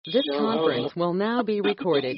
This conference will now be recorded.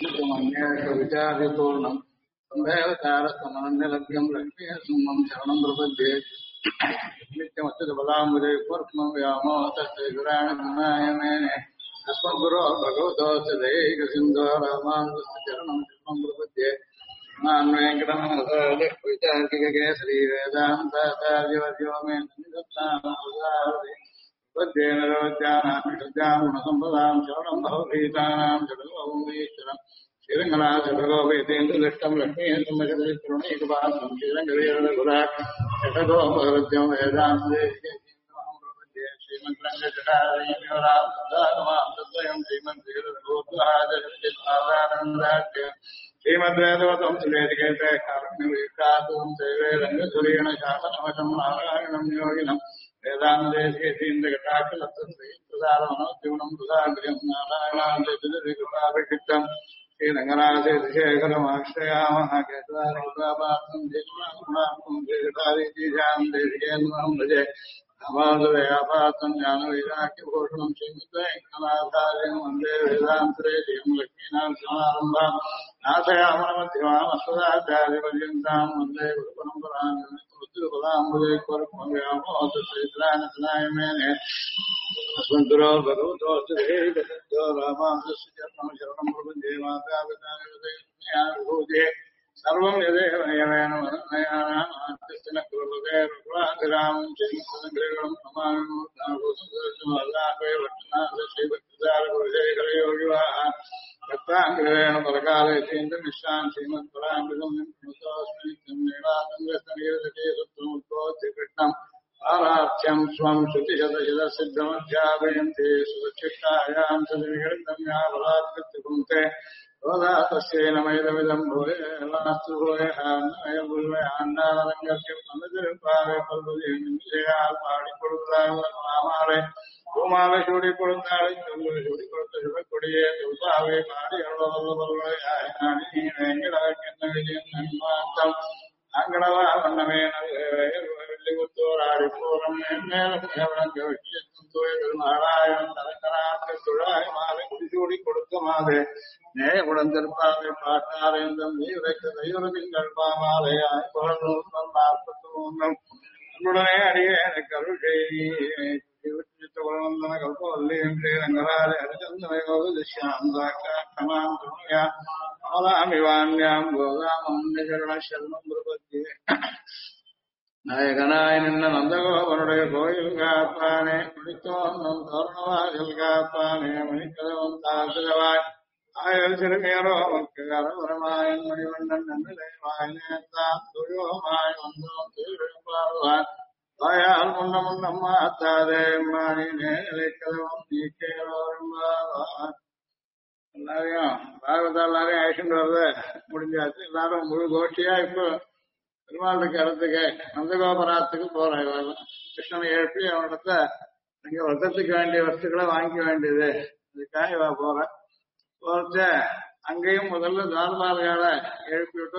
எல்லாரையும் அழைச்சிட்டு வரத முடிஞ்சாச்சு. எல்லாரும் முழு கோஷ்டியா இப்போ பெருமாளுக்கு இடத்துக்கு நந்தகோபுரத்துக்கு போறோம். இவெல்லாம் கிருஷ்ணனை எழுப்பி அவனிடத்த அங்க வசத்துக்கு வேண்டிய வஸ்துக்களை வாங்கிக்க வேண்டியது, அதுக்காக இவ போறேன். போறச்ச அங்கேயும் முதல்ல தார்பாலையால எழுப்பி விட்டு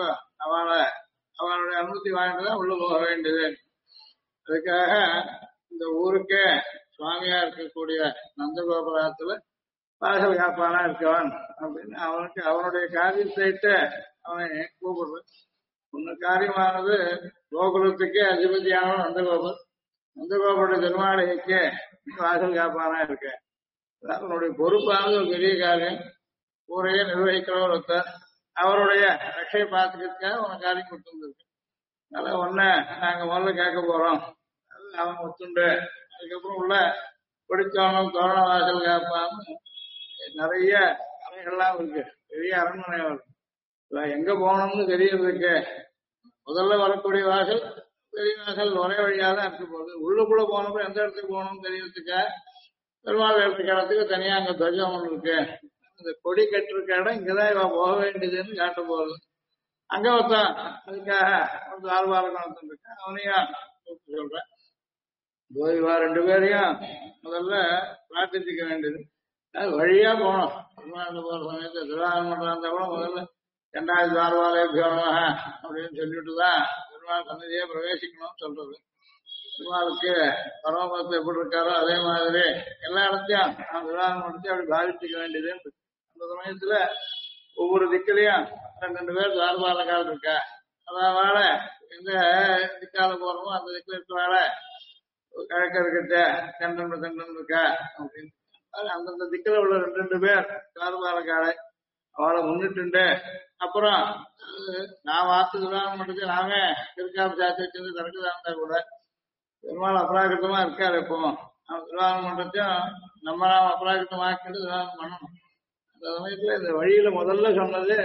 அவளுடைய அனுமதி வாங்கிட்டு தான் உள்ள போக வேண்டியது. அதுக்காக இந்த ஊருக்கே சுவாமியா இருக்கக்கூடிய நந்தகோபுரத்துல வாசல் காப்பானா இருக்கவன் அப்படின்னு அவனுக்கு அவனுடைய காரியத்தை அவனை கூப்பிடுறது. உன்ன காரியமானது கோகுலத்துக்கே அதிபதியானவன் நந்தகோபுரம். நந்தகோபுடைய திருமாளிகைக்கு வாசல் காப்பானா இருக்க. அவனுடைய பொறுப்பானது ஒரு பெரிய காரியம். ஊரையே நிர்வகிக்கிறவர் ஒருத்தர். அவருடைய ரட்சையை பார்த்துக்கிறதுக்காக உன காரியம் கொடுத்துருக்கு. அதனால ஒன்ன நாங்க முதல்ல கேட்க போறோம். அவன் ஒத்துண்டு அதுக்கப்புறம் உள்ள பிடிச்சவனும் தோரண வாசல் காப்பான்னு நிறைய அறைகள்லாம் இருக்கு. பெரிய அரண்மனை இருக்கு. எங்க போகணும்னு தெரியறதுக்கு முதல்ல வரக்கூடிய வாசல் பெரிய வாசல் ஒரே வழியா தான் இருக்க போகுது. உள்ளுக்குள்ள போனப்ப எந்த இடத்துக்கு போகணும்னு தெரியறதுக்கு பெருமாள் இருக்கிற இடத்துக்கு தனியா அங்க துவஜம் ஒன்று இருக்கு. இந்த கொடி கட்டிருக்க இடம் இங்கதான் இவன் போக வேண்டியதுன்னு காட்ட போகுது. அங்க ஒருத்தான் அதுக்காக ஒரு ஆழ்வாரக்கம் இருக்கு. அவனையும் சொல்றேன். இவா ரெண்டு பேரையும் முதல்ல பிரார்த்திக்க வேண்டியது. அது வழியா போனோம். பெருமாள் போற சமயத்தை திருவாரூர் இருந்தா கூட முதல்ல 2000 தார்வாலய அப்படின்னு சொல்லிட்டுதான் பெருமாள் சன்னதியே பிரவேசிக்கணும்னு சொல்றது. பெருமாளுக்கு பரமபதத்தை எப்படி இருக்காரோ அதே மாதிரி எல்லா இடத்தையும் நாம் விவாகம் முடிச்சு அப்படி பாவிச்சுக்க வேண்டியது. அந்த சமயத்துல ஒவ்வொரு திக்கிலையும் ரெண்டு பேர் துவாரபாலகால் இருக்கா. அதாவால எந்த திக்கால போறோமோ அந்த திக்கில இருக்கிறால கிழக்க இருக்கிட்ட கண்டன் இருக்கா அப்படின்னு அந்தந்த திக்கில உள்ள ரெண்டு பேர் துவாரபாலகாலை அவளை முன்னிட்டு அப்புறம் நான் வாத்து விவாகம் பண்ணிட்டு நாமே திருக்காப்பு சாத்தி வச்சிருந்து தனக்குதான் இருந்தா கூட பெருமாள் அபராகிருத்தமா இருக்காரு. இப்போ விவாகம் பண்றதையும் நம்ம நாம் அபராகிருத்தமாக்கிட்டு விவாகம் பண்ணணும். அந்த சமயத்துல இந்த வழியில முதல்ல சொன்னது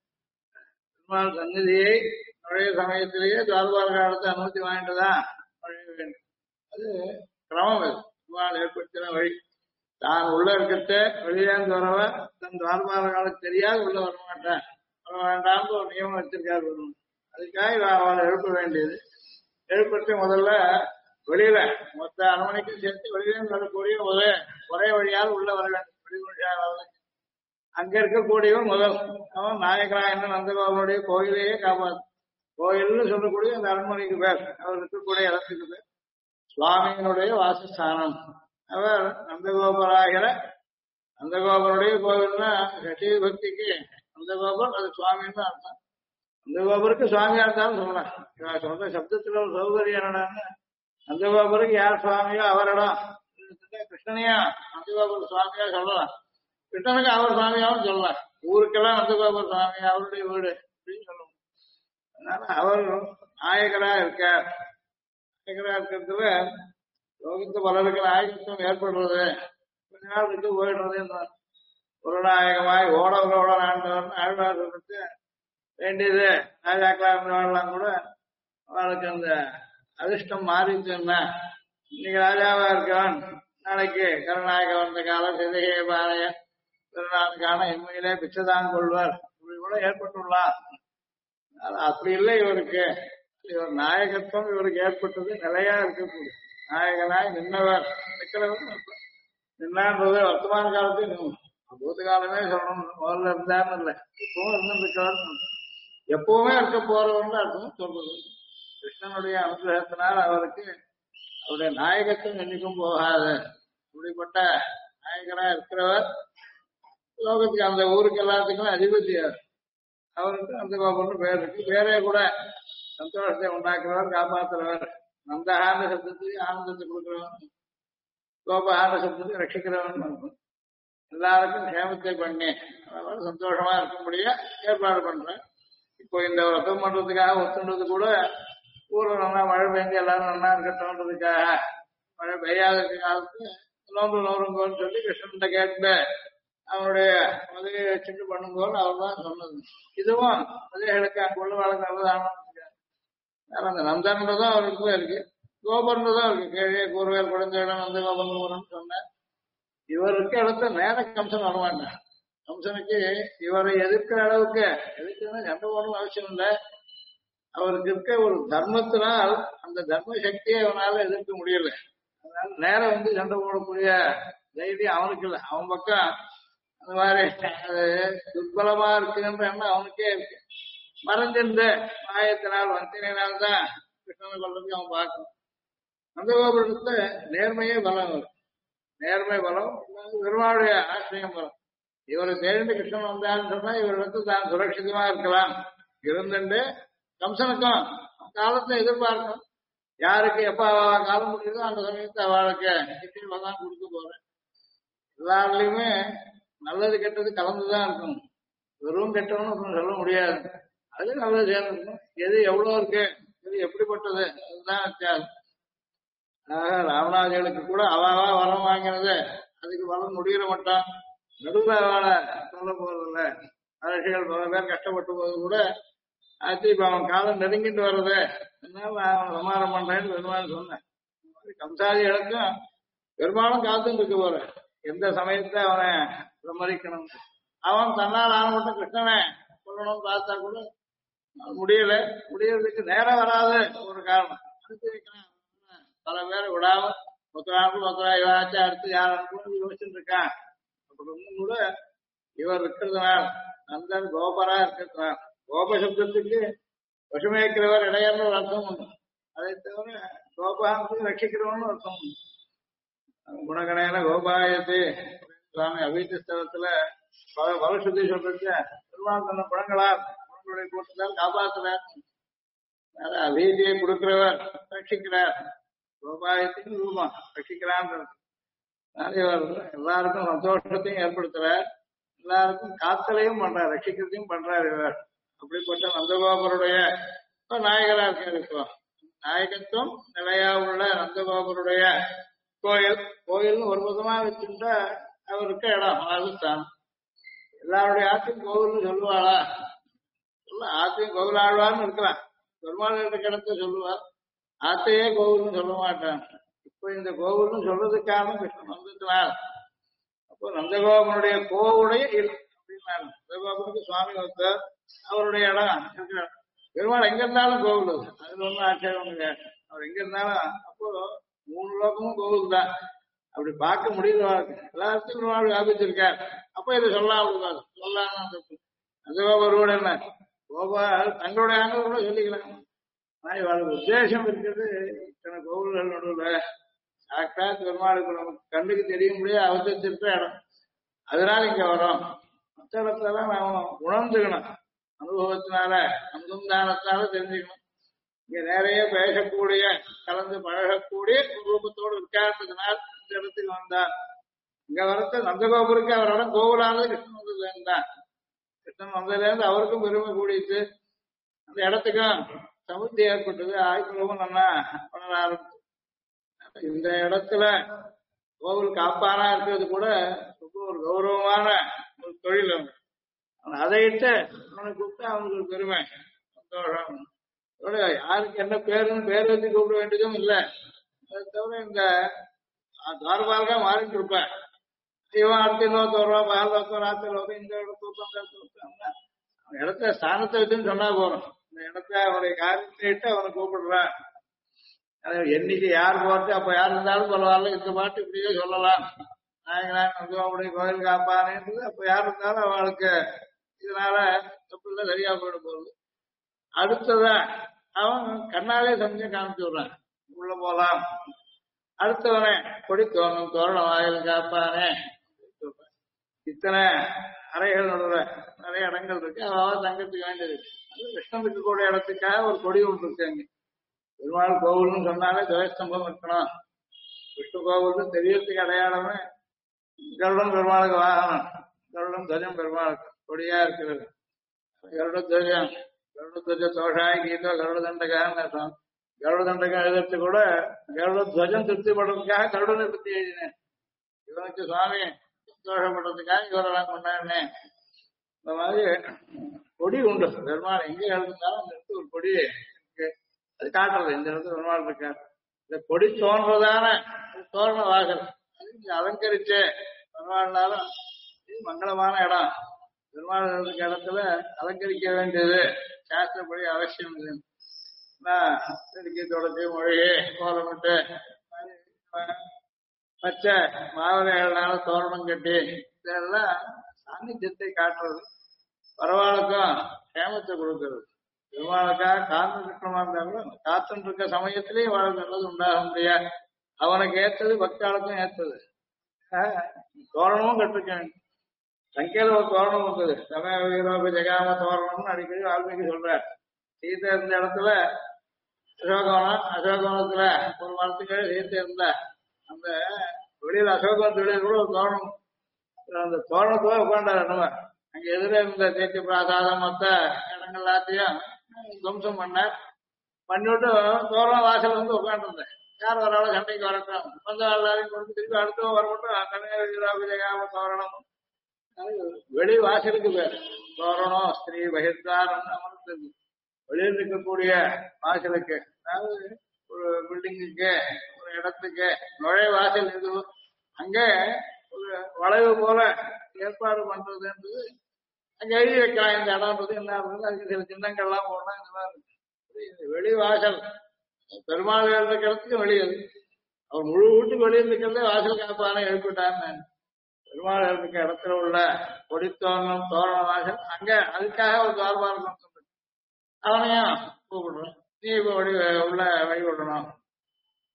பெருமாள் சந்நிதியை நுழைய சமயத்திலேயே துவாரபால காலத்தை அனுமதி வாங்கிட்டுதான் நுழைய வேண்டும். அது கிரமம். அது பெருமாள் ஏற்படுத்தின வழி. தான் உள்ள இருக்கிறத வெளியிலேருந்து வரவ தன் துவாரபால காலம் தெரியாது உள்ள வரமாட்டேன் வர வேண்டாம்னு ஒரு நியமம் வச்சிருக்காரு. அதுக்காக அவளை எழுப்ப வேண்டியது. எழுப்பட்டு முதல்ல வெளியில மொத்த அரண்மனைக்கும் சேர்த்து வெளியிலேருந்து வரக்கூடிய ஒரே வழியால் உள்ள வர வேண்டும். வெளிவழியாக அங்க இருக்கக்கூடியவன் முதல் அவன் நாயகராயன் நந்தகோபனுடைய கோயிலையே காப்பாத்து. கோயில்னு சொல்லக்கூடிய அந்த அரண்மனைக்கு பேர் அவர் இருக்கக்கூடிய இடத்துக்கு பேர் சுவாமியினுடைய வாசஸ்தானம். அவர் நந்தகோபராகிற நந்தகோபருடைய கோவில்னா ஷஷ்டி பக்திக்கு நந்தகோபர் அது சுவாமின்னு அர்த்தம். நந்தகோபருக்கு சுவாமியா இருந்தாலும் சொல்லலாம். இவன் சொல்ற சப்தத்துல ஒரு சௌகரியம் என்னடான்னு நந்தகோபருக்கு யார் சுவாமியோ அவரிடம் கிருஷ்ணனையா நந்தகோபர் சுவாமியா சொல்லலாம். கிருஷ்ணனுக்கு அவர் சுவாமியாவும் சொல்லலாம். ஊருக்கெல்லாம் நந்தகோபர் சுவாமி அவருடைய வீடு அப்படின்னு சொல்லணும். அதனால அவர் நாயகரா இருக்கார். நாயகரா இருக்கிறதுல லோகத்து பலருக்கு நாயகத்துவம் ஏற்படுறது கொஞ்ச நாள் இருக்கு போயிடுறது. ஒரு நாயகமாய் ஓடவரோட ஆண்டவர் ஆழ்வார் சொல்லிட்டு வேண்டியது ராஜாக்களா இருந்தவர்கள்லாம் கூட அவளுக்கு அந்த அதிர்ஷ்டம் மாறிச்சுன்னா இன்னைக்கு ராஜாவா இருக்கவன் நாளைக்கு கருநாயக வந்த காலம் சிதைகை பாறைய திருநாளுக்கான எண்மையிலே பிச்சைதான் கொள்வார் இப்படி கூட ஏற்பட்டுள்ளார். அப்படி இல்லை இவருக்கு. இவர் நாயகத்துவம் இவருக்கு ஏற்பட்டது நிலையா இருக்கக்கூடிய நாயகனாய் நின்னவர் நிற்கிறவர். நின்னான்றது வர்த்தமான காலத்தையும் பூத்த காலமே சொல்லணும். முதல்ல இருந்தான்னு இல்லை இப்பவும் இருந்திருக்கவர் எப்பவுமே இருக்க போறவர்னு அர்த்தம் சொல்றது. கிருஷ்ணனுடைய அனுகிரகத்தினால் அவருக்கு அவருடைய நாயகத்துவம் என்னைக்கும் போகாது. இப்படிப்பட்ட நாயகரா இருக்கிறவர் லோகத்துக்கு அந்த ஊருக்கு எல்லாத்துக்கும் அதிபதியார். அவருக்கு அந்த கோபம்னு பேர் இருக்கு. பேரே கூட சந்தோஷத்தை உண்டாக்குறவர் காப்பாற்றுறவர். நந்தஹான சப்தத்துக்கு ஆனந்தத்தை கொடுக்கிறவன், கோபஹான சப்தத்துக்கு ரட்சிக்கிறவன் இருக்கும். எல்லாருக்கும் சேமத்தை பண்ணி அவர்கள் சந்தோஷமா இருக்கும்படியா ஏற்பாடு பண்றேன். இப்போ இந்த ரத்தம் பண்றதுக்காக ஒத்துன்றது கூட ஊர்ல நல்லா மழை பெஞ்சு எல்லாரும் நல்லா இருக்கட்டும்ன்றதுக்காக மழை பெய்யாத காலத்து நோம்புங்கோன்னு சொல்லி கிருஷ்ணன் கேட்டு அவனுடைய உதவியை வச்சுட்டு பண்ணுங்கோன்னு அவர் தான் சொன்னது. இதுவும் உதவிகளுக்கு அங்குள்ள வாழ்க்கை நல்லதான அந்த நந்தன்றதும் அவருக்கு இருக்கு, கோபர்ன்றதும் இருக்கு. கீழே கூறுவேல் குழந்தை இடம் நந்த கோபன் சொன்னேன். இவர் இருக்க இடத்துல நேர கம்சன் வரமாட்டான். கம்சனுக்கு இவரை எதிர்க்கிற அளவுக்கு எதிர்க்கிறதுனா சண்டை போடணும் அவசியம் இல்லை. அவருக்கு இருக்க ஒரு தர்மத்தினால் அந்த தர்ம சக்தியை அவனால எதிர்க்க முடியல. அதனால நேரம் வந்து சண்டை போடக்கூடிய தைரியம் அவனுக்கு இல்லை. அவன் பக்கம் அந்த மாதிரி அது துர்பலமா இருக்குன்ற எண்ணம் அவனுக்கே இருக்கு. மறைஞ்சிருந்த மாயத்தினால் வஞ்சனையினால்தான் கிருஷ்ணனை கொள்றதுக்கு அவன் பார்க்கணும். அந்த கோபுரத்துல நேர்மையே பலம் வரும். நேர்மை பலம் பெருமாளுடைய ஆசிரியம் பலம். இவரை தேர்ந்து கிருஷ்ணன் வந்தான்னு சொன்னா இவரிடத்து தான் சுரட்சிதமா இருக்கலாம். இருந்துட்டு கம்சனுக்கும் காலத்தை எதிர்பார்க்கணும். யாருக்கு எப்ப காலம் முடியுதோ அந்த சமயத்தை அவளுக்கு நிச்சயமா தான் கொடுக்க போறேன். எல்லாருலயுமே நல்லது கெட்டது கலந்துதான் இருக்கணும். வெறும் கெட்டவன்னு சொல்ல முடியாது. அது நல்லது சேர்ந்துருக்கும். எது எவ்வளவு இருக்கு, எது எப்படிப்பட்டது, அதுதான் வித்தியாசம். ராமநாதிகளுக்கு கூட அவாவா வரம் வாங்கினது அதுக்கு வரம் முடிகிற மாட்டான். நடுவில் அவளை சொல்ல போறதில்ல. அரசியல் பல பேர் கஷ்டப்பட்டு போது கூட ஆச்சு இப்ப அவன் காலம் நெருங்கிட்டு வர்றது அதனால அவன் சமாதானம் பண்றேன்னு பெருமாள் சொன்னேன். கம்சாதிகளுக்கும் பெரும்பாலும் காத்துன்னு இருக்க போற எந்த சமயத்தை அவனை பிரமரிக்கணும். அவன் தன்னால் ஆன மட்டும் கிருஷ்ணனை சொல்லணும்னு பார்த்தா கூட முடியல. முடியறதுக்கு நேரம் வராத ஒரு காரணம். பல பேரை விடாம மொத்தராச்சு அடுத்து யாரும் யோசிச்சுட்டு இருக்கான். அப்படி கூட இவர் இருக்கிறதுனால நந்தன் கோபரா இருக்கிறதுனால கோப சப்தத்துக்கு பசுமேக்கிறவர் இடையர்னு ஒரு அர்த்தம் உண்டு. அதை தவிர கோபான்னு ரட்சிக்கிறவன்னு அர்த்தம். குணகணேன கோபாயத்தை சுவாமி அபீத்த ஸ்தலத்துல பலசுத்தி சொல்றது பெருமாள் தன்னை குணங்களுடைய கூட்டத்தால் காப்பாற்றுறார். அபீதியை கொடுக்கிறவர் ரட்சிக்கிறார். கோபாயத்தின் ரூபம் ரட்சிக்கிறான். எல்லாருக்கும் சந்தோஷத்தையும் ஏற்படுத்துறார், எல்லாருக்கும் காத்தலையும் பண்றார், ரட்சிக்கிறதையும் பண்றார் இவர். அப்படிப்பட்ட நந்தகோபருடைய நாயகரா இருக்காரு. இப்போ நாயகத்துவம் நிலையா உள்ள நந்தகோபருடைய கோயில்னு ஒரு விதமா வச்சுட்டா அவருக்கு இடம் ஸ்தானம். எல்லாருடைய ஆத்தையும் கோவில்னு சொல்லுவாளா? ஆத்தையும் கோவில் ஆழ்வார்னு இருக்கலாம். பெருமாள் இடத்த சொல்லுவார், ஆத்தையே கோவில்னு சொல்ல மாட்டான். இப்ப இந்த கோவில்னு சொல்றதுக்கான கிருஷ்ணன் வந்ததுனால அப்போ நந்தகோபனுடைய கோவுடைய அப்படின்னா நந்தகோபனுக்கு சுவாமி ஒருத்தர் அவருடைய இடம் இருக்கிறார். பெருமாள் எங்க இருந்தாலும் கோவில் அதுல ஒன்றும் ஆட்சேபம் இல்லை. அவர் எங்க இருந்தாலும் அப்போ 3 லோகமும் கோவில் தான். அப்படி பார்க்க முடியுது. எல்லாத்தையும் பெருமாள் வியாபிச்சிருக்கார். அப்ப இதை சொல்லலாம் சொல்லாம நந்தகோபரோட என்ன கோபால் தங்களுடைய ஆண்கள் கூட சொல்லிக்கலாம். ஆனா இவளுக்கு உத்தேசம் இருக்கிறது இத்தனை கோவில்கள் நடுவில் சாக்காத் பெருமாளுக்கு நமக்கு கண்ணுக்கு தெரிய முடியாது அவசரிச்சிருக்க இடம். அதனால இங்க வரோம். மற்ற இடத்துல நாம உணர்ந்துக்கணும், அனுபவத்தினால அனுசந்தானத்தால தெரிஞ்சுக்கணும். இங்க நிறைய பேசக்கூடிய கலந்து பழகக்கூடிய ரூபத்தோடு இருக்காததுனால் இந்த இடத்துக்கு வந்தார். இங்க வரத்த நந்தகோபுருக்கு அவரோட கோவிலானது கிருஷ்ணன் வந்ததுல இருந்தான். கிருஷ்ணன் வந்ததுல இருந்து அவருக்கும் பெருமை கூடிட்டு அந்த இடத்துக்கும் சமுத்தி ஏற்பட்டது. ஆய்வுலகம் நல்லா பண்ண ஆரம்பிச்சு. இந்த இடத்துல கோவில் காப்பானா இருக்கிறது கூட ரொம்ப ஒரு கௌரவமான ஒரு தொழில். அதையிட்டு அவனை கூப்பிட்டு அவனுக்கு ஒரு பெருமை சந்தோஷம். யாருக்கு என்ன பேருன்னு பேர் வச்சு கூப்பிட வேண்டியதும் இல்லை. அதை தவிர இந்த தார்பாலகா மாறிட்டு இருப்பேன். இவன் அடுத்த லோகம் வருவான், பால் லோகம், ராத்திரி லோகம், இந்த இடத்துல இடத்த ஸ்தானத்தை வச்சுன்னு சொன்னா போறோம். இந்த இடத்த அவனுடைய காரியத்தை இட்டு அவனை கூப்பிடுறான். என்னைக்கு யார் போறது அப்ப யார் இருந்தாலும் பரவாயில்ல, இந்த பாட்டு இப்படியே சொல்லலாம். நாயகனான் நந்தகோபுடைய கோயில் காப்பானேன்றது அப்ப யார் இருந்தாலும் அவளுக்கு இதனால தப்பு இல்லை, சரியா போயிட போகுது. அடுத்ததா அவன் கண்ணாலே சமைச்சு காமிச்சு விடுறான், உள்ள போலாம். அடுத்தவனே கொடி தோணும் தோரணம் வாயில் காப்பானே. இத்தனை அறைகள் நடுற நிறைய இடங்கள் இருக்கு. அவன் தங்கத்துக்கு வேண்டியது கிருஷ்ணனுக்கு கூட இடத்துக்காக ஒரு கொடி ஒன்று இருக்கு. அங்க பெருமாள் கோவில்னு சொன்னாலே துவயஸ்தம்பம் இருக்கணும். விஷ்ணு கோவில்னு தெரியறதுக்கு அடையாளமே கருடன் பெருமாளுக்கு வாகனம், கருடன் துவஜம் பெருமாளுக்கு கொடியா இருக்கிறது. கருட துவஜம் கருட துவஜ தோஷாய் கீதோ கருட தண்டகான்னு அர்த்தம். கருட தண்டகம் எழுதுறது கூட கருட துவஜம் திருப்திப்படுறதுக்காக கருடனை பத்தி எழுதினேன். இவனுக்கு சுவாமி சந்தோஷப்படுறதுக்காக இவரெல்லாம் கொண்டாடினேன். இந்த மாதிரி கொடி உண்டு. பெருமாள் எங்க எழுதினாலும் அந்த இடத்துல ஒரு கொடி அது காட்டுறது. இந்த இடத்துல பெருமாள் இருக்காரு. இந்த கொடி தோன்றதான தோரண வாசல் அலங்கரிச்சு பெருமாள்னாலும் மங்களமான இடம். பெருமாள் இருக்க இடத்துல அலங்கரிக்க வேண்டியது சாஸ்திரப்படி அவசியம். செடிக்கை தொடச்சி மொழியே கோலமிட்டு பச்சை மாவிளையால தோரணம் கட்டி இதெல்லாம் சாநித்தியத்தை காட்டுறது. பரவாளுக்கும் சேமத்தை கொடுக்கறது. பெருமாளுக்காக காத்து இருக்கணுமா இருந்தாலும் காத்துன்னு இருக்க சமயத்திலேயே வாழ்க்கை நல்லது உண்டாக முடியாது. அவனுக்கு ஏற்றது பக்தாளுக்கும் ஏற்றது. தோரணமும் கட்டிருக்கேன். சங்கையில ஒரு தோரணம் வந்தது. சமய வீரோப ஜெகாம தோரணம்னு அடிக்கடி வால்மீகி சொல்றார். சீதை இருந்த இடத்துல அசோகவனத்துல ஒரு மரத்துக்கு சீத்தை இருந்த அந்த வெளியில அசோகவன தொழில் கூட ஒரு தோரணம். அந்த தோரணத்துல உட்காண்டாரு நம்ம. அங்க எதிர இருந்த தேத்தி பிராசாதம் மொத்த இடங்கள் எல்லாத்தையும் துவம்சம் பண்ணிவிட்டு தோரணம் வாசல் வந்து உட்காந்துருந்தேன். யார் வராலும் சண்டைக்கு வரட்டும் வந்த எல்லாரையும் கொடுத்து திருப்பி அடுத்தவங்க வரட்டும் கன்னியாகுமரி தோரணம். வெளி வாசலுக்கு பேர் தோரணம் ஸ்ரீ பகிர்ந்தாரம் அமர்ந்தது. வெளியில் இருக்கக்கூடிய வாசலுக்கு, அதாவது ஒரு பில்டிங்குக்கு ஒரு இடத்துக்கு நுழைய வாசல் இது. அங்க ஒரு வளைவு போல ஏற்பாடு பண்றதுன்றது அங்க எழுதி வைக்கலாம். இந்த இடம்ன்றது என்ன இருந்தது, அதுக்கு சில சின்னங்கள்லாம் போடலாம். இந்த மாதிரி வெளி வாசல் பெருமாள் இருக்கிற இடத்துக்கு வெளியது. அவர் முழு வீட்டுக்கு வெளியில் இருக்கிறதே வாசல் காப்பான எழுப்பிட்டான்னு. பெருமாள் இருக்க இடத்துல உள்ள கொடித்தோரணம் தோரண வாசல் அங்க அதுக்காக ஒரு துவாரபாலகம் அவனையும் கூப்பிடுறோம். நீ இப்ப உள்ள வழிபடணும்.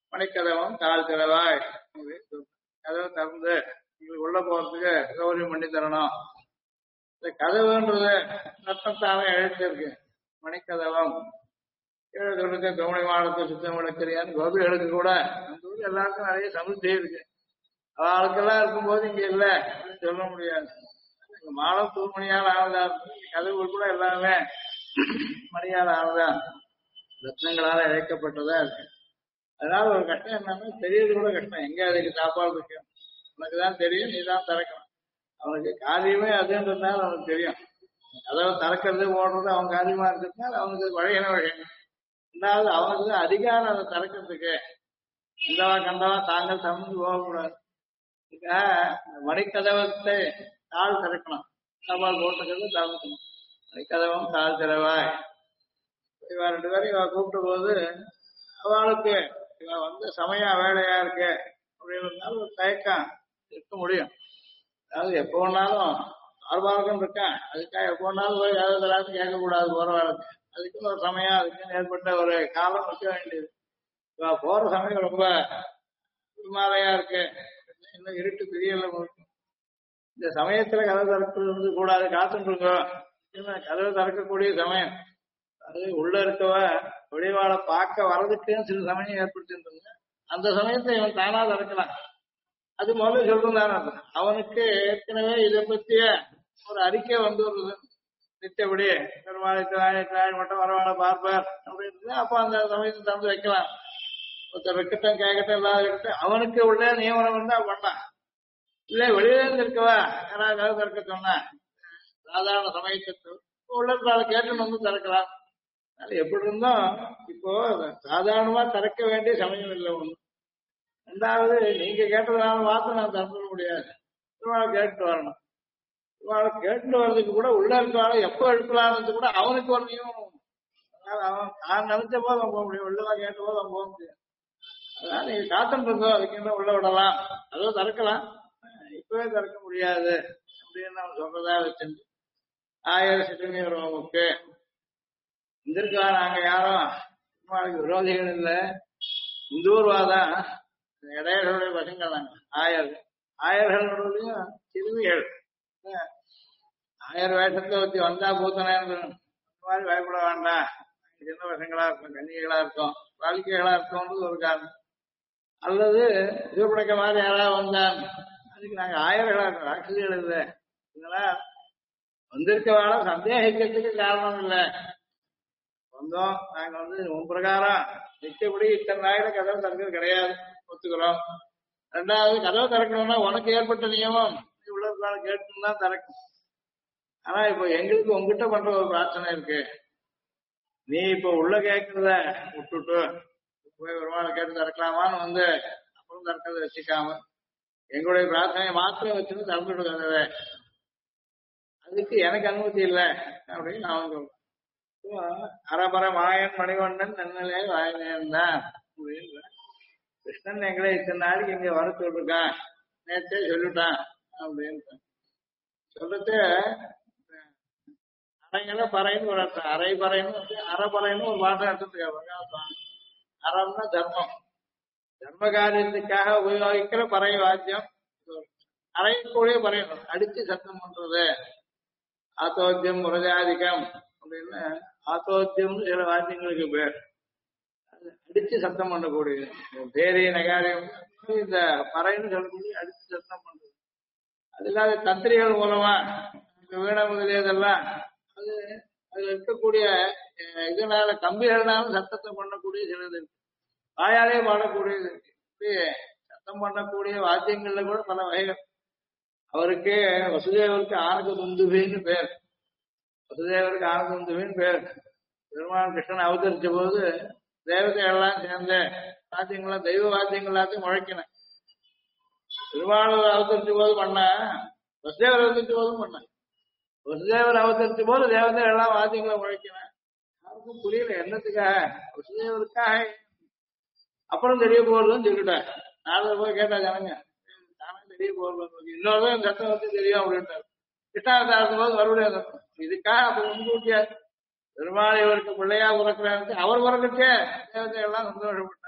மணிக்கதவம் கால் திறவாய் கதவை திறந்து உங்களுக்கு உள்ள போறதுக்கு சௌகரியம் பண்ணி தரணும். இந்த கதவுன்றது ரத்தத்தாவே எழுத்திருக்கு. மணிக்கதவம் கீழே சொல்லுங்க கவுனி மாடத்தை சுத்தம் விளக்கிறியான்னு கோபிகளுக்கு கூட அந்த ஊர் எல்லாருக்கும் நிறைய சமுத்தி இருக்கு. அவளுக்கெல்லாம் இருக்கும்போது இங்க இல்ல அப்படின்னு சொல்ல முடியாது. மாடம் தூர்மணியால் ஆனதா கதவுகள் கூட எல்லாமே மணியால் ஆனதா ரத்னங்களால இழைக்கப்பட்டதா இருக்கு. அதனால ஒரு கஷ்டம் என்னன்னா தெரியறது கூட கஷ்டம். எங்க அதுக்கு சாப்பாடு இருக்கு உனக்குதான் தெரியும், நீதான் திறக்கணும். அவனுக்கு காரியமே அதுன்றதுனால அவனுக்கு தெரியும். கதவை திறக்கிறது ஓடுறது அவன் காரியமா இருக்கிறதுனால அவனுக்கு வழியான வழியும். ரெண்டாவது அவனுக்கு தான் அதிகாரம் அதை திறக்கிறதுக்கு. இந்தவா கண்டவா தாங்கள் தமிழ்ந்து போகக்கூடாது. மணிக்கதவத்தை தாழ் திறக்கணும். சாப்பாடு போட்டுக்கிறது திறக்கணும். மணிக்கதவம் தாழ் திறவாய். இவ ரெண்டு பேரும் இவ கூப்பிட்ட போது அவளுக்கு இவ வந்து சமயம் வேலையா இருக்கு அப்படின்றதுனால ஒரு தயக்கம் இருக்க முடியும். அதாவது எப்போ வேணாலும் ஆர்வாரகம் இருக்கான். அதுக்காக எப்போ வேணாலும் போய் ஏதாவது கேட்கக்கூடாது போற வேலைக்கு. அதுக்குன்னு ஒரு சமயம் அதுக்குன்னு ஏற்பட்ட ஒரு காலம் இருக்க வேண்டியது. இவ போற சமயம் ரொம்ப இமாலையா இருக்கு. இன்னும் இருட்டு தெரியல. இந்த சமயத்துல கதவை திறக்கிறது கூடாது, காத்துருங்க. கதவை திறக்கக்கூடிய சமயம் அது உள்ள இருக்கவ வெளிவாளை பார்க்க வர்றதுக்குன்னு சில சமயம் ஏற்படுத்திருந்தாங்க. அந்த சமயத்தை இவன் தானா திறக்கலாம். அது முதல்ல சொல்றான். அவனுக்கு ஏற்கனவே இதை பத்திய ஒரு அறிக்கை வந்து வருது. நிச்சயப்படி பெருமாளை மட்டும் வரவாளை பார்ப்பார் அப்படின்னு அப்ப அந்த சமயத்தை திறந்து வைக்கலாம். ஒருத்தர் இருக்கட்டும் கேட்கட்டும் எல்லாம் இருக்கட்டும் அவனுக்கு உள்ள நியமனம் இருந்தா பண்ணான். இல்ல வெளியில இருந்து இருக்கவா யாராவது திறக்க சொன்னா சாதாரண சமயத்தை உள்ள கேட்டுன்னு வந்து திறக்கலாம். எப்படி இருந்தோம் இப்போ சாதாரணமா திறக்க வேண்டிய சமயம் இல்லை ஒண்ணு. ரெண்டாவது நீங்க கேட்டதுனால மாத்திரம் நான் திறந்துட முடியாது. திருவாளை கேட்டு வரணும். திருவாளை கேட்டு வர்றதுக்கு கூட உள்ள இருக்கவாளை எப்போ எடுக்கலாம்னு கூட அவனுக்கு ஒரு நியமனம். அதனால அவன் நான் நினைச்ச போது அவன் போக முடியும். உள்ளதான் கேட்ட போது அவன் போக முடியாது. அதனால நீங்க காத்துட்டு இருந்தோம் அதுக்கு என்ன உள்ள விடலாம், அதோ திறக்கலாம். இப்பவே திறக்க முடியாது அப்படின்னு அவன் சொல்றதா வச்சிருந்து 1000 சிறுநீருக்கு வந்திருக்கா. நாங்க யாரும் பெருமாளுக்கு விரோதிகள் இல்லை. இந்தூர்வாதான் இடையர்களுடைய பசங்கள் நாங்க. ஆயர்களுடையும் சிறுமிகள் 1000 வேஷத்துல வச்சு வந்தா பூத்தனேன்னு இந்த மாதிரி பயப்பட வேண்டாம். சின்ன பசங்களா இருக்கும், கன்னிகளா இருக்கும், வாழ்க்கைகளா இருக்கும்ன்றது ஒரு காரணம். அல்லது இதுபடைக்க மாதிரி யாராவது வந்தான் அதுக்கு நாங்க ஆயர்களா இருக்கோம், ராட்சசிகள் இல்லை. இதெல்லாம் வந்திருக்க வேலை சந்தேகிக்கிறதுக்கு காரணம் இல்லை. வந்தோம் நாங்க வந்து உன் பிரகாரம் நிச்சயப்படி இத்தனை நாயில கதவை திறக்கிறது கிடையாது, ஒத்துக்கிறோம். ரெண்டாவது கதவை திறக்கணும்னா உனக்கு ஏற்பட்ட நியமம் உள்ளதுனால கேட்டுன்னு தான் திறக்கும். ஆனா இப்போ எங்களுக்கு உங்ககிட்ட பண்ற ஒரு பிரார்த்தனை இருக்கு. நீ இப்ப உள்ள கேட்கறத விட்டுட்டு போய் ஒரு வாழை கேட்டு திறக்கலாமான்னு வந்து அப்புறம் திறக்கிறத வச்சுக்காம எங்களுடைய பிரார்த்தனையை மாத்திரம் வச்சுன்னு திறந்துட்டு கதவை. அதுக்கு எனக்கு அனுமதி இல்லை அப்படின்னு நான் சொல்றேன். அரபர மாயன் மணிவண்ணன் நன்னலே வாயனேன் தான் அப்படின்னு கிருஷ்ணன் எங்களை இத்தனை நாளைக்கு இங்க வர சொல்லிருக்கான், நேற்றே சொல்லிட்டான் அப்படின்னு சொல்லிட்டு அரைங்கள பறைன்னு ஒரு அர்த்தம். அரை பறைன்னு அறப்பறைன்னு ஒரு பாட்டம் எடுத்துட்டு அறம்னா தர்மம், தர்ம காரியத்துக்காக உபயோகிக்கிற பறை வாத்தியம். அரைக்கூடிய பறையணும், அடிச்சு சத்தம் பண்றது. ஆத்தோத்தியம் முரஜாதிக்கம் அப்படின்னு ஆத்தோத்தியம்னு சில வாத்தியங்களுக்கு பேர். அடிச்சு சத்தம் பண்ணக்கூடிய பேரி நகாரியம் இந்த பறைன்னு சொல்லக்கூடிய அடிச்சு சத்தம் பண்றது. அது இல்லாத தந்திரிகள் மூலமா வீண முதலியதெல்லாம் அது அதுல இருக்கக்கூடிய இதனால கம்பிகள்னாலும் சத்தத்தை பண்ணக்கூடிய சிலது இருக்கு, வாயாலே பாடக்கூடியது இருக்கு. சத்தம் பண்ணக்கூடிய வாத்தியங்கள்ல கூட பல வகைகள். அவருக்கு வசுதேவருக்கு ஆனக துந்துபின்னு பேர். வசுதேவருக்கு ஆனக துந்துபின்னு பேர். பெருமாள் கிருஷ்ணன் அவதரிச்ச போது தேவதைகள்லாம் சேர்ந்த வாத்தியங்கள்லாம் தெய்வ வாத்தியங்கள் எல்லாத்தையும் முழக்கினேன். பெருமாள் அவதரிச்ச போது பண்ண, வசுதேவர் அவதரிச்ச போதும் பண்ண. வசுதேவர் அவதரிச்ச போது தேவதைகள் எல்லாம் வாத்தியங்களை முழக்கினேன். யாருக்கும் புரியல என்னத்துக்காக, வசுதேவருக்காக. அப்புறம் தெரிய போறதுன்னு சொல்லிட்டேன். நாளை போய் கேட்டா ஜனங்க தானே தெரிய போறது, இன்னொரு சத்தம் வந்து தெரியும் அப்படின்ட்டாரு. கிருஷ்ணாவதாரத்தும் போது மறுபடியும் இதுக்காக அப்ப முன்கூட்டியா பெருமாள் இவருக்கு பிள்ளையா பிறக்கிறாரு. அவர் பிறக்கச்சே தேவதைகள்லாம் சந்தோஷப்பட்டார். சரி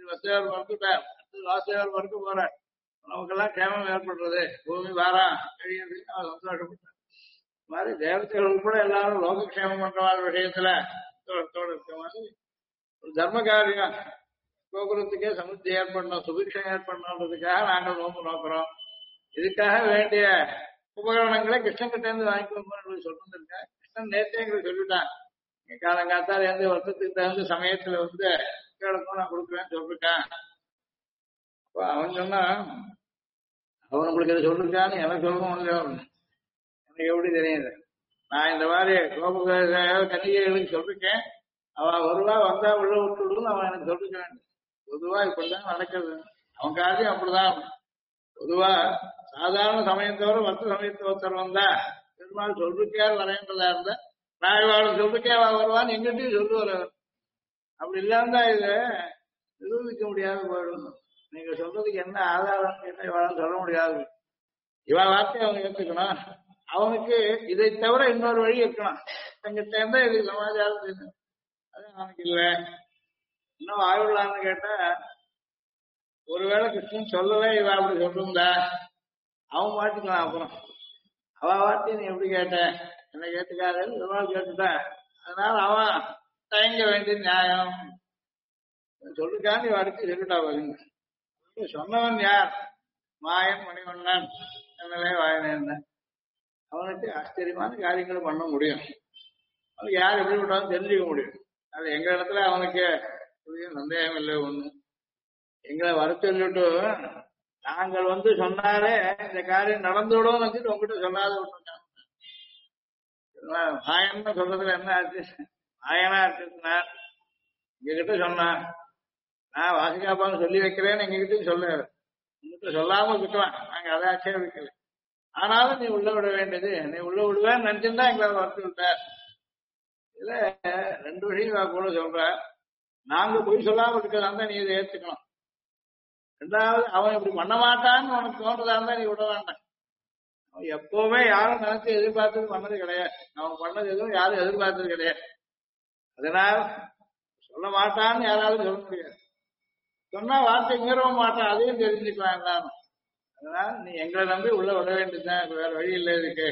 வசதியார் மறுத்துட்டார், வாசையார் மறுக்க போறார், நமக்கெல்லாம் கேமம் ஏற்படுறது, பூமி வாரா கழியது, அவர் சந்தோஷப்பட்டார். இந்த மாதிரி தேவதைகள் கூட எல்லாரும் லோகக்ஷேமம் பண்றவாள் விஷயத்துல சந்தோஷத்தோடு இருக்க மாதிரி ஒரு தர்ம காரியம் கோகுலத்துக்கே சமுத்தி ஏற்படணும், சுபிக்ஷம் ஏற்படணுன்றதுக்காக நாங்கள் நோம்பு நோக்கிறோம். இதுக்காக வேண்டிய உபகரணங்களை கிருஷ்ணன் கிட்ட இருந்து வாங்கிக்கோங்க சொல்லிருக்கேன். கிருஷ்ணன் நேற்றே எங்களுக்கு சொல்லிட்டான், காலங்காத்தால இருந்து வருஷத்துக்கு தகுந்த சமயத்துல வந்து கேளுக்கும் நான் கொடுக்குறேன்னு சொல்லிருக்கேன். அப்ப அவன் சொன்னா, அவன் உங்களுக்கு இதை சொல்லிருக்கான்னு எனக்கு சொல்லணும் இல்லையோ, எனக்கு எப்படி தெரியுது? நான் இந்த மாதிரி கோபுர கன்னிகைகளுக்கு சொல்லிருக்கேன், அவன் வருவா வந்தா உள்ள விட்டுடுன்னு அவன் எனக்கு சொல்லிருக்க வேண்டும். பொதுவா இப்படிதான் நடக்குது. அவன் காரியம் அப்படிதான். பொதுவா சாதாரண சமயம் தவிர மற்ற சமயத்துல ஒருத்தர் வந்தா பெருமாள் சொல்லிருக்கார் வரையன்றதா இருந்தா நான் இவாளுக்கு சொல்லிருக்கே வருவான்னு எங்கிட்டையும் சொல்லுவார். அப்படி இல்லாம இது நிரூபிக்க முடியாது போயிடும். நீங்க சொல்றதுக்கு என்ன ஆதாரம் என்ன இவாளும் சொல்ல முடியாது. இவ வார்த்தையை அவன் ஏற்றுக்கணும். அவனுக்கு இதை தவிர இன்னொரு வழி இருக்கணும். எங்கிட்ட இருந்தா இது சமாச்சாரம் அது அவனுக்கு இல்லை. இன்னும் ஆயுள்ளான்னு கேட்டா, ஒருவேளை கிருஷ்ணன் சொல்லவே இவ அப்படி சொல்லிருந்தா அவன் மாட்டிக்கலாம். அப்புறம் அவ வார்த்தையை நீ எப்படி கேட்ட, என்ன கேட்டுக்காதுன்னு இவன் கேட்டுட்டான். அதனால அவன் தயங்க வேண்டிய நியாயம் சொல்லிருக்கான்னு நீ அடுத்து சொல்லிட்டா பாருங்க. சொன்னவன் யார்? மாயன் மணிவண்ணன் என்னவே வாயனேன். அவனுக்கு ஆச்சரியமான காரியங்களை பண்ண முடியும். அவனுக்கு யார் எப்படி விட்டாலும் தெரிஞ்சுக்க முடியும். அது எங்க இடத்துல அவனுக்கு சந்தேகம் இல்லை. ஒண்ணு எங்களை வர சொல்லிட்டு நாங்கள் வந்து சொன்னாலே இந்த காரியம் நடந்துவிடும் வச்சுட்டு உங்ககிட்ட சொல்லாத விட்டுருக்காங்க. மாயன்னு சொல்றதுல என்ன ஆச்சு? மாயனா இருக்குன்னா எங்ககிட்ட சொன்னான், நான் வாசிகாப்பான்னு சொல்லி வைக்கிறேன்னு எங்ககிட்டயும் சொல்ல, உங்ககிட்ட சொல்லாம விட்டுவான். நாங்க அதை ஆட்சேபிக்கல. ஆனாலும் நீ உள்ள விட வேண்டியது, நீ உள்ள விடுவேன்னு நினைச்சுதான் எங்களை வரத்து விட்ட. இதுல ரெண்டு விஷயம் கூட சொல்ற. நாங்க போய் சொல்லாம இருக்கிறதா இருந்தா நீ இதை ஏத்துக்கணும். ரெண்டாவது, அவன் இப்படி பண்ண மாட்டான்னு உனக்கு தோன்றதா இருந்தா நீ விட வேண்டாம். அவன் எப்பவுமே யாரும் நினைச்சு எதிர்பார்த்தது பண்ணது கிடையாது. அவன் பண்ணது எதுவும் யாரும் எதிர்பார்த்தது கிடையாது. அதனால சொல்ல மாட்டான்னு யாராலும் சொல்ல முடியாது. சொன்னா வார்த்தை மீறவும் மாட்டான், அதையும் தெரிஞ்சுக்கலாம் எல்லாரும். அதனால நீ எங்களை நம்பி உள்ள விட வேண்டியதுதான், வேற வழி இல்லை இருக்கு.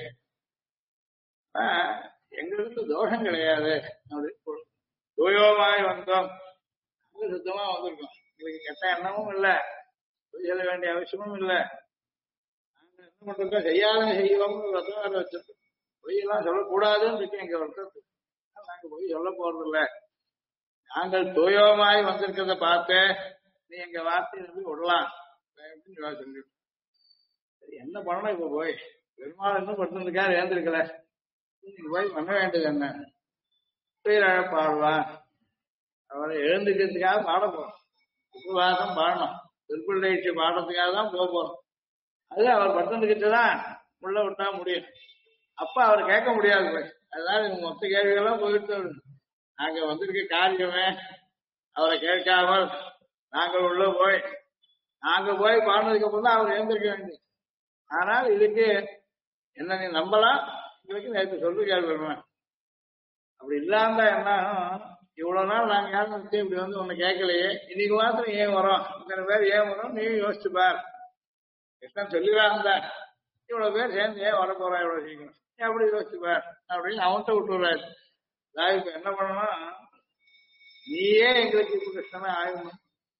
எங்களுக்கு தோஷம் கிடையாது. அப்படின்னு தூயோமாய் வந்தோம், சுத்தமா வந்திருக்கோம். எங்களுக்கு கெட்ட எண்ணமும் இல்லை, சொல்ல வேண்டிய அவசியமும் இல்லை. நாங்க என்ன பண்றோம், செய்யாத செய்வோம்னு ரத்தம் வச்சிருக்கோம். பொய்யெல்லாம் சொல்லக்கூடாதுன்னு இருக்கு எங்க வருத்தத்துக்கு. நாங்க பொய் சொல்ல போறது இல்லை. நாங்கள் தூயோமாய் வந்திருக்கிறத பார்த்து நீ எங்க வார்த்தையை நம்பி விடலாம் சொல்லி என்ன பண்ணணும்? இப்ப போய் பெருமாள் இன்னும் படுத்திருக்காரு, ஏந்திருக்கல, நீங்க போய் பண்ண வேண்டியது என்ன? பாடுவான். அவரை எழுந்துக்கிறதுக்காக பாட போறோம். உபவாசம் பாடணும், திருப்பிள்ளை பாடுறதுக்காக தான் போக போறோம். அது அவர் படுத்திருக்கிட்டுதான் உள்ள விட்டா முடியும். அப்ப அவர் கேட்க முடியாது போய். அதனால மொத்த கேள்விகள்லாம் போயிட்டு நாங்க வந்திருக்க காரியமே அவரை கேட்காமல் நாங்கள் உள்ள போய் பாடினதுக்கு அப்புறம் தான் அவர் எழுந்திருக்க வேண்டியது. ஆனால் இதுக்கு என்ன நீ நம்பலாம், எங்களுக்கு நேற்று சொல்லு கேள்வி. அப்படி இல்லாம என்ன, இவ்வளவு நாள் நாங்க யாரும் இப்படி வந்து ஒண்ணு கேட்கலையே, இன்னைக்கு மாத்திரம் ஏன் வரோம், இத்தனை பேர் ஏன் வரோம் நீ யோசிச்சு பார். கிருஷ்ணன் சொல்லிவா இருந்தா இவ்வளவு பேர் சேர்ந்து ஏன் வர போறா இவ்வளவு சீக்கிரம், அப்படி யோசிச்சு பார் அப்படின்னு அவன்கிட்ட விட்டுறாரு. அதாவது இப்ப என்ன பண்ணணும், நீயே எங்களுக்கு இப்ப கிருஷ்ணனா ஆகணும்.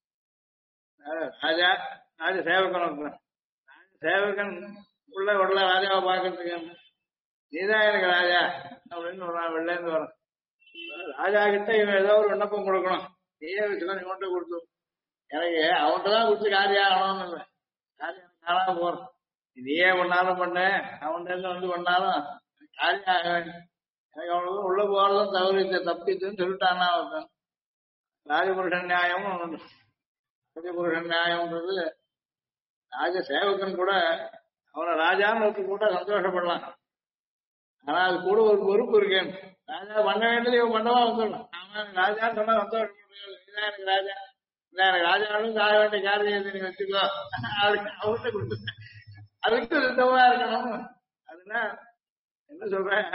ராஜா ராஜ சேவகன் இருக்கான். சேவகன் உள்ள உள்ள ராஜாவை பாக்குறதுக்கு நீதான் எனக்கு ராஜா அப்படின்னு வெளில இருந்து வரும். ராஜா கிட்ட இவன் ஏதோ ஒரு விண்ணப்பம் கொடுக்கணும். நீயே வச்சுக்கலாம், நீ கொண்டு கொடுத்து எனக்கு அவன்கிட்ட தான் கொடுத்து காரியம் ஆகணும்னு இல்லை. காரியம் காணாம போறோம். நீயே பண்ணாலும் பண்ண, அவன்கிட்ட இருந்து வந்து பண்ணாலும் காரியம் ஆக வேண்டும். எனக்கு அவனுக்கு உள்ள போறதும் தவறு தப்பிச்சுன்னு சொல்லிட்டான்னா அவன். ராஜபுருஷன் நியாயமும் உண்டு. ராஜபுருஷன் நியாயம்ன்றது ராஜ சேவகன் கூட அவனை ராஜான்னு ஒருத்தர் கூட சந்தோஷப்படலாம். ஆனா அது கூட ஒரு பொறுப்பு இருக்கேன். ராஜா பண்ண வேண்டியது இவன் பண்ணவா வந்துடலாம். அவன் ராஜான்னு சொன்னா சந்தோஷம் இதான் எனக்கு ராஜா, இல்லை எனக்கு ராஜாவும் ஆக வேண்டிய காரியம் நீங்க வச்சுக்கோ அவர்கிட்ட கொடுத்து அதுக்கு சுத்தமா இருக்கணும். அதுனா என்ன சொல்றேன்,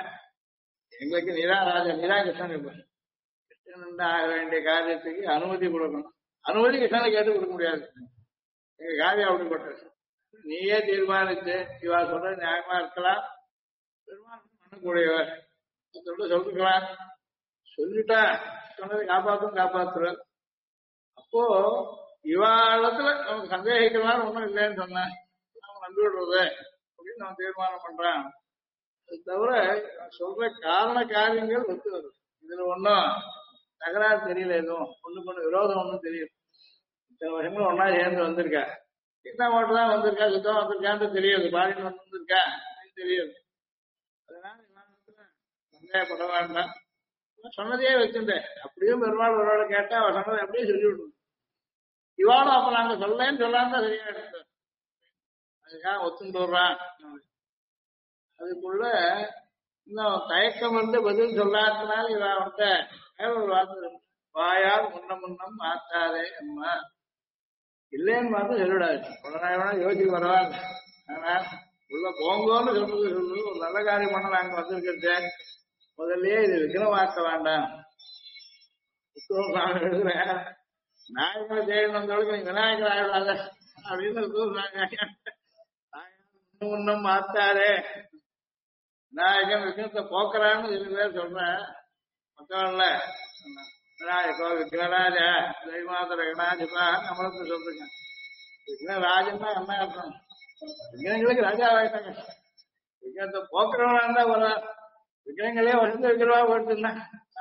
எங்களுக்கு நீதான் ராஜா, நீதான் கிருஷ்ணன். இருப்ப கிருஷ்ணன் ஆக வேண்டிய காரியத்துக்கு அனுமதி கொடுக்கணும். அனுமதி கிருஷ்ணனை கேட்டு கொடுக்க முடியாது. எங்க காரியம் அப்படிப்பட்டது. நீயே தீர்மானித்து இவா சொல்ற நியாயமா இருக்கலாம், தீர்மானம் பண்ணக்கூடியவர் சொல்லிருக்கலாம். சொல்லிட்டா சொன்னதை காப்பாத்துறார். அப்போ இவா இடத்துல நமக்கு சந்தேகிக்கலாம் ஒண்ணும் இல்லைன்னு சொன்னேன், நம்ம நம்பி விடுறது அப்படின்னு நம்ம தீர்மானம் பண்றான். அது தவிர சொல்ற காரண காரியங்கள் ஒத்து வருது. இதுல ஒன்னும் தகராறு தெரியல, எதுவும் ஒண்ணுக்கு விரோதம் ஒன்றும் தெரியல. இத்தனை வருஷங்களும் ஒன்னா சேர்ந்து வந்திருக்கா, சின்ன மட்டும் தான் வந்திருக்கா, சுத்தம் வந்திருக்கான்னு தெரியாது, பாடின்னு வந்திருக்கா தெரியாது. அதனால சந்தேகப்பட வேண்டாம். சொன்னதையே வச்சுட்டேன். அப்படியும் பெருமாள் ஒரு வேளை கேட்டா அவ சொன்னதை அப்படியே சொல்லி விடுவோம். இவாளும் அப்ப நாங்க சொல்லேன்னு சொல்லாம தான் சரியா எடுத்தோம். அதுக்காக ஒத்துண்டு வர்றான். அதுக்குள்ள இன்னும் தயக்கம் வந்து பதில் சொல்லாதனால இவ அவன்கிட்ட வேற ஒரு வார்த்தை, வாயால் முன்னம் மாத்தாதே அம்மா, இல்லைன்னு பார்த்து சொல்லிடாது. உடனே யோசிச்சு பரவாயில்ல, ஆனா உள்ள போங்கோன்னு சொல்றது சொல்லு, ஒரு நல்ல காரியம் பண்ண நாங்க வந்திருக்கிறேன், முதல்லயே இது விக்ரமாக்க வேண்டாம். நான் எழுதுறேன், நாயகனை தேடி வந்தவளுக்கு நீ விநாயகர் ஆயிடாத அப்படின்னு முன்னம் மாத்தாதே. விநாயகன் விக்னத்தை போக்குறான்னு சில பேர் சொல்றேன். மக்கள்ல விநாயகோ விக்னராஜா தெய்மாத விநாயகா நம்மளுக்கு சொல்றீங்க. விக்னராஜன்னா என்ன அர்த்தம்? விக்னங்களுக்கு ராஜாவாயிட்டாங்க. விக்னத்தை போக்குறவனா இருந்தா வர விக்னங்களே வசந்த விக்கிரவா போட்டுன்னா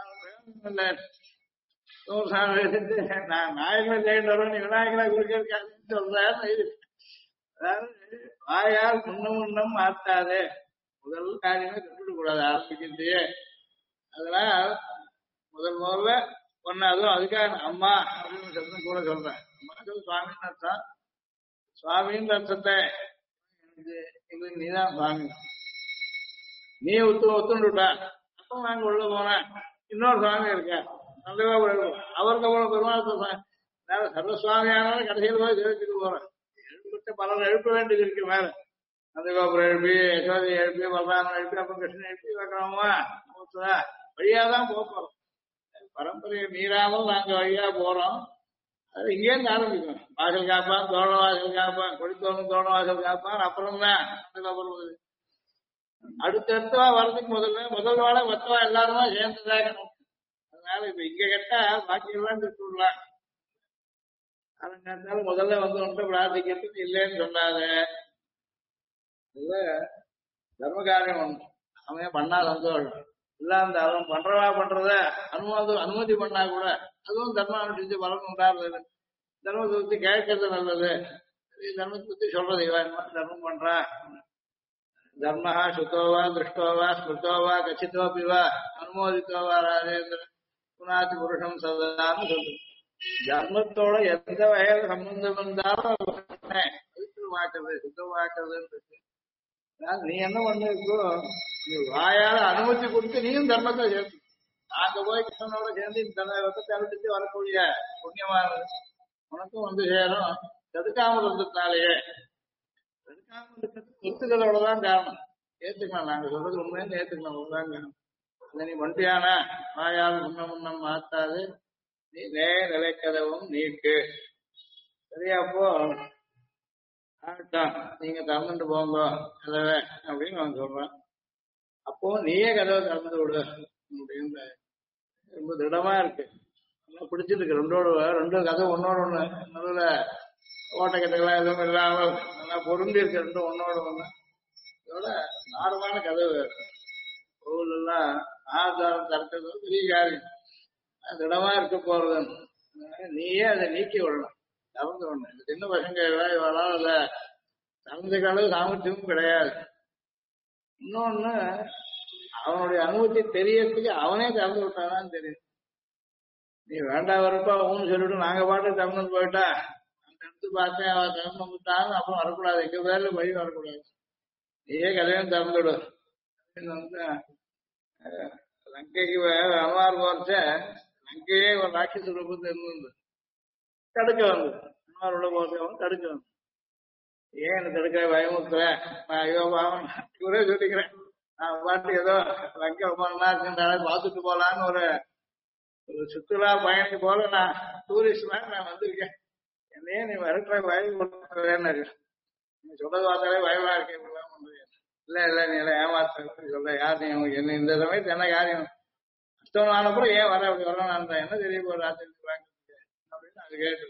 நான் நாயகனை தேடி வரேன், நீ விநாயகனா கொடுக்க சொல்றேன். அதாவது வாயால் முன்னம் மாத்தாதே, முதல் காரியமே கற்றுவிட கூடாது ஆரம்பிக்கிட்டே. அதனால் முதல்ல ஒன்னு அதுவும் அதுக்காக அம்மா அப்படின்னு சத்தம் கூட சொல்றேன். அம்மா சுவாமின்னு அர்த்தம். சுவாமின்ற அர்த்தத்தை எங்களுக்கு நீதான் சுவாமி, நீ ஒத்துண்டுட்டா. அப்ப நாங்க உள்ள போனேன், இன்னொரு சுவாமி இருக்க நல்லவா அவருக்கு அவ்வளவு பெருமாள் வேற சர்வசுவாமியானாலும் கடைசியில் போய் ஜெயிச்சுட்டு போறேன். எழுப்பிட்ட பலரை எழுப்ப வேண்டியது இருக்கு மேல. அந்த கோபுரம் எழுப்பி, யசோதை எழுப்பி, பலராமன் எழுப்பி, அப்புறம் கிருஷ்ணன் எழுப்பி வைக்கிறோமா வழியாதான் போறோம். பரம்பரையை மீறாமல் நாங்க வழியா போறோம். அது இங்கேருந்து ஆரம்பிக்கணும். வாசல் காப்பான், தோழ வாசல் காப்பான், கொடித்தோணும் தோழ வாசல் காப்பான், அப்புறம் தான் அந்த அடுத்தடுத்தவா வர்றதுக்கு முதல் வாழ மொத்தவா எல்லாருமா சேர்ந்துதாகணும். அதனால இப்ப இங்க கேட்டா பாக்கி எல்லாம் திட்டுலாம். அதனால முதல்ல வந்து பிரார்த்திக்கிறதுக்கு இல்லைன்னு சொன்னாங்க. தர்ம காரியம் ஒண்ணு அவன் பண்ணா சந்தோஷம் இல்ல, அந்த அவன் பண்றத அனுமதி பண்ணா கூட அதுவும் தர்மம் அனுப்பிச்சு பலன் உண்டாடுறது. தர்மத்தை பத்தி கேட்கறது நல்லது, தர்மத்தை பத்தி சொல்றது இவன் தர்மம் பண்றான். தர்ம சுத்தோவா திருஷ்டோவா ஸ்மிருத்தோவா கச்சித்தோபிவா அனுமோதித்தோவா ராஜேந்திர புனாதி புருஷம் சதான்னு சொல்றது. தர்மத்தோட எந்த வகையில சம்பந்தம் இருந்தாலும் பவித்திரமாக்குறது சுத்தமாக்குறதுன்னு இருக்கு. நீ என்ன பண்ணிருக்கோ, நீ வாயால அனுமதி கொடுத்து நீயும் தர்மத்தை சேர்த்து நாங்க போய் கிருஷ்ணனோட சேர்ந்து இந்த வெப்பத்தை அழுத்திட்டு வரக்கூடிய புண்ணியமானது உனக்கும் வந்து சேரும். தடுக்காமல் இருந்ததுனாலேயே ஒத்துக்கிறதோடதான் காரணம். ஏத்துக்கலாம், நாங்க சொல்றது உண்மைன்னு ஏத்துக்கலாம், உண்மைதான் காரணம். நீ மண்டியானா வாயால் முன்னம் மாத்தாது, நீ நிலைக்கதவும் நீக்கு. சரியா? அப்போ ஆகட்டும், நீங்க திறந்துட்டு போங்க கதவை அப்படின்னு அவன் சொல்றான். அப்போ நீயே கதவை திறந்து விடு அப்படின்னு ரொம்ப திடமா இருக்கு, நல்லா பிடிச்சிட்டு இருக்கு. ரெண்டு கதவு ஒன்னோட ஒண்ணு, நடுவுல ஓட்டக்கட்டைகள்லாம் எதுவும் இல்லாமல் நல்லா பொருந்தி இருக்கு, ரெண்டும் ஒன்னோட ஒண்ணு. இதோட நார்மான கதவு கோவில் எல்லாம் ஆதாரம் திறக்கிறது பெரிய காரியம், திடமா இருக்க போறது. நீயே அதை நீக்கி விடணும், திறந்து விடணும். சின்ன பசங்க இவளால் அதை திறந்துக்க அளவு சாமர்த்தியமும் கிடையாது. இன்னொன்னு, அவனுடைய அனுபவத்தை தெரியறதுக்கு அவனே திறந்து விட்டாதான் தெரியும். நீ வேண்டாம் வரப்பா அவனு சொல்லிட்டு நாங்க பாட்டு திறந்து போயிட்டா அந்த எடுத்து பார்த்தேன் அவன் திறந்து விட்டான்னு அப்புறம் வரக்கூடாது, எங்க பேர்ல வழி வரக்கூடாது. நீயே கதையும் திறந்துவிடு அப்படின்னு வந்து லங்கைக்கு அனுமார் போறச்ச லங்கையே ஒரு ராட்சச ரூபத்தை இருந்தது, தடுக்க வந்தது. அனுமார் உள்ள போறவங்க தடுக்க வந்து, ஏன் என்ன தடுக்க பயமுறுத்துற, நான் ஐயோ பாவன் இவரே சொல்லிக்கிறேன், நான் பாட்டு ஏதோ லங்கை ரொம்ப நல்லா இருக்குன்றாலே பார்த்துட்டு போலான்னு ஒரு ஒரு சுற்றுலா பயணி போல நான் டூரிஸ்ட் மாதிரி நான் வந்திருக்கேன். என்னையே நீ வரட்டுற வயது கொடுக்குறேன்னு நீ சொல்றது பார்த்தாலே பயமா இருக்கேன். இப்படிலாம் பண்றீங்க. இல்ல இல்ல நீ எல்லாம் ஏமாத்த சொல்ற யார் நீ உனக்கு என்ன இந்த சமயத்து என்ன காரியம் அஷ்டவன் ஆனப்புறம் ஏன் வர அப்படி வரணும் அந்த என்ன தெரிய போற ராத்திரி அப்படின்னு அது கேட்டு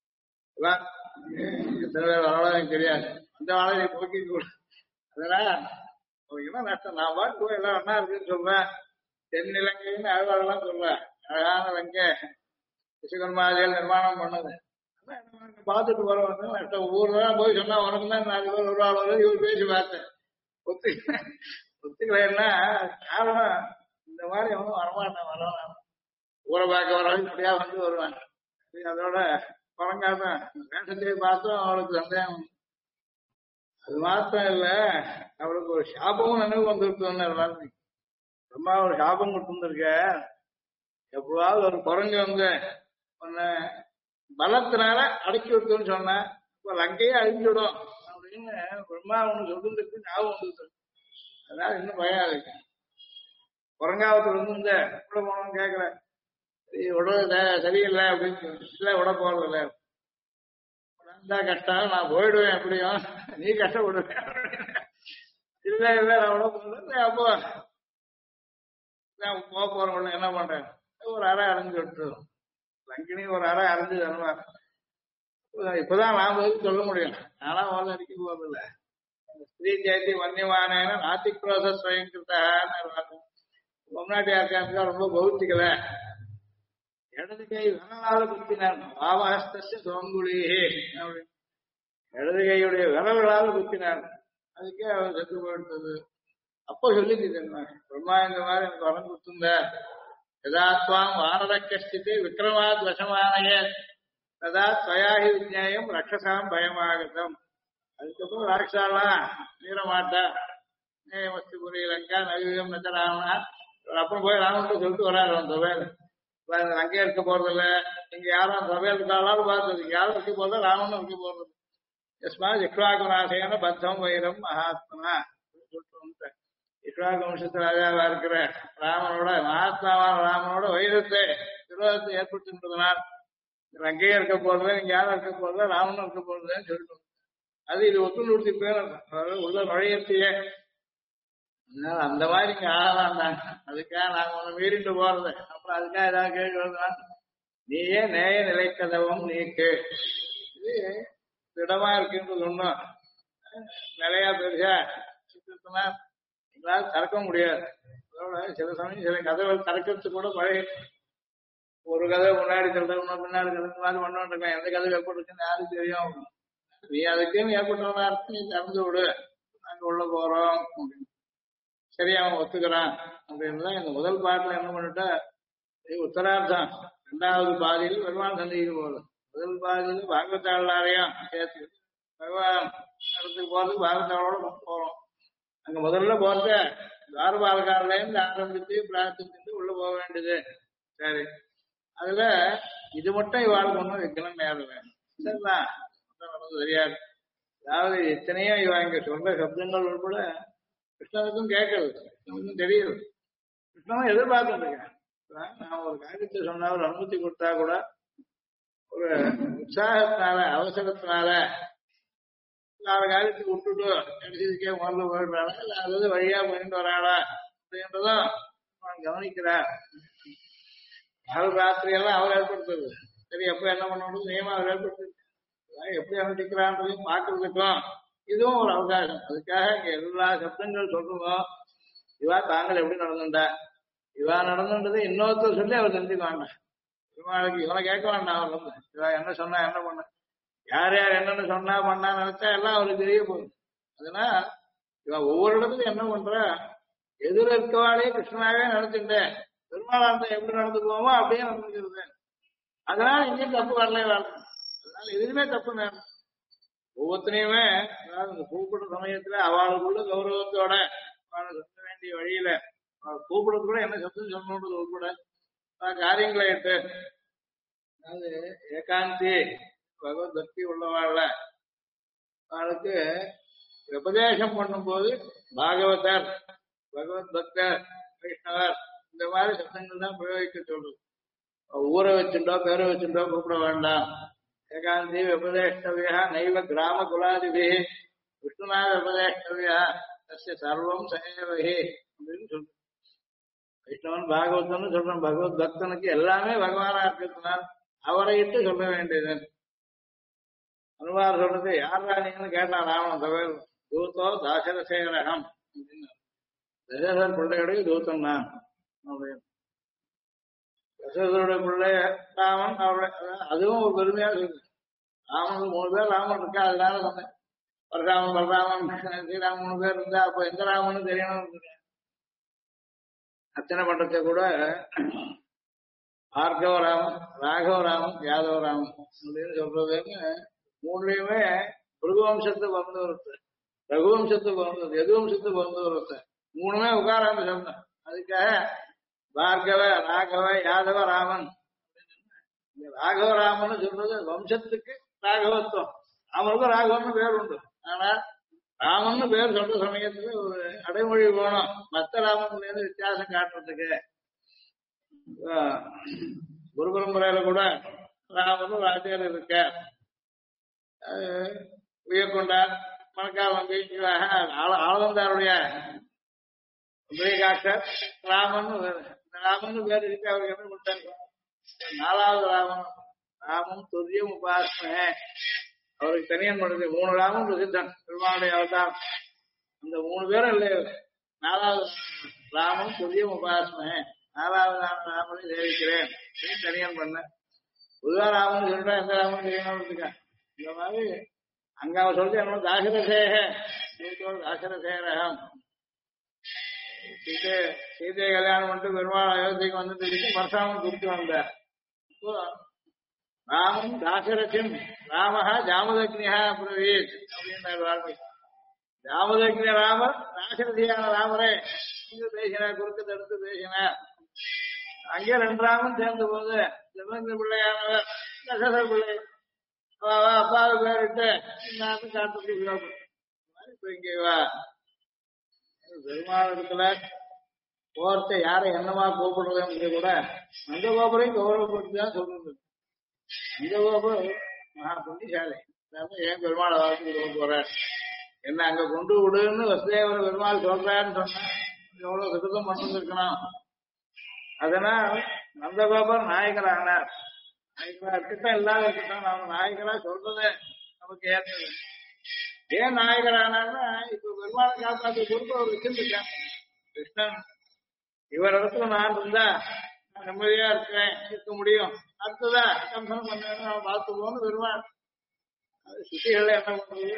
எத்தனை பேர் வரவளோ எனக்கு தெரியாது. அந்த வாழை நீ போக்கி கூட அதனால உனக்கு என்ன நஷ்டம் நான் பாட்டு போய் எல்லாம் ஒன்னா இருக்குன்னு சொல்றேன். தென்னிலங்கைன்னு அழுவாடெல்லாம் சொல்றேன். அழகான லங்கை விஸ்வகர்மாதிகள் நிர்மாணம் பண்ணது பார்த்துட்டு வரவங்க நஷ்டம். ஊர்லாம் போய் சொன்னா உனக்கு தான் 4 பேர் வருவாள் இவர் பேசி பார்த்தேன் ஒத்துக்கலைன்னா காரணம் இந்த மாதிரி அவனும் வரமாட்டான். வரலாம் ஊரை பார்க்க வரவங்க அப்படியா வந்து வருவாங்க. அதோட குரங்காதான் வேஷத்தை பார்த்தோம் அவளுக்கு சந்தேகம். அது மாத்திரம் இல்ல அவளுக்கு ஒரு சாபமும் நினைவு வந்துருக்குன்னு ரொம்ப ஒரு சாபம் கொடுத்துருக்க. எப்பவாவது ஒரு குரங்கு வந்து உன்னை பலத்தினால அடக்கி விட்டுன்னு சொன்னேன். இப்ப லங்கையே அழிஞ்சுடும் அப்படின்னு பிரம்மா ஒண்ணு சொல்லிருக்கு ஞாபகம் வந்துருக்கு. அதனால இன்னும் பயம் இருக்கு. குரங்காவத்துல வந்து இந்த கூட போனோம்னு கேட்கல உடம்பு சரியில்லை அப்படின்னு இல்ல விட போறதில்ல உடம்பா கஷ்டம் நான் போயிடுவேன் எப்படியும் நீ கஷ்டப்படுவேன். இல்ல இல்ல நான் விட போறது அப்போ நான் போக போறவங்க என்ன பண்றேன் ஒரு அறை அரைஞ்சு விட்டுரும். லங்கினி ஒரு அறை அரைஞ்சு தருவார். இப்பதான் நான் வந்து சொல்ல முடியும். நானா முதல்ல அடிக்க போறதில்ல. ஸ்ரீ ஜெயந்தி வன்னியமானேன்னு நாத்திக்ரோச சுயங்கிருத்தான்னு பொம்நாட்டியாருக்கா ரொம்ப பௌத்திக்கல. இடது கை விரலால குத்தினார். வாமஹஸ்தஸ்ய சோங்குழி அப்படின்னு இடது கையுடைய விரல்களால குத்தினார். அதுக்கே அவர் செத்து போயிட்டது. அப்போ சொல்லிட்டு பிரம்மா இந்த மாதிரி எனக்கு வரம் குத்துந்த யதாத்வாம் வானரக்கஷ்டித்து விக்ரமாத் வசமானய ததா ஸ்வயாஹி விஜயம் ரக்ஷசாம் பயமாகதம். அதுக்கப்புறம் ராட்சாலாம் மீறமாட்டா நேமஸ்து புரி லங்கா நவீகம் நச்ச ராவணா. அப்புறம் போய் ராவணன் சொல்லிட்டு வராரு அவன் சபையில அங்கே இருக்க போறதில்ல. இங்க யாரும் சபையில் இருக்காலும் பார்த்தது இங்க யாரும் இருக்க போறதா ராவணன் இருக்க போறது. எஸ்மா இக்ஷ்வாகுநாசேன பத்தம் வைரம் மகாத்மனா சொல்லிட்டு வந்துட்டேன். இக்ஷ்வாகு வம்சத்து ராஜாவா இருக்கிற ராமனோட மகாத்மாவான ராமனோட வைரத்தை விரோதத்தை ஏற்படுத்தின்றதுனால் அங்கேயே இருக்க போறதில்ல இங்க யாரும் இருக்க போறதா ராவணன் இருக்க போறதுன்னு சொல்லிட்டு அது இது ஒத்து நூற்றி பேர் உள்ள நுழையத்தையே அந்த மாதிரி இங்க ஆகலாம் தான். அதுக்காக நாங்க ஒண்ணு மீறிட்டு போறது. அப்புறம் அதுக்காக ஏதாவது கேட்கறதுனா நீயே நேய நிலைக்கதவும் நீக்கு. இது திடமா இருக்குன்றது ஒண்ணும் நிலையா பெருசா சித்தனா எங்களால் திறக்க முடியாது. அதோட சில சமயம் சில கதவை திறக்கிறது கூட பழைய ஒரு கதை முன்னாடி சொல்றது பின்னாடி சொல்றது மாதிரி பண்ண எந்த கதை எப்படி இருக்குன்னு யாருக்கு தெரியும். நீ அதுக்குன்னு ஏற்பட்டவனா நீ திறந்து விடு நாங்க உள்ள போறோம் அப்படின்னு. சரி அவன் ஒத்துக்கிறான் அப்படின்னு இந்த முதல் பாட்டுல என்ன பண்ணிட்டா உத்தரார்த்தம் 2வது பாதியில் பெருமாள் சந்தைக்கு போகுது. முதல் பாதியில பாகவத்தாளாரையும் சேர்த்து பகவான் இடத்துக்கு போறதுக்கு பாகவத்தாளோட போறோம். அங்க முதல்ல போறத துவாரபாலகாரில இருந்து ஆரம்பிச்சு பிரார்த்திச்சு உள்ள போக வேண்டியது. சரி அதுல இது மட்டும் இவாளுக்கு ஒண்ணும் வைக்கணும் நேரம் வேணும். சரிதான் நடந்து தெரியாது. அதாவது எத்தனையோ இவ இங்க சொல்ற சப்தங்கள் கூட கிருஷ்ணனுக்கும் கேட்கறது கிருஷ்ணனுக்கும் தெரியுது. கிருஷ்ணனும் எதிர்பார்த்துருக்கேன். நான் ஒரு காரியத்தை சொன்னா ஒரு அனுமதி கொடுத்தா கூட ஒரு உற்சாகத்தினால அவசரத்தினால 4 காரியத்துக்கு விட்டுட்டு கடைசிக்கே முதல்ல போயிடுறாளா இல்ல அதாவது வழியா போயிட்டு வராளா அப்படின்றதும் நான் கவனிக்கிறார். பகல் ராத்திரி எல்லாம் அவர் ஏற்படுத்துறது. சரி எப்ப என்ன பண்ணணும் நியமா அவர் ஏற்படுத்து எப்படி அனுமதிக்கிறான்றதையும் பார்க்கறதுக்கும் இதுவும் ஒரு அவகாசம். அதுக்காக இங்க எல்லா சப்தங்கள் சொல்றோம். இவா தாங்கள் எப்படி நடந்துட்டா இவா நடந்துன்றது இன்னொருத்தர் சொல்லி அவர் தெரிஞ்சுக்க வேண்டாம். இவனுக்கு இவனை கேட்க வேண்டாம். அவர் வந்து இவா என்ன சொன்னா என்ன பண்ண யார் யார் என்னன்னு சொன்னா பண்ணா நினைச்சா எல்லாம் அவருக்கு தெரிய போகுது. அதனால இவன் ஒவ்வொரு இடத்துக்கும் என்ன பண்ற எதிர இருக்கவாளே கிருஷ்ணனாவே நினைச்சுட்டேன் பெருமாளாந்த எப்படி நடந்துக்குவோமோ அப்படியே நடந்துக்கிறது. அதனால இங்கேயும் தப்பு வரல வேணும். அதனால எதுவுமே தப்பு வேணும். ஒவ்வொருத்தனையுமே அதாவது இந்த கூப்பிடுற சமயத்துல அவளுக்குள்ள கௌரவத்தோட அவளை சொல்ல வேண்டிய வழியில கூப்பிடுறது கூட என்ன சப்தம் சொல்லணுன்றது உட்பட காரியங்களை இட்டு அதாவது ஏகாந்தி பகவத் பக்தி உள்ளவாழ்ல அவளுக்கு உபதேசம் பண்ணும்போது பாகவதர் பகவத் பக்தர் வைஷ்ணவர் இந்த மாதிரி சப்தங்கள் தான் பிரயோகிக்க சொல்றது. ஊரை வச்சுட்டோ பேரை வச்சுட்டோ கூப்பிட வேண்டாம். ஏகாந்தி விபதேஷ்டவியா நைவ கிராம குலாதிபி விஷ்ணுனா விபதேஷ்டவியா தஸ்ய சர்வம் சயவகி அப்படின்னு சொல்ற. வைஷ்ணவன் பாகவதன்னு சொல்றேன். பகவத் பக்தனுக்கு எல்லாமே பகவானா இருக்கிறதுனால் அவரை இட்டு சொல்ல வேண்டியது. அனுமார் சொல்றது யாரா நீங்கன்னு கேட்டான் ராவணன் சபை. தூத்தோ தாசரசேகரகம் அப்படின்னு. தசரதர் பிள்ளையுடைய தூத்தம் தான் அப்படின்னு. தசரதருடைய பிள்ளை ராமன் அவருடைய அதுவும் ஒரு பெருமையா இருக்கு. ராமனுக்கு 3 பேர் ராமன் இருக்கா, அதனால சொன்னேன். பரராமன் பலராமன் ஸ்ரீராமன் 3 பேர் இருந்தா அப்ப எந்த ராமன்னு தெரியணும். அர்ச்சனை பண்றத கூட பார்கவராமன், ராகவராமன், யாதவராமன் அப்படின்னு சொல்றதுன்னு 3லயுமே பிருகுவம்சத்து பிறந்து ஒருத்தர், ரகுவம்சத்து பிறந்தது, எதுவம்சத்து பிறந்து ஒருத்தர். 3மே உட்காராம சொன்னேன். அதுக்காக பார்கவ ராகவ யாதவ ராமன். ராகவராமன் சொல்றது வம்சத்துக்கு ராகவத்துவம். ராமனுக்கும் ராகவன்னு பேர் உண்டு. ஆனா ராமன் பேர் சொல்ற சமயத்துல ஒரு அடைமொழி வேணும் மத்த ராமன்ல இருந்து வித்தியாசம் காட்டுறதுக்கு. குரு பரம்பரையில கூட ராமனும் ராஜர் இருக்க உயர்கொண்டார் மணக்காலம் ஆளவந்தாருடைய உபயகாட்சர் ராமன் ராமன் பேர் இருக்கு. அவருக்கு என்ன கொடுத்தாங்க? 4வது ராமன் ராமம் துரியம் உபாசனை அவருக்கு தனியன் பண்ணுது. 3 ராமன் பிரசித்தன் பெருமாளுடைய அவதாரம். அந்த 3 பேரும் இல்லையா 4வது ராமன் துரியம் உபாசனை 4வது ராமனை சேவிக்கிறேன் தனியன் பண்ண. பொதுவா ராமன் சொல்றா எந்த ராமன் தெரியணும். இந்த மாதிரி அங்க அவன் சொல்றது என்ன தாசரசேக தாசரசேகரகம். சீதையை கல்யாணம் பண்ணிட்டு பெருமாள் அயோத்திக்கு வந்து பரசாமன் குறித்து வந்தார். இப்போ ராமன் தாசரசிம் ராமஹா ஜாமதக்னியா பிரவீத் அப்படின்னாரு வால்மீகி. ஜாமதக்னி ராமர் தாசரதியான ராமரே இங்கு பேசினார், குறுக்கு தடுத்து பேசினார். அங்கே 2 ராமன் சேர்ந்த போது சிவந்த பிள்ளையானவர் தசரர் பிள்ளை அப்பாவை பேரிட்டு நாட்டு காட்டுக்கு இப்ப இங்க பெருமாளத்துல போர்த்த யாரை என்னமா கூப்பிடுறதுன்னு கூட நந்தகோபுரையும் கௌரவப்படுத்திதான் சொல்றது. நந்தகோபுரம் மகா புண்ணியசாலை. ஏன் பெருமாளை வாழ்த்து கொண்டு போற என்ன அங்க கொண்டு விடுன்னு வசுதேவர பெருமாள் சொல்றாருன்னு சொன்னா எவ்வளவு சுத்தம் பண்ணிருக்கணும். அதனால் நந்தகோபர் நாயகர் ஆனார். நாயகரா இருக்கட்டும் இல்லாத இருக்கட்டும் நாம நாயகரா சொல்றது நமக்கு ஏற்றது. ஏன் நாயகர் ஆனார்னா இப்ப பெருமாளை காப்பாற்ற பொறுப்பு அவர் வச்சிருக்கான். கிருஷ்ணன் இவர் இடத்துல நான் இருந்தா நான் நிம்மதியா இருக்க முடியும். அடுத்ததா கம்சனம் பண்ண நம்ம பார்த்துப்போம்னு பெருமாள். அது சிட்டிகள்ல என்ன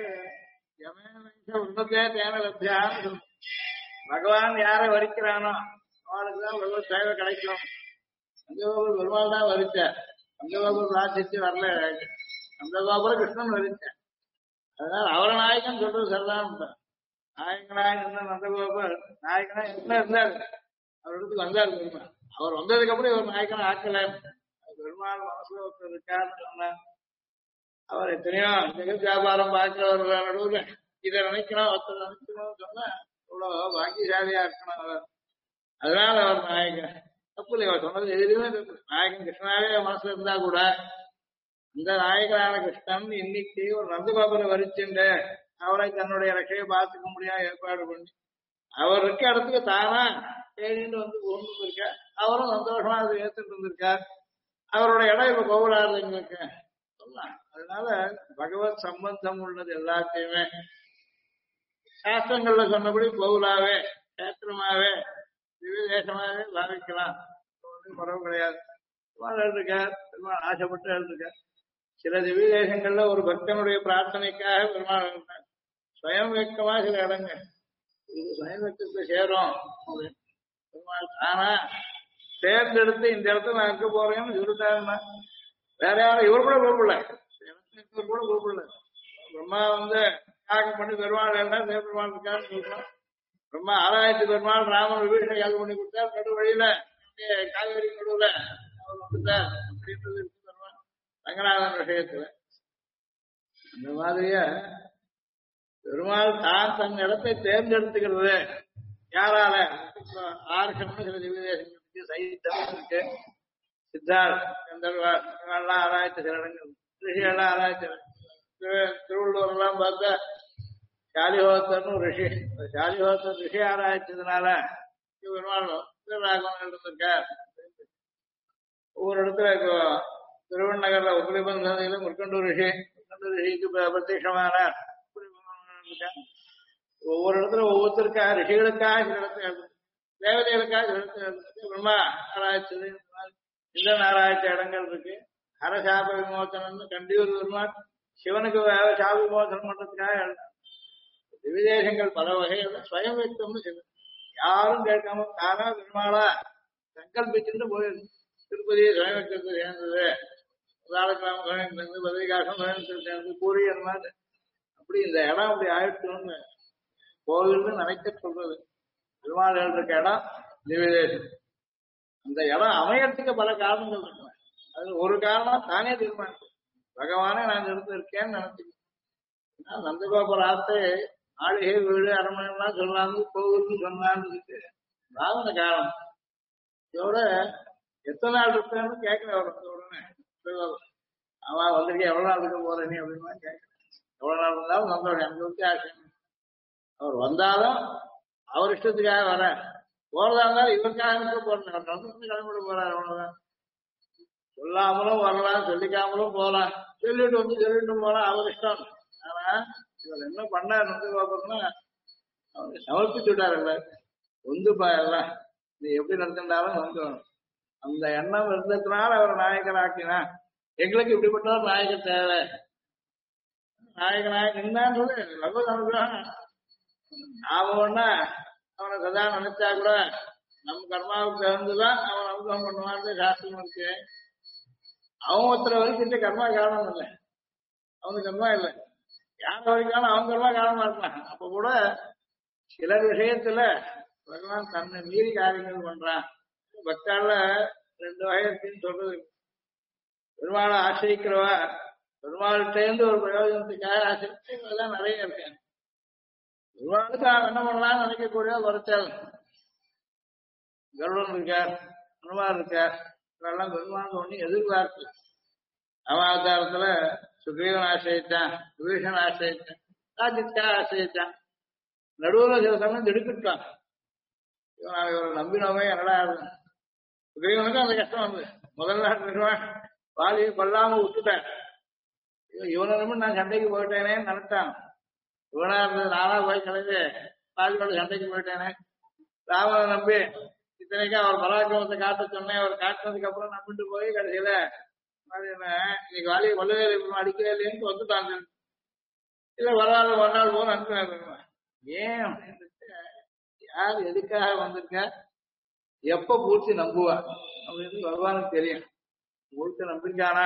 பண்றது உன்னதே தேன லட்சியான்னு சொல்லும். பகவான் யாரை வரிக்கிறானோ அவனுக்குதான் பகவத் சேவை கிடைக்கும். நந்தகோபுரம் பெருமாள் தான் வரிச்சார். நந்தகோபுரம் ராஜ்யத்து வரல. நந்தகோபுரம் கிருஷ்ணன் வரிச்சார். அதனால அவரை நாயகன் சொல்றது சரிதான். நாயகனாய் இருந்த நந்தகோபர் நாயகனா என்ன இருந்தாரு அவர் இடத்துக்கு வந்தார் பெருமாள். அவர் வந்ததுக்கு அப்புறம் இவர் நாயகனை ஆக்கல. பெருமாள் மனசுல ஒருத்தர் இருக்காருன்னு சொன்னார். அவர் எத்தனையோ ஜெகத் வியாபாரம் பார்க்கிறவர்கள் நடுவில் இதை நினைக்கணும் ஒருத்தர் நினைக்கணும்னு சொன்னா இவ்வளவு பாக்கியசாலியா இருக்கணும் அவர். அதனால அவர் நாயகன் தப்பு இல்லை. அவர் சொன்னது எதிலுமே தப்பு. நாயகன் கிருஷ்ணாவே மனசுல இருந்தா கூட இந்த நாயகனான கிருஷ்ணன் இன்னைக்கு ஒரு நந்தகோபுரை வரிச்சுண்டு அவரை தன்னுடைய ரக்கையை பார்த்துக்க முடியாது ஏற்பாடு பண்ணி அவர் இருக்க இடத்துக்கு தானா தேடிட்டு வந்து கொண்டு இருக்கார். அவரும் சந்தோஷமா அதை ஏத்துட்டு இருந்திருக்கார். அவருடைய இடம் இப்ப கோவிலாறு எங்களுக்கு சொல்லலாம். அதனால பகவத் சம்பந்தம் உள்ளது எல்லாத்தையுமே சாஸ்திரங்கள்ல சொன்னபடி கோவிலாவே சேத்திரமாவே திவ்யதேசமாவே பாவிக்கலாம். குறவு கிடையாது. இருக்கார் பெருமாள் ஆசைப்பட்டு இருக்கார். சில திவ்ய தேசங்கள்ல ஒரு பக்தனுடைய பிரார்த்தனைக்காக பெருமாள் இருந்தார். ஸ்வயம் வெக்கமா சில இடங்கள் இது ஸ்வயம் வெக்கத்தை சேரும். பெருமாள் ஆனா தேர்ந்தெடுத்து இந்த இடத்துல நான் இருக்க போறேன்னு சொல்லிட்டாருன்னா வேற யாரும் இவர் கூட கூப்பிடல. இவர் கூட கூப்பிடல. பிரம்மா வந்து யாகம் பண்ணி பெருமாள் எல்லாம் பெருமாள் இருக்காருன்னு சொல்றோம். பிரம்மா ஆராய்ச்சி பெருமாள் ராமன் விபீஷணை யாகம் பண்ணி கொடுத்தார். நடு வழியில காவேரி நடுவுல அவர் வந்துட்டார் அப்படின்றது இருக்கு பெருமாள் ரங்கநாதன் விஷயத்துல. அந்த மாதிரிய பெருமாள் தான் தன் இடத்தை தேர்ந்தெடுத்துக்கிறது யாரால ஆர்ஷம்னு சில திவ்ய தேசங்களுக்கு சைத்தம் இருக்கு. சித்தாள் கந்தர்வாள் எல்லாம் ஆராய்ச்சி சில இடங்கள் ரிஷிகள்லாம் ஆராய்ச்சி திருவள்ளூர் எல்லாம் பார்த்தா சாலிஹோத்தர்னு ஒரு ரிஷி சாலிஹோத்தர் ரிஷி ஆராய்ச்சதுனால ராகவன் இருந்திருக்கார். ஒவ்வொரு இடத்துல இப்போ திருவண்ணகர்ல உபரிபந்ததியில முற்கண்டூர் ரிஷிக்கு பிரத்யட்சமானார். ஒவ்வொரு இடத்துல ஒவ்வொருத்தருக்காக ரிஷிகளுக்காக சில இடத்துல தேவதைகளுக்காக சில இடத்துல பிரம்மா ஆராய்ச்சது இந்திரன் ஆராய்ச்ச இடங்கள் இருக்கு. ஹரசாப விமோசனம்னு கண்டியூர் பெருமாள் சிவனுக்கு சாப விமோசனம் பண்றதுக்காக விவிதேசங்கள் பல வகைகள் ஸ்வயம் வைத்தம்னு சொல்லுது. யாரும் கேட்காம தானா பெருமாளா சங்கல்பிச்சுட்டு போயிருக்கு. திருப்பதியை ஸ்வயம் வைக்கிறது சேர்ந்தது, உதாரணக்கிராம ஸ்வயம் சேர்ந்து, பதவிகாசம் ஸ்வயம் சேர்ந்து, பூரி அந்த மாதிரி அப்படி இந்த இடம் அப்படி ஆயிடுச்சுன்னு கோவில்னு நினைக்க சொல்றது. பெருமாள் இருக்க இடம் திவ்யதேசம். அந்த இடம் அமையறதுக்கு பல காரணங்கள் இருக்கு. அது ஒரு காரணம் தானே தீர்மானிக்கும். பகவானே நான் இருக்கேன்னு நினைச்சுக்கேன். நந்தகோபுராத்தை ஆளிகை வீடு அரண்மனைலாம் சொல்லாம கோவில்னு சொன்னான்னு இருக்கு. ராவண காரணம் இதோட எத்தனை நாள் இருப்பேன்னு கேட்கல. உடனே அவன் வந்திருக்கேன் எவ்வளவு நாள் இருக்க போற நீ அப்படின்னு கேட்கல. எவ்வளவு நாள் இருந்தாலும் சந்தோஷம் எனக்கு வந்து ஆசை. அவர் வந்தாலும் அவர் இஷ்டத்துக்காக வர போறதா இருந்தாலும் இவருக்காக இருக்க போறேன் கிளம்பிட போறாரு. அவ்வளவுதான். சொல்லாமலும் வரலாம், சொல்லிக்காமலும் போலாம், சொல்லிட்டு போலாம், அவர் இஷ்டம். ஆனா இவர் என்ன பண்ணார் நந்தகோபுரம்னா அவருக்கு சமர்ப்பிச்சு விட்டாருல்ல ஒந்துப்பா எல்லாம் நீ எப்படி நடத்தினாலும் வந்துடும். அந்த எண்ணம் இருந்ததுனால அவர் நாயகர் ஆக்கினா. எங்களுக்கு இப்படிப்பட்டவர் நாயகர் தேவை. நாயகனாக நின்னான்னு சொல்லி பகவத் அனுகிரகம். நாம ஒண்ணா அவனை சதா நினைச்சா கூட நம்ம கர்மாவுக்கு தகுந்துதான் அவன் அனுகிரகம் பண்ணுவான்னு சாஸ்திரம் இருக்கு. அவன் ஒருத்தர வரைக்கும் கர்மா காரணம் இல்லை, அவனுக்கு கர்மா இல்லை. யார் வரைக்கும் அவங்க கர்மா காரணமா இருப்பான். அப்ப கூட சில விஷயத்துல பகவான் தன்னை மீறி காரியங்கள் பண்றான். பக்தால ரெண்டு வகை இருக்குன்னு சொல்றது. பெருமாளை ஆசிரிக்கிறவா பெருமாள்கிட்டேருந்து ஒரு பிரயோஜனத்துக்காக ஆசிரியதான் நிறைய இருக்கேன். பெருமாளுக்கு என்ன பண்ணலாம்னு நினைக்கக்கூடிய குறைச்சால் கருடன் இருக்கார், பெருமாள் இருக்கார், இதெல்லாம் பெருமாள் ஒண்ணு எதிர்பார்ப்பு. அவதாரத்துல சுக்ரீவன் ஆசிரியிச்சான், விபீஷன் ஆசிரியிச்சான், ராஜித்காக ஆசிரியிச்சான். நடுவில் சில சமயம் திடுக்கிட்டான். இவரை நம்பினோமே என்னடா சுக்ரீவனுக்கும் அந்த கஷ்டம் வந்து முதல் நாள் வாலியை கொல்லாம விட்டுட்டேன். இவனை நம்பி நான் சண்டைக்கு போயிட்டேனேன்னு நினைச்சான். இவனா இருந்தது நானா போய் கிளம்பி வாலியோட சண்டைக்கு போயிட்டேனே. ராவனை நம்பி இத்தனைக்கும் அவர் பராக்கிரமத்தை காட்ட சொன்னேன். அவர் காட்டினதுக்கு அப்புறம் நம்பிட்டு போய் கடைசியில இன்னைக்கு வாலியை கொல்லவே அடிக்கவே இல்லைன்னு வந்துட்டாங்க. இல்ல பரவாயில்ல ஒரு நாள் போக அனுப்பினேன். ஏன் அப்படின்னு யார் எதுக்காக வந்திருக்க, எப்ப பூர்த்தி நம்புவா அப்படின்னு பகவானுக்கு தெரியும். பூர்த்தி நம்பிருக்கானா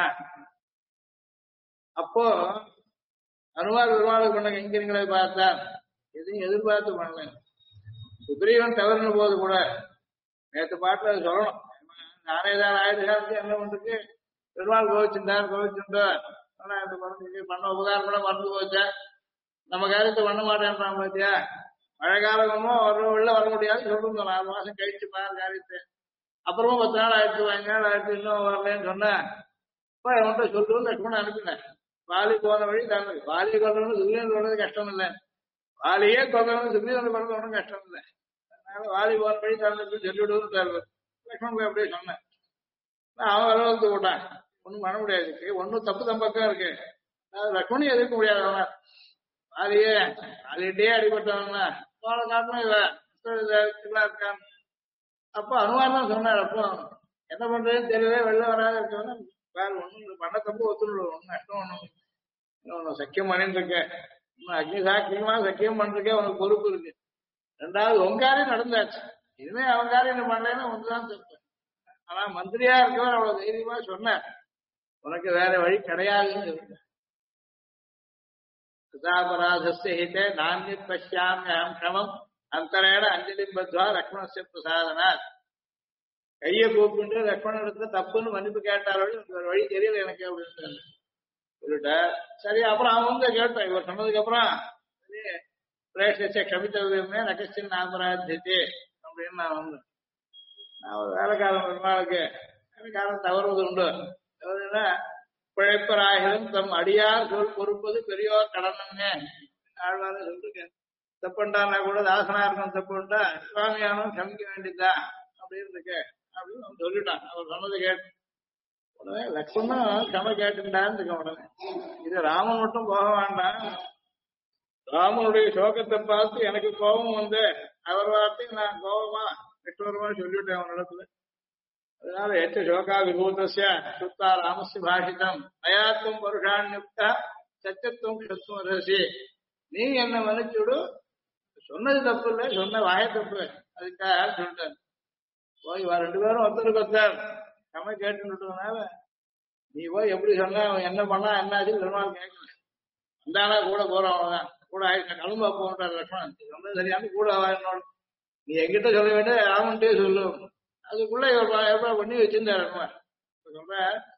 அப்போ அனுமார் பெருமாளுக்கு பண்ண கைங்கரியங்களை பார்த்தா எதையும் எதிர்பார்த்து பண்ணல. சுக்ரீவன் தவறுன போது கூட நேற்று பாட்டுல அது சொல்லணும். நானே தான் ஆயுதகாலத்து என்ன பண்றது பெருமாள் கோவிச்சுட்டார் ஆனா இந்த பண்ண உபகாரம் கூட மறந்து போச்சா, நம்ம காரியத்தை பண்ண மாட்டேன்றான் பாத்தியா. மழை காலமும் உள்ள வர முடியாது சொல்லுங்க. 4 மாசம் கழிச்சு பாரு காரியத்தை. அப்புறமா 10 நாள் ஆயிடுச்சு, 5 நாள் ஆயிடுச்சு, இன்னும் வரலன்னு சொன்னேன். அவன்கிட்ட சொல்லுவோம் லட்சுமணன் அனுப்பினேன். வாலி போன வழி தாங்க. வாலியை கொள்ளணும் சுக்ரீவன் கொள்றது கஷ்டம் இல்லை, வாலியே கொள்ளணும் சுக்ரீவன் கொள்றது ஒன்றும் கஷ்டம் இல்லை. அதனால வாலி போன வழி தாங்க சொல்லிவிடுவோம் தருவது லட்சுமணன் அப்படியே சொன்னேன். அவன் வரவழைத்து போட்டான். ஒன்றும் பண்ண முடியாது, ஒன்றும் தப்பு தம்பக்கம் இருக்கு. லட்சுமணி எதிர்க்க முடியாது. அவன் வாலிகிட்டே அடிபட்டவன்னா அவனை காட்டணும் இருக்கான். அப்போ அனுமான் தான் சொன்னார். அப்போ என்ன பண்றதுன்னு தெரியல, வெளில வராது இருக்கவன வேற ஒண்ணும் பண்ண தப்பு ஒத்துணும், ஒன்னும் நஷ்டம் ஒண்ணும் சக்கியம் பண்ணிட்டு இருக்கேன். இன்னும் அக்னி சாக்கியமா சக்கியம் பண்றதுக்கே உனக்கு பொறுப்பு இருக்கு. 2வது உங்காரியம் நடந்தாச்சு, இனிமே அவன் காரியம் பண்ணலன்னா ஒன்றுதான் தப்பு. ஆனா மந்திரியா இருக்கவர் அவ்வளவு தைரியமா சொன்னார், உனக்கு வேற வழி கிடையாதுன்னு இருக்கு. சுதாபராதஸ்தே நானிய பசியாமியம் கிரமம் அந்தரேட அஞ்சலி பத்வா லக்ஷ்மணஸ்ய பிரசாதனாத். கையை கூப்பிட்டு லக்ஷ்மணத்துல தப்புன்னு மன்னிப்பு கேட்டாரோட ஒரு வழி தெரியல எனக்கு அப்படின்னு சொல்லிட்டார். சரி, அப்புறம் அவன் வந்து கேட்டான். இவர் சொன்னதுக்கு அப்புறம் பிரேஷ கமித்தவியமே நகஸ்டின் நாமராஜ்யத்தே அப்படின்னு நான் வந்து நான் ஒரு வேலைக்காரன் பெருமாளுக்கு காரணம் தவறுவது உண்டு. தவறுனா பிழைப்பராகிலும் தம் அடியார் சொல் பொறுப்பது பெரியோர் கடனங்க ஆழ்வார சொல்லிருக்கேன். தப்புண்டானா கூட தாசனா இருக்கும், தப்புண்டா சுவாமியானும் சமைக்க வேண்டியதா அப்படின்னு இருக்கு அப்படின்னு அவன் சொல்லிட்டான். அவர் சொன்னதை கேட்டு உடனே லக்ஷ்மணும் சம கேட்டுட்டான்னு இருக்க. உடனே இது ராமன் மட்டும் போக வேண்டாம், ராமனுடைய சோகத்தை பார்த்து எனக்கு கோபம் வந்து அவர் வார்த்தையும் நான் கோபமா விஷ்ணுவரமா சொல்லிவிட்டேன் அவனிடத்துல. அதனால எச்ச சோகா விபூதஸ்ய சுத்தா ராமஸ்ய பாஷிதம் நயாத்துவம் பருஷான்யுக்தா சத்தியத்துவம் க்ஷத்துவம் ரசி. நீ என்ன மன்னிச்சுடு, சொன்னது தப்பு இல்லை, சொன்ன வாய தப்பு, அதுக்காக சொல்லிட்டாரு. போய் இவ ரெண்டு பேரும் ஒருத்தருக்கு ஒருத்தர் சம கேட்டுனால நீ போய் எப்படி சொன்ன என்ன பண்ணா என்ன ஆச்சு பெருமாள் கேட்கல. இந்தானா கூட போறவன் கூட ஆயிடுச்சு கிளம்பா போட்டார் லட்சுமணன். சொன்னது சரியான கூட என்னோட நீ எங்கிட்ட சொல்ல வேண்டிய ராமன்ட்டே சொல்லு. அதுக்குள்ள இவர் எவ்வளவு பண்ணி வச்சிருந்தாரு சொல்ற.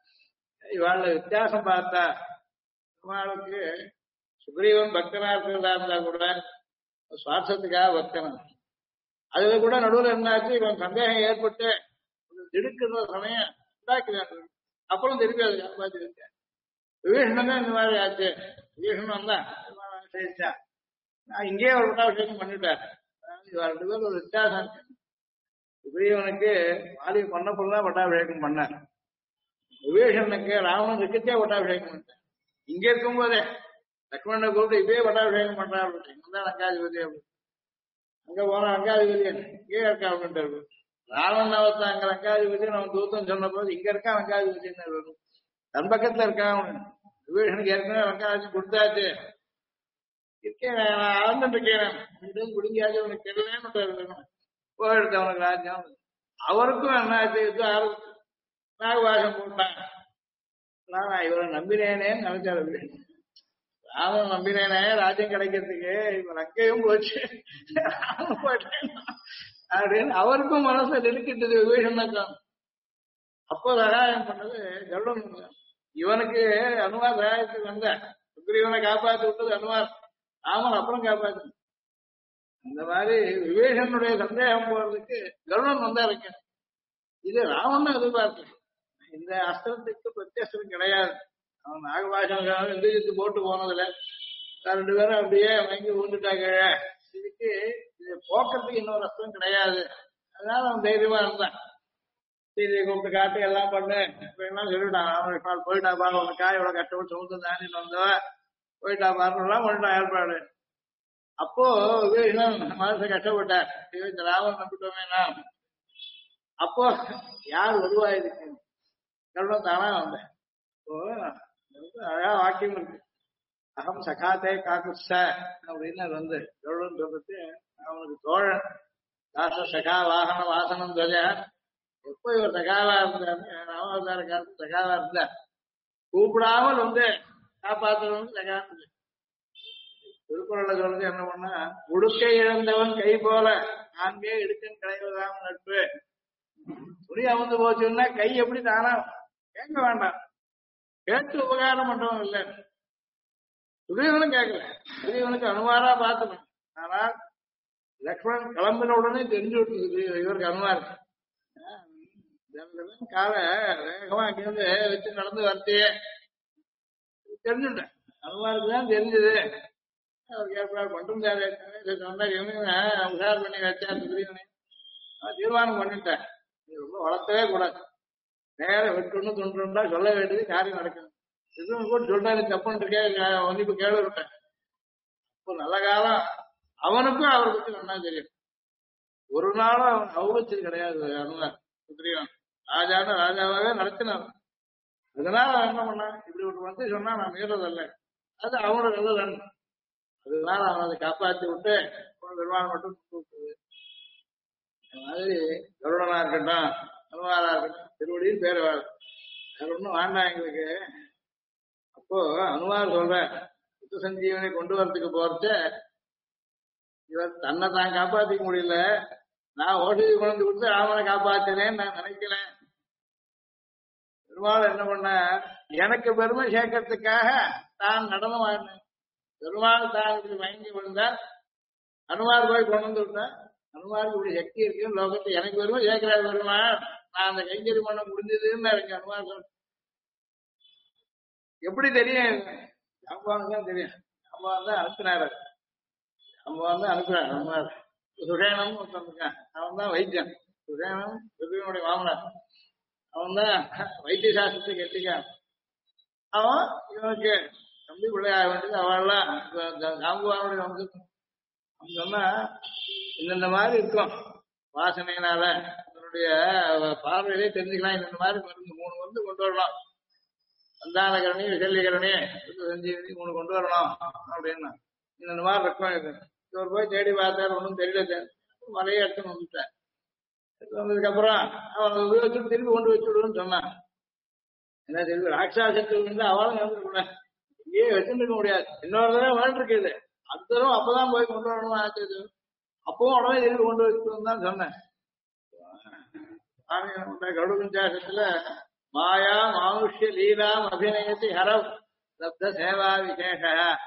இவாழ வித்தியாசம் பார்த்தா பெருமாளுக்கு சுக்ரீவன் பக்தனா இருக்கிறதா இருந்தா கூட சுவார்த்தத்துக்காக பக்தனா, அதுல கூட நடுவில் என்னாச்சு இவன் சந்தேகம் ஏற்பட்டு திடுக்கிற சமயம் உண்டாக்கிறான். அப்புறம் திருப்பி அதை காப்பாற்றி வச்சேன். விபீஷணன் தான் இந்த மாதிரி ஆச்சு. விபீஷணன் தான் செய்தான். நான் இங்கேயே ஒரு பட்டாபிஷேகம் பண்ணிட்டேன். இவன் ரெண்டு பேரும் ஒரு வித்தியாசம் இருக்கு. சுக்ரீவனுக்கு வாலிய பண்ணப்பொழுதுதான் பட்டாபிஷேகம் பண்ணார். விபீஷணனுக்கு ராவணன் இருக்கத்தே பட்டாபிஷேகம் பண்ணிட்டேன். இங்க இருக்கும் போதே லக்ஷ்மணனை கூப்பிட்டு இப்பயே பட்டாபிஷேகம் பண்றாரு. இங்கதான் அங்காதிபதி அப்படி அங்க போனா அங்காதிபதி இங்கே இருக்கா அப்படின்ட்டு. ராவணன் அவர்தான் அங்க அங்காதிபதி நம்ம தூத்தம் சொன்ன போது இங்க இருக்கா அங்காதிபதி தன் பக்கத்துல இருக்கான். விபீஷனுக்கு ஏற்கனவே அங்காதி கொடுத்தாச்சு இருக்கேன், நான் ஆழ்ந்துட்டு இருக்கேன் குடிஞ்சாச்சு உனக்கு தெரியலன்னு போயிடுத்து அவனுக்கு ராஜ்யம். அவருக்கும் என்ன ஆரம்பிச்சு நாகவாசம் போட்டான். நான் இவரை நம்பினேனேன்னு நினைச்சாரு. ராமன் நம்பினேனே ராஜ்யம் கிடைக்கிறதுக்கு இவன் அங்கேயும் போச்சு போயிட்டேன் அப்படின்னு அவருக்கும் மனசை நெருக்கிட்டது விபீஷணனுக்கும். அப்போ சகாயம் பண்ணது கருடன். இவனுக்கு அனுமார் சகாயத்துக்கு வந்த சுக்ரீவனை காப்பாற்றி விட்டது அனுமார், ராமன் அப்புறம் காப்பாத்து. இந்த மாதிரி விபீஷனுடைய சந்தேகம் போறதுக்கு கருடன் வந்தா இருக்க. இது ராமன் எதிர்பார்க்க. இந்த அஸ்திரத்துக்கு பிரத்யஸ்திரம் கிடையாது. அவன் நாகபாஷன் எந்திரிச்சு போட்டு போனதுல ரெண்டு பேரும் அப்படியே வாங்கி ஊந்துட்டாங்க. இதுக்கு இது போக்குறதுக்கு இன்னொரு அஸ்திரம் கிடையாது. அதனால அவன் தைரியமா இருந்தான். சீதையை கூப்பிட்டு காட்டு எல்லாம் பண்ணு எல்லாம் சொல்லிவிட்டான். ராமன் போயிட்டா பாரு, உனக்கு காய் எவ்வளவு கஷ்டப்பட்டு சுமந்து தாண்டிட்டு வந்தவ போயிட்டா பாருலாம் பண்ணிட்டான் ஏற்பாடு. அப்போ விபீஷணன் மனசை கஷ்டப்பட்டார். இந்த ராவன் நம்பிட்டோமே நான். அப்போ யார் வருவா இருக்கு கருடம் தானா வந்தேன். அழகா வாக்கியம் இருக்கு. அகம் சகாத்தே காக்குச்ச அப்படின்னு வந்து கருடன் சொல்றது அவனுக்கு தோழன். தாச சகா வாகன வாசனம் துவஜ. எப்போ இவர் சகாவா இருந்தாரு, ராமாவதார காலத்து சகாவா இருந்தார். கூப்பிடாமல் வந்து காப்பாற்றணும்னு சகாந்து திருக்குறள்ல சொல்றது என்ன பண்ணா, உடுக்கை இழந்தவன் கை போல நான்கே இடுக்கன் கிடைவதாம் நட்பு. துணி அமர்ந்து போச்சுன்னா கை எப்படி தானா கேட்க வேண்டாம், கேட்டு உபகாரம் பண்றவன் இல்லை. சுக்ரீவனும் கேட்கல, சுக்ரீவனுக்கு அனுமாரா பார்த்துக்கணும். ஆனால் லக்ஷ்மணன் கிளம்பின உடனே தெரிஞ்சு விட்டு இவருக்கு அனுமார் கால வேகமா அங்கிருந்து வச்சு நடந்து வரத்தையே தெரிஞ்சுட்டேன். அனுமாருக்கு தான் தெரிஞ்சது. அவர் கேட்பார் மட்டும் சொன்னா இவனுங்க உஷார் பண்ணி வச்சா சுக்ரீவனை தீர்மானம் பண்ணிட்டேன். ரொம்ப வளர்த்தவே கூடாது, நேரம் விட்டுன்னு துண்டுண்டா சொல்ல வேண்டியது காரியம் நடக்கணும். இதுவும் கூட சொல்றாரு தப்புன்னு இருக்கே ஒன்னிப்பு கேள்வி விட்டேன். இப்போ நல்ல காலம் அவனுக்கும் அவரை பத்தி நல்லா தெரியும். ஒரு நாளும் அவன் அவுச்சது கிடையாது. அனுமார் சுக்ரீவன் ராஜான ராஜாவாகவே நடத்தினான். அதனால அவன் என்ன பண்ணான், இப்படி ஒரு வந்து சொன்னா நான் மீறதில்ல, அது அவனோட நல்லதான். அதனால அவன் அதை காப்பாற்றி விட்டு ஒரு பெருமாள் மட்டும் கூப்பிடுது. இந்த மாதிரி கருடனா இருக்கட்டும் அனுமாரா இருக்கட்டும் திருவடியும் பேர் வேறு ஒன்றும் வேண்டாம் எங்களுக்கு. அப்போ அனுமார் சொல்ற புத்த சஞ்சீவனை கொண்டு வரதுக்கு போறச்ச இவர் தன்னை தான் காப்பாற்றிக்க முடியல, நான் ஓடி கொண்டு கொடுத்து ராமனை காப்பாத்தினேன்னு நான் நினைக்கிறேன். பெருமாள் என்ன பண்ண, எனக்கு பெருமை சேர்க்கறதுக்காக தான் நடனம் ஆடினேன். பெருமாள் தான் இப்படி மயங்கி விழுந்தார், அனுமார் போய் கொண்டு வந்து விட்டார். அனுமாருக்கு இப்படி சக்தி இருக்குன்னு லோகத்தை எனக்கு வருமா கேட்கிறாரு வருமா நான் அந்த கைங்கறி பண்ண முடிஞ்சதுன்னு எனக்கு அனுமார் சொல்ல எப்படி தெரியும் அம்மாவுக்கு தான் தெரியும் அம்மா தான் அனுப்பினாரு அம்மா தான் அனுப்பினார் அனுமார் சுஷேனம் ஒருத்தன் இருக்கான் அவன் தான் வைத்தியன் சுஷேனம் பிருத்திவினுடைய மாமனார் அவன் தான் வைத்திய சாஸ்திரத்தை கெட்டிக்கான் அவன் இவனுக்கு தம்பி பிள்ளையாக வேண்டியது அவள்லாம் காம்புவானுடைய வந்து அவன் சொன்னா இந்த மாதிரி இருக்கும் வாசனையினால அதனுடைய பார்வையிலே தெரிஞ்சுக்கலாம் இந்த மாதிரி மருந்து 3 மருந்து கொண்டு வரணும் சந்தானகரணி விசல்யகரணி சஞ்சீவனி 3 கொண்டு வரணும் அப்படின்னா இந்த மாதிரி இருக்கும் இது இவர் போய் தேடி பார்த்தாரு ஒன்றும் தெரியல மலையை எடுத்துன்னு வந்துட்டேன் வந்ததுக்கு அப்புறம் அவன் உபயோகிச்சுட்டு திரும்பி கொண்டு வச்சு விடுன்னு சொன்னான் என்ன திரும்பி ராட்சாசத்துக்கு இருந்து அவளும் இறந்துக்கூடாது இங்கேயே வச்சுருக்க முடியாது இன்னொரு தடவை வேண்டிருக்குது அடுத்த தடவை அப்பதான் போய் கொண்டு வரணும் ஆச்சது அப்பவும் உடனே திரும்பி கொண்டு வச்சுக்கணும் தான் சொன்னேன் கருட பஞ்சாசத்துல மாயா மானுஷ்ய லீலாம் அபிநயத்தை ஹரவ் லப்த சேவா விசேஷ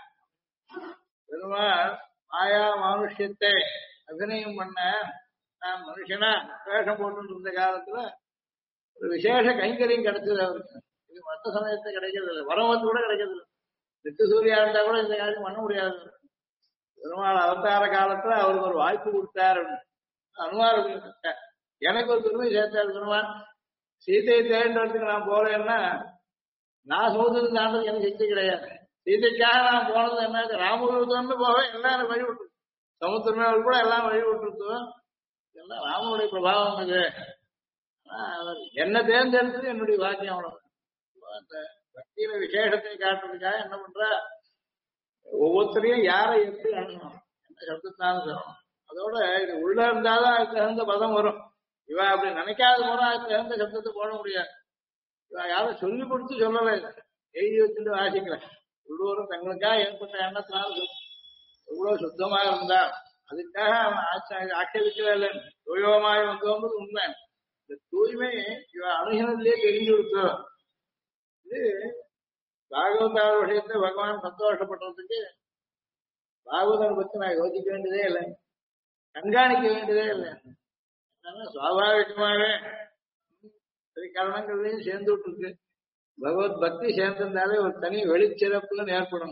பெருமாள் மாயா மானுஷ்யத்தை அபிநயம் பண்ண நான் மனுஷனா வேஷம் போட்டு இருந்த காலத்துல ஒரு விசேஷ கைங்கரியம் கிடைச்சது அவருக்கு இது மற்ற சமயத்தை கிடைக்கிறது இல்லை வரவத்து கூட கிடைக்கிறது இல்லை நித்து சூரியா இருந்தா கூட இந்த காரியம் பண்ண முடியாது பெருமாள் அவதார காலத்துல அவருக்கு ஒரு வாய்ப்பு கொடுத்தாரு அனுமார் எனக்கு ஒரு பெருமை சேர்த்தாரு பெருமாள் சீதையை தேர்ந்தெடுத்துக்கு நான் போறேன்னா நான் சமுதிரம் தாண்டது எனக்கு சக்தி கிடையாது சீதைக்காக நான் போனது என்ன ராமபுரத்து போக எல்லாரும் வழி விட்டு சமுத்திரமே கூட எல்லாம் வழி விட்டுருத்தோம் எல்லாம் ராமனுடைய பிரபாவம் இது அவர் என்ன தேர்ந்தெடுத்தது என்னுடைய வாக்கியம் அவ்வளவு அந்த பக்தியில விசேஷத்தை காட்டுறதுக்காக என்ன பண்ற ஒவ்வொருத்தரையும் யாரை எப்படி அணுகணும் என்ன சப்தத்தாலும் சொல்லணும் அதோட இது உள்ள இருந்தாதான் அதுக்கு தகுந்த பதம் வரும் இவ அப்படி நினைக்காத போனா அதுக்கு தகுந்த சப்தத்தை போட முடியாது இவ யாரும் சொல்லி கொடுத்து சொல்லலை எழுதி வச்சுட்டு வாசிக்கல உள்ளூரும் தங்களுக்காக ஏற்பட்ட எண்ணத்தினால எவ்வளவு சுத்தமாக இருந்தா அதுக்காக அவன் ஆட்சேபிக்கவே இல்லை தூயமாய் வந்தோம்பது உண்மை இந்த தூய்மை இவ அணுகினத்திலேயே தெரிஞ்சு கொடுத்தோம் இது பாகவதார விஷயத்தை பகவான் சந்தோஷப்படுறதுக்கு பாகவதனை பத்தி நான் யோசிக்க வேண்டியதே இல்லை கண்காணிக்க வேண்டியதே இல்லை சுவாபாவிகமாகவே கரணங்கள்லையும் சேர்ந்து விட்டுருக்கு பகவத் பக்தி சேர்ந்திருந்தாலே ஒரு தனி வெளிச்சிறப்புன்னு ஏற்படும்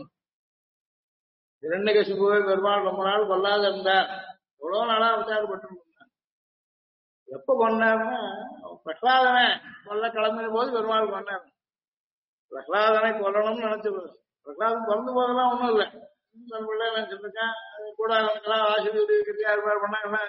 இரண்யகசிபுவை பெருமாள் ரொம்ப நாள் கொல்லாத இருந்தார் எவ்வளவு நாளா அவதாரப்பட்டு எப்ப கொண்டாருன்னா பிரகலாதனை கொல்ல கிளம்பின போது பெருமாள் கொண்டார் பிரகலாதனை கொல்லணும்னு நினைச்சு பிரகலாதன் பிறந்த போதெல்லாம் ஒண்ணும் இல்லை தன் பிள்ளை நினைச்சிருக்கேன் கூட அவனுக்கெல்லாம் ஆசிரியர் ஏற்பாடு பண்ணாங்கன்னா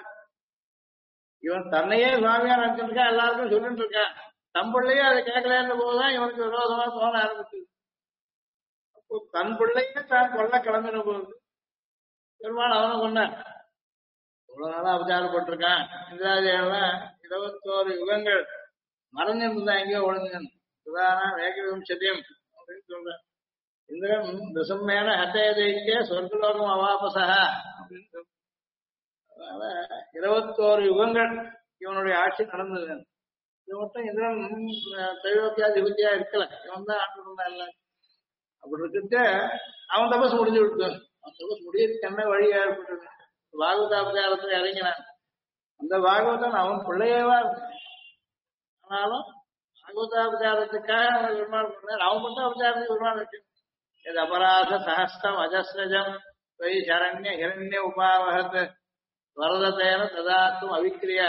இவன் தன்னையே சுவாமியா நினைச்சிருக்கான் எல்லாருக்கும் சொல்லிட்டு இருக்கான் தன் பிள்ளையே அதை கேட்கலன்ற போதுதான் இவனுக்கு விரோதமா தோண ஆரம்பிச்சது அப்போ தன் பிள்ளையே தான் கொல்ல கிளம்பின போது பெருமாள் அவனை கொண்டான் இவ்வளவு நாளா அவதாரப்பட்டிருக்கான் இந்திராஜெல்லாம் 21 யுகங்கள் மறைஞ்சிருந்தா எங்கேயோ ஒழுங்குங்க சுதானா வேகவிகம் சத்தியம் அப்படின்னு சொல்றேன் இந்திரன் நிசம்மேன ஹத்தேதைக்கே சொர்க்கலோகம் அவாபசா அப்படின்னு சொல்ற அதனால 21 யுகங்கள் இவனுடைய ஆட்சி நடந்தது இது மட்டும் இந்திரன் தைவத்தியாதிபதியா இருக்கல இவன் தான் ஆண்டு இருந்தான் இல்லை அப்படி இருக்கிட்டு அவன் தபஸ் முடிஞ்சு விட்டான் அவன் தபஸ் முடியறதுக்கு என்ன வழி ஏற்பட்டது பாகவதாபச்சாரத்துல இறங்கினான் அந்த பாகவதன் அவன் பிள்ளையவா இருந்தான் ஆனாலும் பாகவதாபச்சாரத்துக்காக அவன் பெருமாள் பண்ணார் அவன் மட்டும் அபச்சாரத்துக்கு பெருமாள் வச்சு இது அபராத சஹஸ்ரம் அஜஸ்ரஜம் வை சரண்ய ஹிரண்ய உபாவகத் வரதத்தேன ததாத்தும் அவிக்கிரியா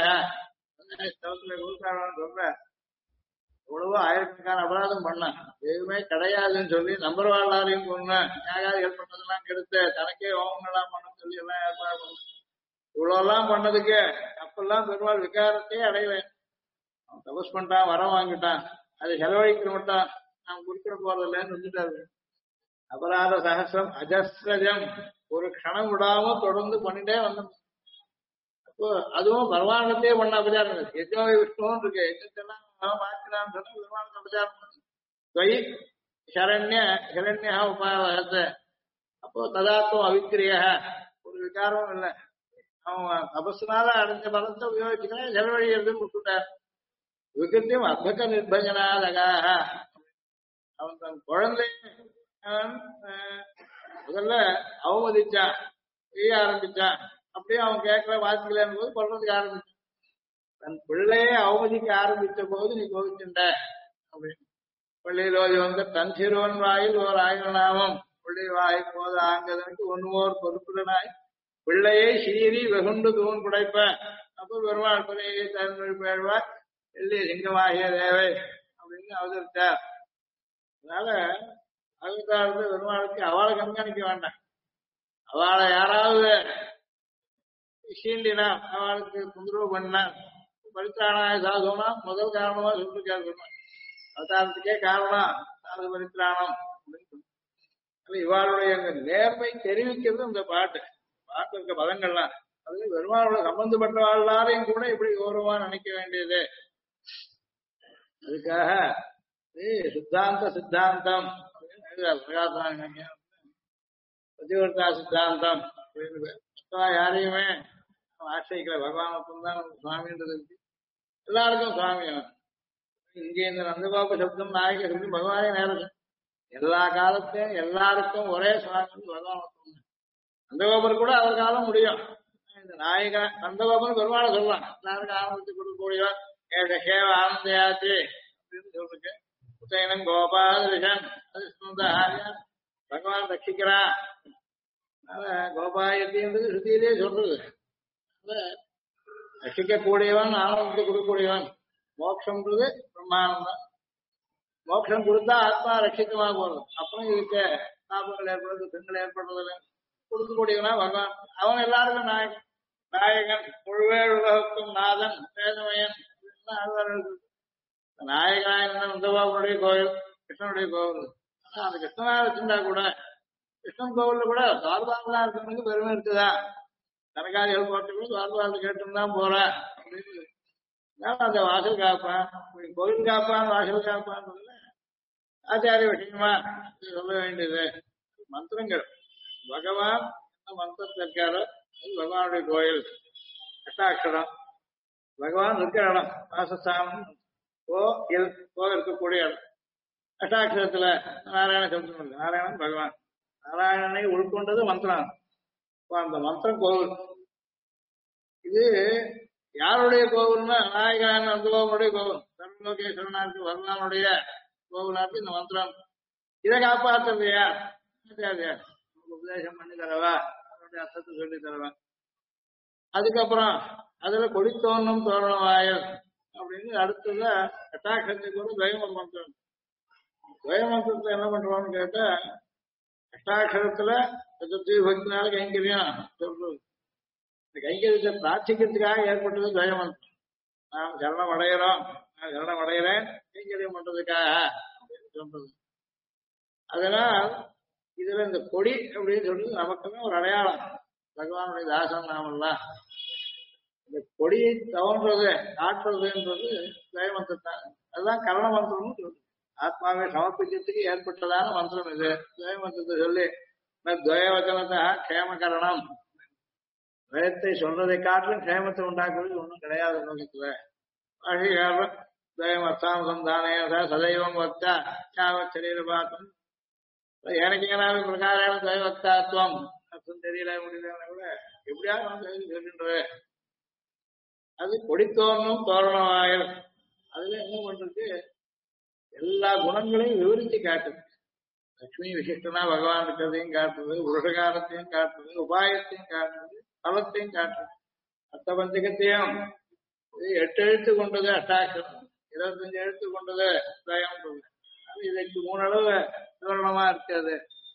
சொல்ற எவ்வளவோ ஆயிரக்கணக்கான அபராதம் பண்ணான் எதுவுமே கிடையாதுன்னு சொல்லி நம்பர் வாழ்நாளையும் கொண்டு யாராவது பண்ணதெல்லாம் கெடுத்து தனக்கே ஹோமங்கள்லாம் பண்ண சொல்லி எல்லாம் ஏற்பாடு பண்ண இவ்வளவு எல்லாம் பண்ணதுக்கு அப்பெல்லாம் பெருமாள் விகாரத்தையே அடைவேன் அவன் தபஸ் பண்ணிட்டான் வரம் வாங்கிட்டான் அதை செலவழிக்க மாட்டான் நான் குறிப்பிட போறதில்லைன்னு வந்துட்டாரு அபராத சகசிரம் அஜஸ்ரஜம் ஒரு க்ஷணம் விடாம தொடர்ந்து பண்ணிட்டே வந்தோம் அப்போ அதுவும் பகவானத்தையே பண்ண அபச்சாரம் யஜ்னோ விஷ்ணுவும் இருக்கு யஜ்னத்தெல்லாம் மாற்றினான்னு சொன்னா பெருமாள் அபச்சாரம் சரண்ய ஹிரண்யா உபாவகத்தை அப்போ ததாத்துவம் அவிக்கிரிய ஒரு விகாரமும் இல்லை அவன் தபஸ்னால அடைஞ்ச பலத்தை உபயோகிச்சுக்கிறேன் செலவழிகிறதுன்னு விட்டுட்டார் விகிருத்தியும் அத்பக நிர்பஜனாதகாக அவன் தன் குழந்தை அவன் முதல்ல அவமதிச்சான் செய்ய ஆரம்பிச்சான் அப்படியே அவன் கேட்கிற வாசிக்கலன்னு போது கொள்றதுக்கு ஆரம்பிச்சு தன் பிள்ளையே அவமதிக்க ஆரம்பித்த போது நீ கோவிச்சுட்ட அப்படின்னு பள்ளியிலோதி வந்து தன் சிறுவன் வாயில் ஓர் ஆயிரநாமம் பிள்ளை வாய் போது ஆங்கதனுக்கு ஒன்னுவோர் பொறுப்புடனாய் பிள்ளையை சீறி வெகுண்டு தூண் புடைப்ப அப்ப பெருமாள் பிள்ளையை தன்மொழி பேழ்வார் வெள்ளி சிங்கமாகிய தேவை அப்படின்னு அவதரித்தார். அதனால அவதாரத்து பெருமாளுக்கு அவளை கண்காணிக்க வேண்டாம். அவளை யாராவது சீண்டினா அவளுக்கு தொந்தரவு பண்ணா பரித்ராணாய சாதுனா முதல் காரணமா சொல்லிருக்காரு பெருமாள். அவதாரத்துக்கே காரணம் சாது பரித்ராணம் அப்படின்னு இவாளுடைய நேர்மை தெரிவிக்கிறது இந்த பாட்டு இருக்க பதங்கள்லாம். அது பெருமாளோட சம்பந்தப்பட்டவாழ்லாரையும் கூட இப்படி கௌரவமா நினைக்க வேண்டியது. அதுக்காக சித்தாந்தம் பதிவர்த்தா சித்தாந்தம் யாரையுமே ஆசிரியக்கல. பகவான் மட்டும்தான் சுவாமின்றது இருக்கு. எல்லாருக்கும் சுவாமி இங்கே இந்த நந்தகோப சப்தம் நாயக சப்தம் பகவானே நேரம் எல்லா காலத்தையும் எல்லாருக்கும் ஒரே சுவாமி பகவான் மட்டும். நந்தகோபர் கூட அவர் காலம் முடியும். இந்த நாயக நந்தகோபர் பெருமாளை சொல்லலாம். எல்லாருக்கும் ஆனந்தத்தை கொடுக்கக்கூடியவர் கேவ ஆனந்தையாச்சு அப்படின்னு சொல்லிருக்கு. உசைனம் கோபாதிருஷன் அது பகவான் ரட்சிக்கிறான். கோபாயத்தின்றது ஸ்ருதியிலேயே சொல்றது. ரட்சிக்கக்கூடியவன் ஆனந்தத்தை கொடுக்கக்கூடியவன். மோட்சம்ன்றது பிரம்மானந்தம். மோட்சம் கொடுத்தா ஆத்மா ரட்சிக்கமாக போறது. அப்புறம் இதுக்கு தாபங்கள் ஏற்படுறது பெண்கள் ஏற்படுறதில்லை. கொடுக்கக்கூடியவனா பகவான். அவன் எல்லாருக்கும் நாயகன். நாயகன் முழுவேழ் உலகத்தும் நாதன் வேதமயன். நாயகனாய நந்தபாபுடைய கோயில் கிருஷ்ணனுடைய கோவில். ஆனா அந்த கிருஷ்ணனா வச்சிருந்தா கூட கிருஷ்ணன் கோவில்ல கூட துவாரபாலா இருக்கிறவனுக்கு பெருமை இருக்குதா? தனக்காரிகள் போட்டு துவாரபாலத்தை கேட்டுதான் போறேன் அப்படின்னு அந்த வாசல் காப்பான் கோவில் காப்பான் வாசல் காப்பான் ஆச்சாரிய விஷயமா சொல்ல வேண்டியது. மந்திரங்கள் பகவான் என்ன மந்திரத்தில் இருக்காரோ அது பகவானுடைய கோயில். அஷ்டாட்சரம் பகவான் இருக்கிற இடம் வாசஸ்தானம் இருக்கக்கூடிய இடம். அஷ்டாட்சரத்துல நாராயண சப்தம் இல்லை. நாராயணன் பகவான். நாராயணனை உள்கொண்டது மந்திரம். அந்த மந்திரம் கோவில். இது யாருடைய கோவில்னா நாயகன் நந்தகோபனுடைய கோவில். சர்வலோகேஸ்வரனா இருக்கு பகவானுடைய கோவிலாட்டு இந்த மந்திரம். இதை காப்பாற்றுறது யார்? உபதேசம் பண்ணி தரவா, அதனுடைய அர்த்தத்தை சொல்லி தரவா. அதுக்கப்புறம் அதுல கொடித்தோன்னும் தோரணவாயல் அப்படின்னு அடுத்தது அஷ்டாட்சரத்துக்கு கூட துவயம மந்திரம். துவய மந்திரத்துல என்ன பண்றோம்னு கேட்டா அஷ்டாட்சரத்துல சதுர்த்தி பக்தினால கைங்கரியம் சொல்றது. இந்த கைங்கரியத்தை பிரார்த்திக்கிறதுக்காக ஏற்பட்டது துவய மந்திரம். நாம் சரணம் அடைகிறோம், நான் சரணம் அடைகிறேன் கைங்கரியம் பண்றதுக்காக அப்படின்னு சொல்றது. அதனால் இதுல இந்த கொடி அப்படின்னு சொல்றது நமக்குமே ஒரு அடையாளம். பகவானுடைய தாசன் நாமெல்லாம் இந்த கொடியை தோன்றது காட்டுறதுன்றது துவயமந்திரத்தான். அதுதான் கரண மந்திரம்னு சொல்றது. ஆத்மாவை சமர்ப்பிக்கிறதுக்கு ஏற்பட்டதான மந்திரம் இது. துவயமந்திரத்தை சொல்லி துவயவச்சனத்தை க்ஷேமகரணம் துவயத்தை சொல்றதை காட்டிலும் க்ஷேமத்தை உண்டாக்குறது ஒன்றும் கிடையாது லோகத்துல. அழிகாரம் துவயம் அர்த்தானுசந்தானே சதைவம் வக்தா சரீர பாத்தம் எனக்கு ஏனாலும் பிரகாரான துவயவக்தாத்வம் அர்த்தம் தெரியல முடியல கூட எப்படியாவது சொல்கின்ற அது கொடித்தோன்னும் தோரணவாயல். அதுல என்ன பண்றது எல்லா குணங்களையும் விவரிச்சு காட்டுது. லட்சுமி விசிஷ்டனா பகவான் இருக்கிறதையும் காட்டுறது, புருஷகாரத்தையும் காட்டுறது, உபாயத்தையும் காட்டுறது, பலத்தையும் காட்டுறது. அர்த்த பஞ்சகத்தையும் 8 எழுத்து கொண்டது அஷ்டாட்சரம், 25 எழுத்து கொண்டது துவயம். இதுக்கு 3 அளவு விவரணமா இருக்கிறது.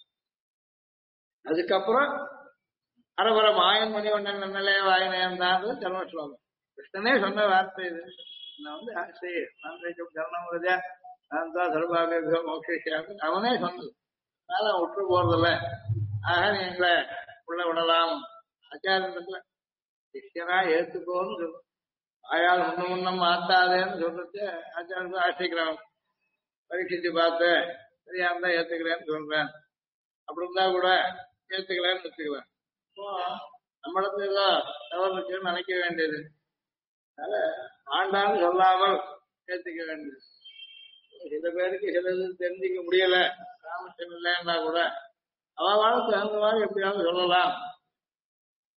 அதுக்கப்புறம் அரபர மாயன் மணிவண்ணன் நன்னலே வாயினேன்தான் ஜன்ம ஸ்லோகம். கிருஷ்ணனே சொன்ன வார்த்தை இது. நான் வந்து ஆசிரியர் கரணம் நான் தான் சர்வாக மோட்சியாக அவனே சொன்னது. அதனால விட்டு போறதில்ல. ஆக நீங்களை உள்ள விடலாம். ஆச்சாரியத்துல சிஷ்யனா ஏத்துக்கோன்னு சொல்லு. ஆயால் முன்னம் மாத்தாதேன்னு சொல்லிட்டு ஆச்சாரத்தை ஆசிக்கிறான். பரீட்சிச்சு பார்த்து சரியா இருந்தா ஏத்துக்கிறேன்னு சொல்றேன். அப்படி இருந்தா கூட ஏத்துக்கலன்னு வச்சுக்கலாம். இப்போ நம்மிடத்துல ஏதோ தவறு இருக்குன்னு நினைக்க வேண்டியது. அதனால ஆண்டான்னு சொல்லாமல் ஏத்துக்க வேண்டியது. சில பேருக்கு சிலது தெரிஞ்சுக்க முடியல, ராமச்சந்திரன் இல்லைன்னா கூட அவ வாழ்க்கை அந்த மாதிரி எப்படியாவது சொல்லலாம்.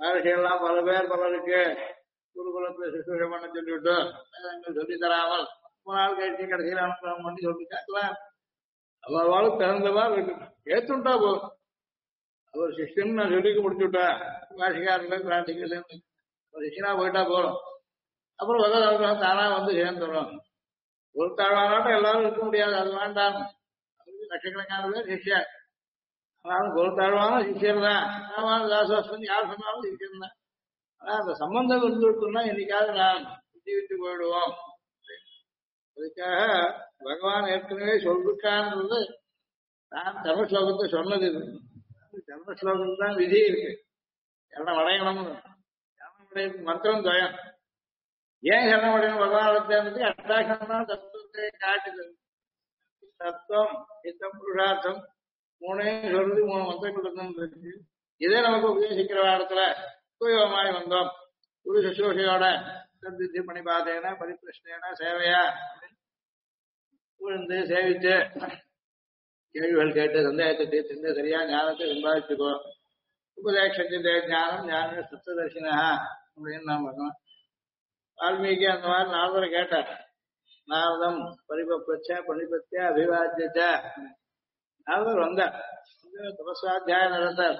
மகர்ஷிகள்லாம் பல பேர் பலருக்கு குருகுலத்தை சுசூஷை பண்ண சொல்லிவிட்டு வேதங்கள் சொல்லி தராமல் ரொம்ப நாள் கழிச்சு கடைசியில் அனுப்புறம் பண்ணி சொல்லி காட்டலாம் அவளுக்கு தகுந்தவாறு இருக்கு ஏத்துட்டா போதும். அவர் சிஷ்யன் நான் சொல்லிக்க முடிச்சுட்டேன் பாஷிகாரில் பிராட்டிக்கு சேர்ந்து ஒரு சிஷ்யனா போயிட்டா போதும். அப்புறம் வகை தானா வந்து சேர்ந்துடும். ஒரு தாழ்வானாட்டம் எல்லாரும் இருக்க முடியாது, அது வேண்டாம். லட்சக்கணக்கான பேர் சிஷ்யன், ஆனாலும் ஒரு தாழ்வான சிஷியர் தான். தாசவாசன் யார் சொன்னாலும் சிஷியன் தான். ஆனா அந்த சம்பந்தம் இருந்துட்டோம்னா என்னைக்காவது நான் விட்டு விட்டு போயிடுவோம். அதுக்காக பகவான் ஏற்கனவே சொல்லிருக்கான்றது நான் தர்மஸ்லோகத்தை சொன்னது. இது தர்மஸ்லோகத்துக்கு தான் விதி இருக்கு. எல்லாம் அடையணும்னு மந்திரம் துவயம். ஏன் சரணமடையணும் பகவான் அட்டாட்சணமா தத்துவத்தை காட்டுது. தத்துவம் சித்தம் புருஷார்த்தம் மூணே சொல்றது 3 மந்திரங்கள் இருக்கு. இதே நமக்கு உபதேசிக்கிற இடத்துல தூயமாய் வந்தோம். குரு சுசூஷையோட சந்தித்து பணிபாதேன பரிபிரஷ்னேன சேவையா விழுந்து சேவிச்சு கேள்விகள் கேட்டு சந்தேகத்தை தீர்த்து சரியா ஞானத்தை சம்பாதிச்சுக்கோ. உபதேசத்தின் ஞானம் ஞான சப்ததர்ஷினா அப்படின்னு நாம் பண்ணோம். வால்மீகி அந்த மாதிரி நாரதரை கேட்டார். நாரதம் பரிபப்ரச்ச பணிபத்திய அபிவாத்தியச்ச நாரதர் வந்தார். தபஸ்வாத்தியாய நடத்தார்.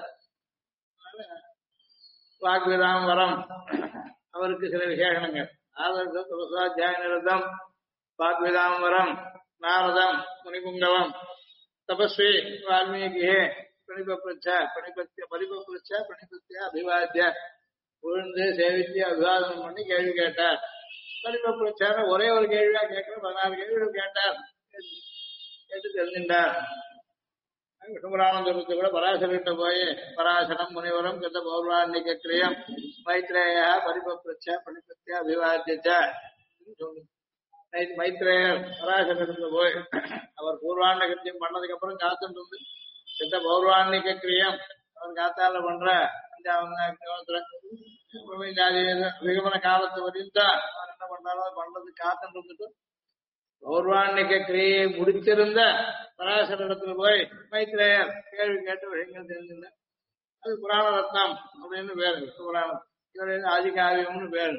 வாக்விதாம் வரம் அவருக்கு சில விசேஷங்கள். நாரதர் தபஸ்வாத்தியாய நிரதம் வாக்விதாம் வரம் நாரதம் முனிபுங்கவம் தபஸ்வி வால்மீகி பணிபப்ரச்ச பணிபத்திய பரிபப்ரச்ச பணிபத்திய அபிவாத்திய விழுந்து சேவித்து அபிவாதனம் பண்ணி கேள்வி கேட்டார். பரிபப்ரச்சார ஒரே ஒரு கேள்வியா கேட்கிற 14 கேள்விகள் கேட்டார். கேட்டு தெரிஞ்சின்றார். விஷ்ணுபுராணம் கூட பராசரிட்ட போய் பராசரம் முனிவரம் கிட்ட பௌர்வாணிக கிரியம் மைத்ரேயா பரிபப்ரச்ச பணிபத்திய அபிவாத்தியச்ச சொல்லு. மைத்ரேயர் பராசரிடத்துல போய் அவர் பூர்வாண்ட கிருத்தியம் பண்ணதுக்கு அப்புறம் காத்துட்டு இருந்து சித்த பௌர்வாணிக கிரியம் அவர் காத்தால பண்ற விகமன காலத்து வரையும் தான் அவர் என்ன பண்ணாலும் பண்றது காத்துட்டு இருந்துட்டு பௌர்வாணிக கிரியை முடிச்சிருந்த பராசர இடத்துல போய் மைத்ரேயர் கேள்வி கேட்டு விஷயங்கள் தெரிஞ்சிருந்த அது புராண ரத்னம் அப்படின்னு பேரு. புராணம் இவரு ஆதிகாவியம்னு பேரு.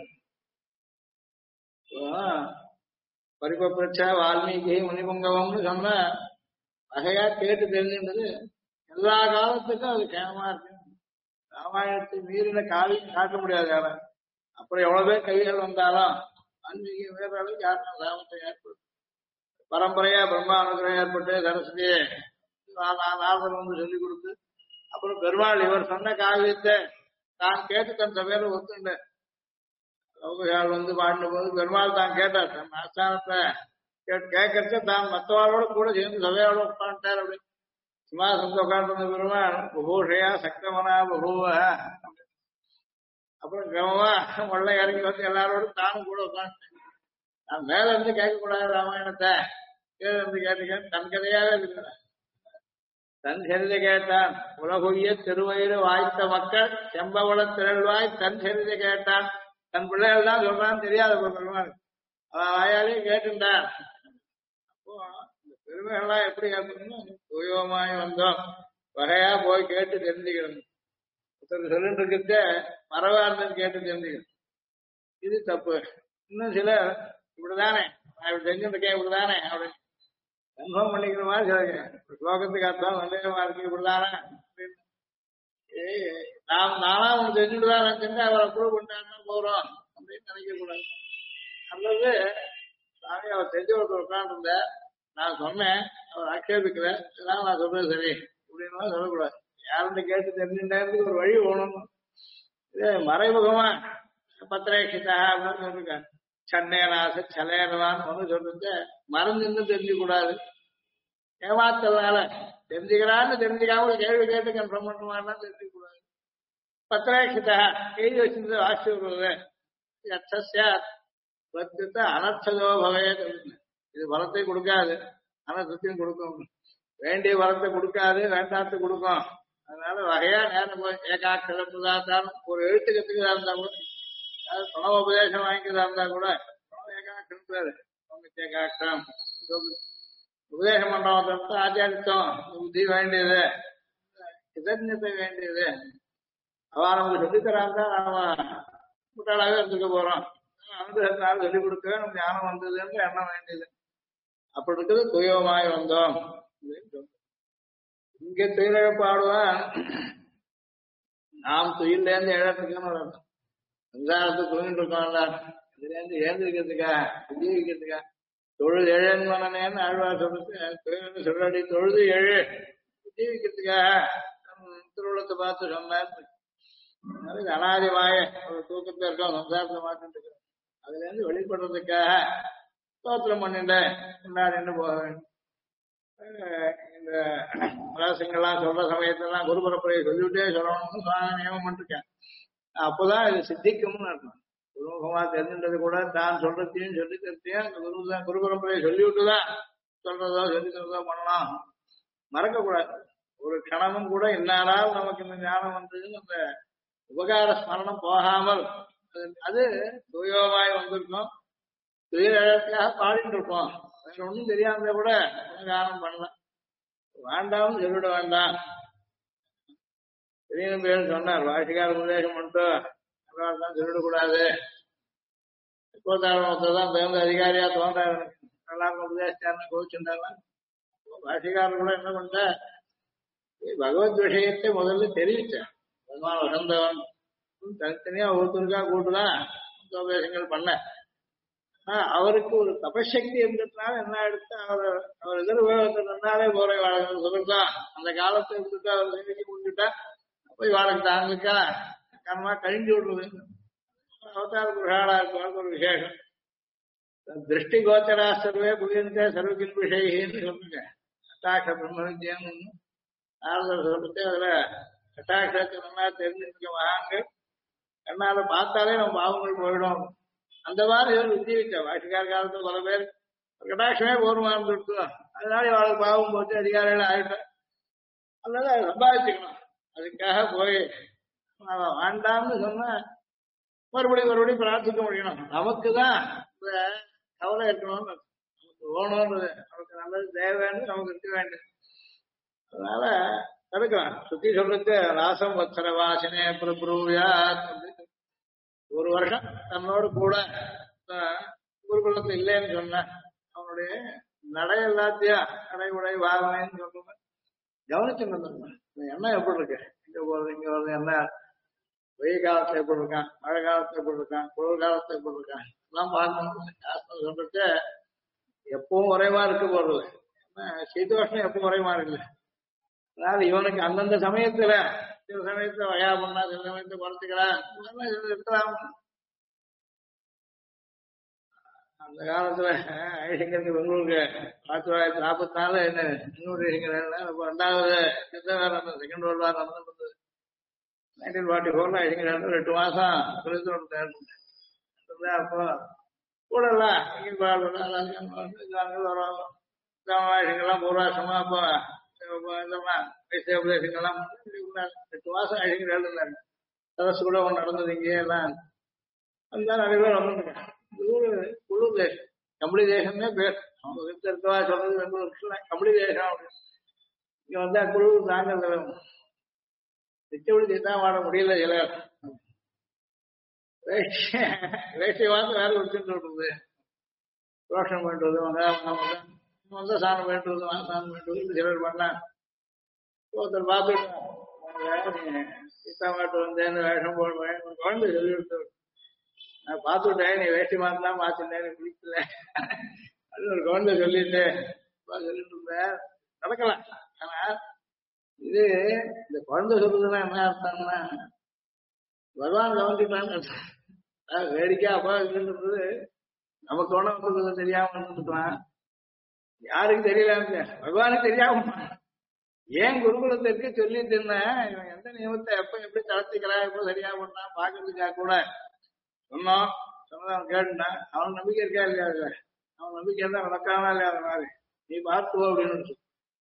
பரிபப்ரச்ச வால்மீகி முனிபுங்கவம்னு சொன்ன வகையா கேட்டு தெரிஞ்சின்றது. எல்லா காலத்துக்கும் அது கேமமா இருக்கு. ராமாயணத்தை மீறின காவியம் காட்ட முடியாது யாரும். அப்புறம் எவ்வளவு பேர் கவிகள் வந்தாலும் வால்மீகி வேற அளவுக்கு யாருக்கும் ராமத்தை ஏற்படும். பரம்பரையா பிரம்மா அனுகிரகம் ஏற்பட்டு சரஸ்வதி நாரதர் வந்து சொல்லிக் கொடுத்து அப்புறம் பெருமாள் இவர் சொன்ன காவியத்தை தான் கேட்டு தன் சபையில ஒத்துண்ட லோகயாள் வந்து பாடின போது பெருமாள் தான் கேட்டார். தன் ஆஸ்தானத்தை கேட்கறச்ச தான் மற்றவாளோட கூட சேர்ந்து சபையோட உட்காந்துட்டார். அப்படி சிம்மாசனத்தை உட்காந்து பெருமாள் பகூஷையா சக்தமனா பகூவ அப்புறம் கிரமமா வெள்ளை இறங்கி வந்து எல்லாரோடும் தானும் கூட உட்காந்து நான் மேல இருந்து கேட்கக்கூடாது ராமாயணத்தை கீழே இருந்து கேட்டுக்கேன். தன் கதையாவே இருக்கிறேன். தன் சரிதை கேட்டான் உலகுய திருவயிறு வாய்த்த மக்கள் செம்பவள திரள்வாய் தன் சரிதை கேட்டான். தன் பிள்ளைகள் தான் சொல்றான்னு தெரியாத பெருமாள் அவன் வாயாலே கேட்டுட்டான். அப்போ இந்த பெருமைகள்லாம் எப்படி கேட்கணும்னு தூயமாய் வந்தோம் வகையா போய் கேட்டு தெரிஞ்சுக்கணும். ஒருத்தர் சொல்லிட்டு இருக்கிறத மரவா இருந்தது கேட்டு தெரிஞ்சுக்கணும். இது தப்பு. இன்னும் சில இப்படிதானே நான் இப்படி தெரிஞ்சுருக்கேன் இப்படிதானே அப்படின்னு கன்ஃபார்ம் பண்ணிக்கிற மாதிரி சொல்லுங்க. ஸ்லோகத்துக்கு அர்த்தம் சந்தேகமா இருக்கு இப்படிதானே அப்படின்னு நானா உனக்கு தெரிஞ்சுட்டுதான் நினைச்சிருந்தேன் அவர் அப்ரூவ் பண்ணிட்டாருன்னா போறோம் அப்படின்னு நினைக்க கூடாது. அல்லது சாமி அவர் தெரிஞ்ச ஒருத்தர் உட்காந்துருந்த நான் சொன்னேன் அவர் ஆட்சேபிக்கல இதெல்லாம் நான் சொல்றது சரி இப்படின்னு சொல்லக்கூடாது. யாருன்னு கேட்டு தெரிஞ்சுட்டேன் ஒரு வழி போகணும். இது மறைமுகமா பத்திரேஷிதா அப்படின்னு சொல்லிருக்காங்க. சன்னேனாச சலேனவான்னு ஒண்ணு சொல்றது மறந்துன்னு தெரிஞ்சுக்க கூடாது. ஏமாத்ததுனால தெரிஞ்சுக்கிறான்னு தெரிஞ்சுக்காம கேள்வி கேட்டு கன்ஃபார்ம் பண்ணுவாருன்னா தெரிஞ்சுக்க கூடாது. பத்திரேஷிதா எழுதி வச்சிருந்த வாசி வருவது அர்த்தத்தை அனர்த்ததோ பவையே இது வரத்தை கொடுக்காது அனர்த்தத்தையும் கொடுக்கும். வேண்டிய வரத்தை கொடுக்காது வேண்டாத்தை கொடுக்கும். அதனால வகையா நேரம் போய் ஏகாட்சரம் புதாத்தாலும் ஒரு எழுத்து கத்துக்கிறதா இருந்தா கூட பணம் உபதேசம் வாங்கிக்கிறதா இருந்தா கூட ஏகாட்சரம் பேரு ஏகாட்சரம் உபதேசம் பண்றவங்க ஆச்சாரித்தம் புத்தி வேண்டியது கிருதஜத்தை வேண்டியது அவன் நமக்கு சொல்லித்தரான் தான் நாம முட்டாளாவே இருந்துக்க போறோம். அனுகிரகத்தால் சொல்லிக் கொடுக்கவே நமக்கு ஞானம் வந்ததுன்னு எண்ணம் வேண்டியது. அப்படி இருக்கிறது துயமாய் வந்தோம். இங்க துயிலப்பாடுவான் நாம் துயிலேருந்து எழறதுக்குன்னு ஒரு அர்த்தம். சஞ்சாரத்துக்கு துணிட்டு இருக்கோம்ல, இதுல இருந்து ஏந்திருக்கிறதுக்கா ஜீவிக்கிறதுக்கா தொழுது எழன் மனநேன்னு ஆழ்வார் சொல்றது சொல்லடி தொழுது எழு ஜீவிக்கிறதுக்காக திருவுள்ளத்தை பார்த்து சொன்னார். அதுக்கு அனாதிமாய ஒரு தூக்கத்தை இருக்கோம், சம்சாரத்தை மாற்றிட்டு இருக்கோம். அதுல இருந்து வெளிப்படுறதுக்காக ஸ்தோத்திரம் பண்ணிட்டேன் கொண்டாடிட்டு போக வேண்டும். இந்த ரகசியங்கள்லாம் சொல்ற சமயத்தெல்லாம் குரு பரம்பரையை சொல்லிவிட்டே சொல்லணும்னு சுவாமி நியமம் பண்ணிருக்கேன். அப்போதான் இது சித்திக்கும்னு அர்த்தம். குருமுகமா தெரிஞ்சின்றது கூட தான் சொல்றதையும் சொல்லி தரத்தையும் குரு பரம்பரையை சொல்லிவிட்டுதான் சொல்றதோ சொல்லிக்கிறதோ பண்ணலாம். மறக்கக்கூடாது. ஒரு க்ஷணமும் கூட இன்னாரால் நமக்கு இந்த ஞானம் வந்ததுன்னு அந்த உபகார ஸ்மரணம் போகாமல் அது துயோமாய் வந்திருக்கும். துயரழக்காக பாடிட்டு இருப்போம். வேற ஒன்றும் தெரியாத கூட ஞானம் பண்ணலாம். வேண்டாம்னு சொல்லிவிட வேண்டாம். பெரியன் பேர் சொன்னார், வாசிக்கார உபதேசம் மட்டும் தான் சொல்லிடக்கூடாது. இப்போதான் தகுந்த அதிகாரியா தோன்றாரு. எல்லாருக்கும் உபதேசிச்சாருன்னு கோவிச்சுட்டாங்க. வாசிக்காரர் கூட என்ன பண்ண பகவத் விஷயத்தை முதல்ல தெரிவிச்சேன். பகவான் வசந்தவன் தனித்தனியா ஒருத்தருக்கா கூட்டுதான் உபதேசங்கள் பண்ண. அவருக்கு ஒரு தபசக்தி இருந்ததுனால என்ன எடுத்து அவர் எதிர்பார்த்ததுனாலே போற வாழ்க்கை சொல்லிருந்தான். அந்த காலத்தை இருந்துட்டு அவர் நினைச்சு முடிஞ்சுட்டா போய் வாழ்க்கை தாங்களுக்கா கர்மா கழிஞ்சு விடுறது. அவதார புருஷாளா இருக்க ஒரு விசேஷம். திருஷ்டி கோச்சரா சர்வே புரியந்தே சர்வகில் விஷயன்னு சொல்லுங்க. கட்டாட்ச பிரம்ம வித்தியம் ஆறுதல் சொல்லிட்டு அதுல கட்டாட்சத்தை நல்லா தெரிஞ்சிருக்க மகான்கள் கண்ணால பார்த்தாலே நம்ம பாவங்கள் போயிடும். அந்த மாதிரி ஒரு வித்தியிச்சா வாசிக்கார காலத்துல பல பேர் கட்டாட்சமே போர்மா இருந்துட்டு அதனால அவளுக்கு பாவம் போச்சு அதிகாரிகள் ஆயிட்டேன். அதனால அதை சம்பாதிச்சுக்கணும். அதுக்காக போய் வேண்டாம்னு சொன்னா மறுபடியும் பிரார்த்திக்க முடியணும். நமக்குதான் இந்த கவலை இருக்கணும்னு நமக்கு ஓணும்ன்றது நமக்கு நல்லது தேவைன்னு நமக்கு இருக்க வேண்டும். அதனால தடுக்கலாம். சுத்தி சொல்றது ராசம் வத்சர வாசனே பிரபுயா. ஒரு வருஷம் தன்னோடு கூட குருகுலத்துல இல்லைன்னு சொன்ன அவனுடைய நடை எல்லாத்தையும் நடை உடை வாகனைன்னு சொல்லுவேன் கவனிச்சுட்டு வந்துருக்கேன். எண்ணம் எப்படி இருக்கு, இங்க போறது இங்க வருது, என்ன வெயில் காலத்துல எப்படி இருக்கான், மழை காலத்துல எப்படி இருக்கான், குளிர் காலத்துல எப்படி இருக்கான் எல்லாம் பார்க்கணும். சாஸ்திரம் சொல்றது எப்பவும் ஒரேவா இருக்க போறது. சீதோஷ்ணம் எப்பவும் ஒரே மாதிரி இல்லை. அதனால இவனுக்கு அந்தந்த சமயத்துல சில சமயத்துல வயா பண்ணா, சில சமயத்தை குறைச்சிக்கலாம் இருக்கலாம். அந்த காலத்துல ஐசங்கருக்கு பெங்களூருக்கு 1944 என்ன இன்னொரு ரெண்டாவது செகண்ட் வேர்ல்ட் வார் நடந்தது. 1944 ஐசங்கர் 8 மாசம் அப்போ கூட எல்லாம் ஐசங்கெல்லாம் பூர்வாசமா அப்போ உபதேசங்கள்லாம் 8 மாசம் ஐசங்கர் எழுதுனாரு. சதசு கூட ஒன்று நடந்தது இங்கே எல்லாம். அந்த நிறைய பேர் வந்துருக்காங்க. இது ஒரு குளிர் தேசம், கம்பளி தேசம்னே பேர். அவங்க வீட்டில் இருக்கவா சொல்றது பெங்களூர் கம்பளி தேசம் அப்படின்னு. இங்க வந்தா குளிர் தாங்க திட்டப்படி திட்டம் வாட முடியல. சில வேஷ்டி வாங்க வேலை வச்சுட்டு விடுறது, ரோஷம் பண்ணுறது, வந்த சாணம் வேண்டுறது, சாணம் வேண்டுறது சிலர் பண்ணா. ஒருத்தர் பார்த்துட்டு சீத்தா மாட்டு வந்தேன்னு வேஷம் போடுவேன் குழந்தை சொல்லி கொடுத்து நான் பார்த்துட்டேன். நீ வேஷ்டி மாத்தினா மாத்தினேன் பிடிக்கல அது ஒரு குழந்தை சொல்லிட்டு சொல்லிட்டு இருந்தேன். நடக்கலாம். ஆனா இது இந்த குழந்தை சொல்றதுன்னா என்ன அர்த்தம்னா பகவான் கவனிச்சுட்டான்னு வேடிக்கை அப்பா இருந்தது நமக்கு ஒன்றும் தெரியாம இருந்துக்கலாம். யாருக்கு தெரியல, பகவானுக்கு தெரியாம. ஏன் குருகுலத்திற்கு சொல்லிட்டு இருந்தேன் இவன் எந்த நியமத்தை எப்ப எப்படி தளர்த்திக்கிறான் எப்போ சரியா பண்ணான் பாக்குறதுக்காக கூட சொன்னோம். சொன்னதான் கேட்டுட்டான். அவன் நம்பிக்கை இருக்கா இல்லையா? அவன் நம்பிக்கை இருந்தா நடக்காம இல்லையா? அது மாதிரி நீ பார்த்துவோ அப்படின்னு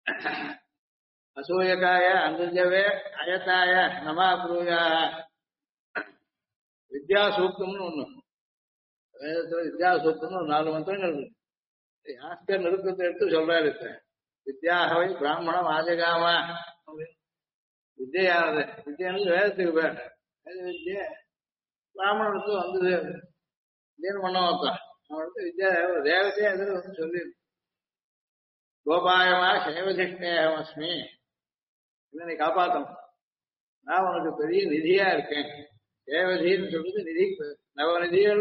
அசூயகாய அந்தஜவே அயத்தாய நமா புரூயா. வித்யா சூக்தம்னு ஒண்ணு வேதத்துல வித்யா சூக்தம்னு ஒரு 4 மந்திரங்கள் இருக்கு. யாஸ்கர் நிருத்தத்தை எடுத்து சொல்றாரு. வித்யாகவை பிராமணம் ஆஜகாம அப்படின்னு. வித்யானது வித்யானது வேதத்துக்கு பேர். வேத வித்யா பிராமணனுக்கு வந்தது அப்படின்னு பண்ண வைத்தான். அவனுக்கு வித்யா ஒரு தேவதையா எதிர வந்து சொல்லி கோபாயமா சைவதிஷ்டேகமஸ்மி இதை நீ காப்பாற்றணும். நான் உனக்கு பெரிய நிதியா இருக்கேன். தேவதின்னு சொல்றது நிதி, நவநிதிகள்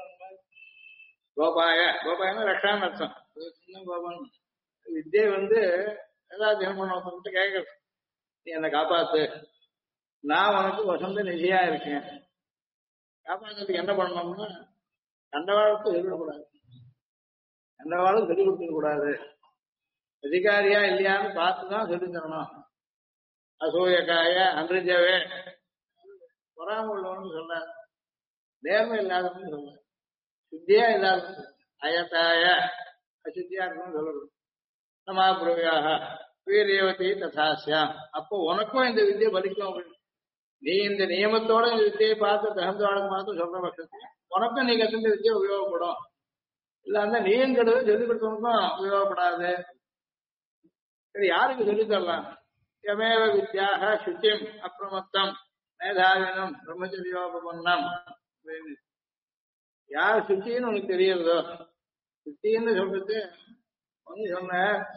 கோபாய, கோபாயமா ரஷ்டான்னு அர்த்தம். சின்ன கோபான் வித்யை வந்து எல்லாத்தையும் பண்ண கேட்கறது, நீ என்னை காப்பாத்து, நான் உனக்கு வசந்த நிதியா இருக்கேன். காப்பாற்றுறதுக்கு என்ன பண்ணணும்னா கண்டவாளுக்கு சொல்லிடக்கூடாது, கண்டவாளும் சொல்லிக் கொடுக்க கூடாது, அதிகாரியா இல்லையான்னு பார்த்துதான் சொல்லி தரணும். அசூயக்காய அன்றிஜவே பொறாம உள்ளவன்னு சொல்றாரு, நேர்மை இல்லாதவன்னு சொல்றாரு, சுத்தியா இல்லாதவன்னு அயத்தாய அசுத்தியா இருக்கணும்னு சொல்லணும். சமாபிரவியாக வீரியவதி ததாசியாம். அப்போ உனக்கும் இந்த வித்தியை பலிக்கும் அப்படின்னு நீ இந்த நியமத்தோட இந்த வித்தியை பார்த்து தகுந்தவாளுக்கு மாத்திரம் சொல்ற பட்சத்துல உனக்கும் நீ கத்துந்த வித்தியை உபயோகப்படும். இல்லாம நீயும் கெடுவது சொல்லிக் கொடுத்தவனுக்கும் உபயோகப்படாது. சரி, யாருக்கு சொல்லித் தரலாம்? யமேவ வித்யாக சுச்சிம் அப்பிரமத்தம் மேதாவினம் பிரம்மச்சரியோபன்னம். யார் சுத்தின்னு உனக்கு தெரியறதோ, சுத்தின்னு சொல்றது வந்து சொன்ன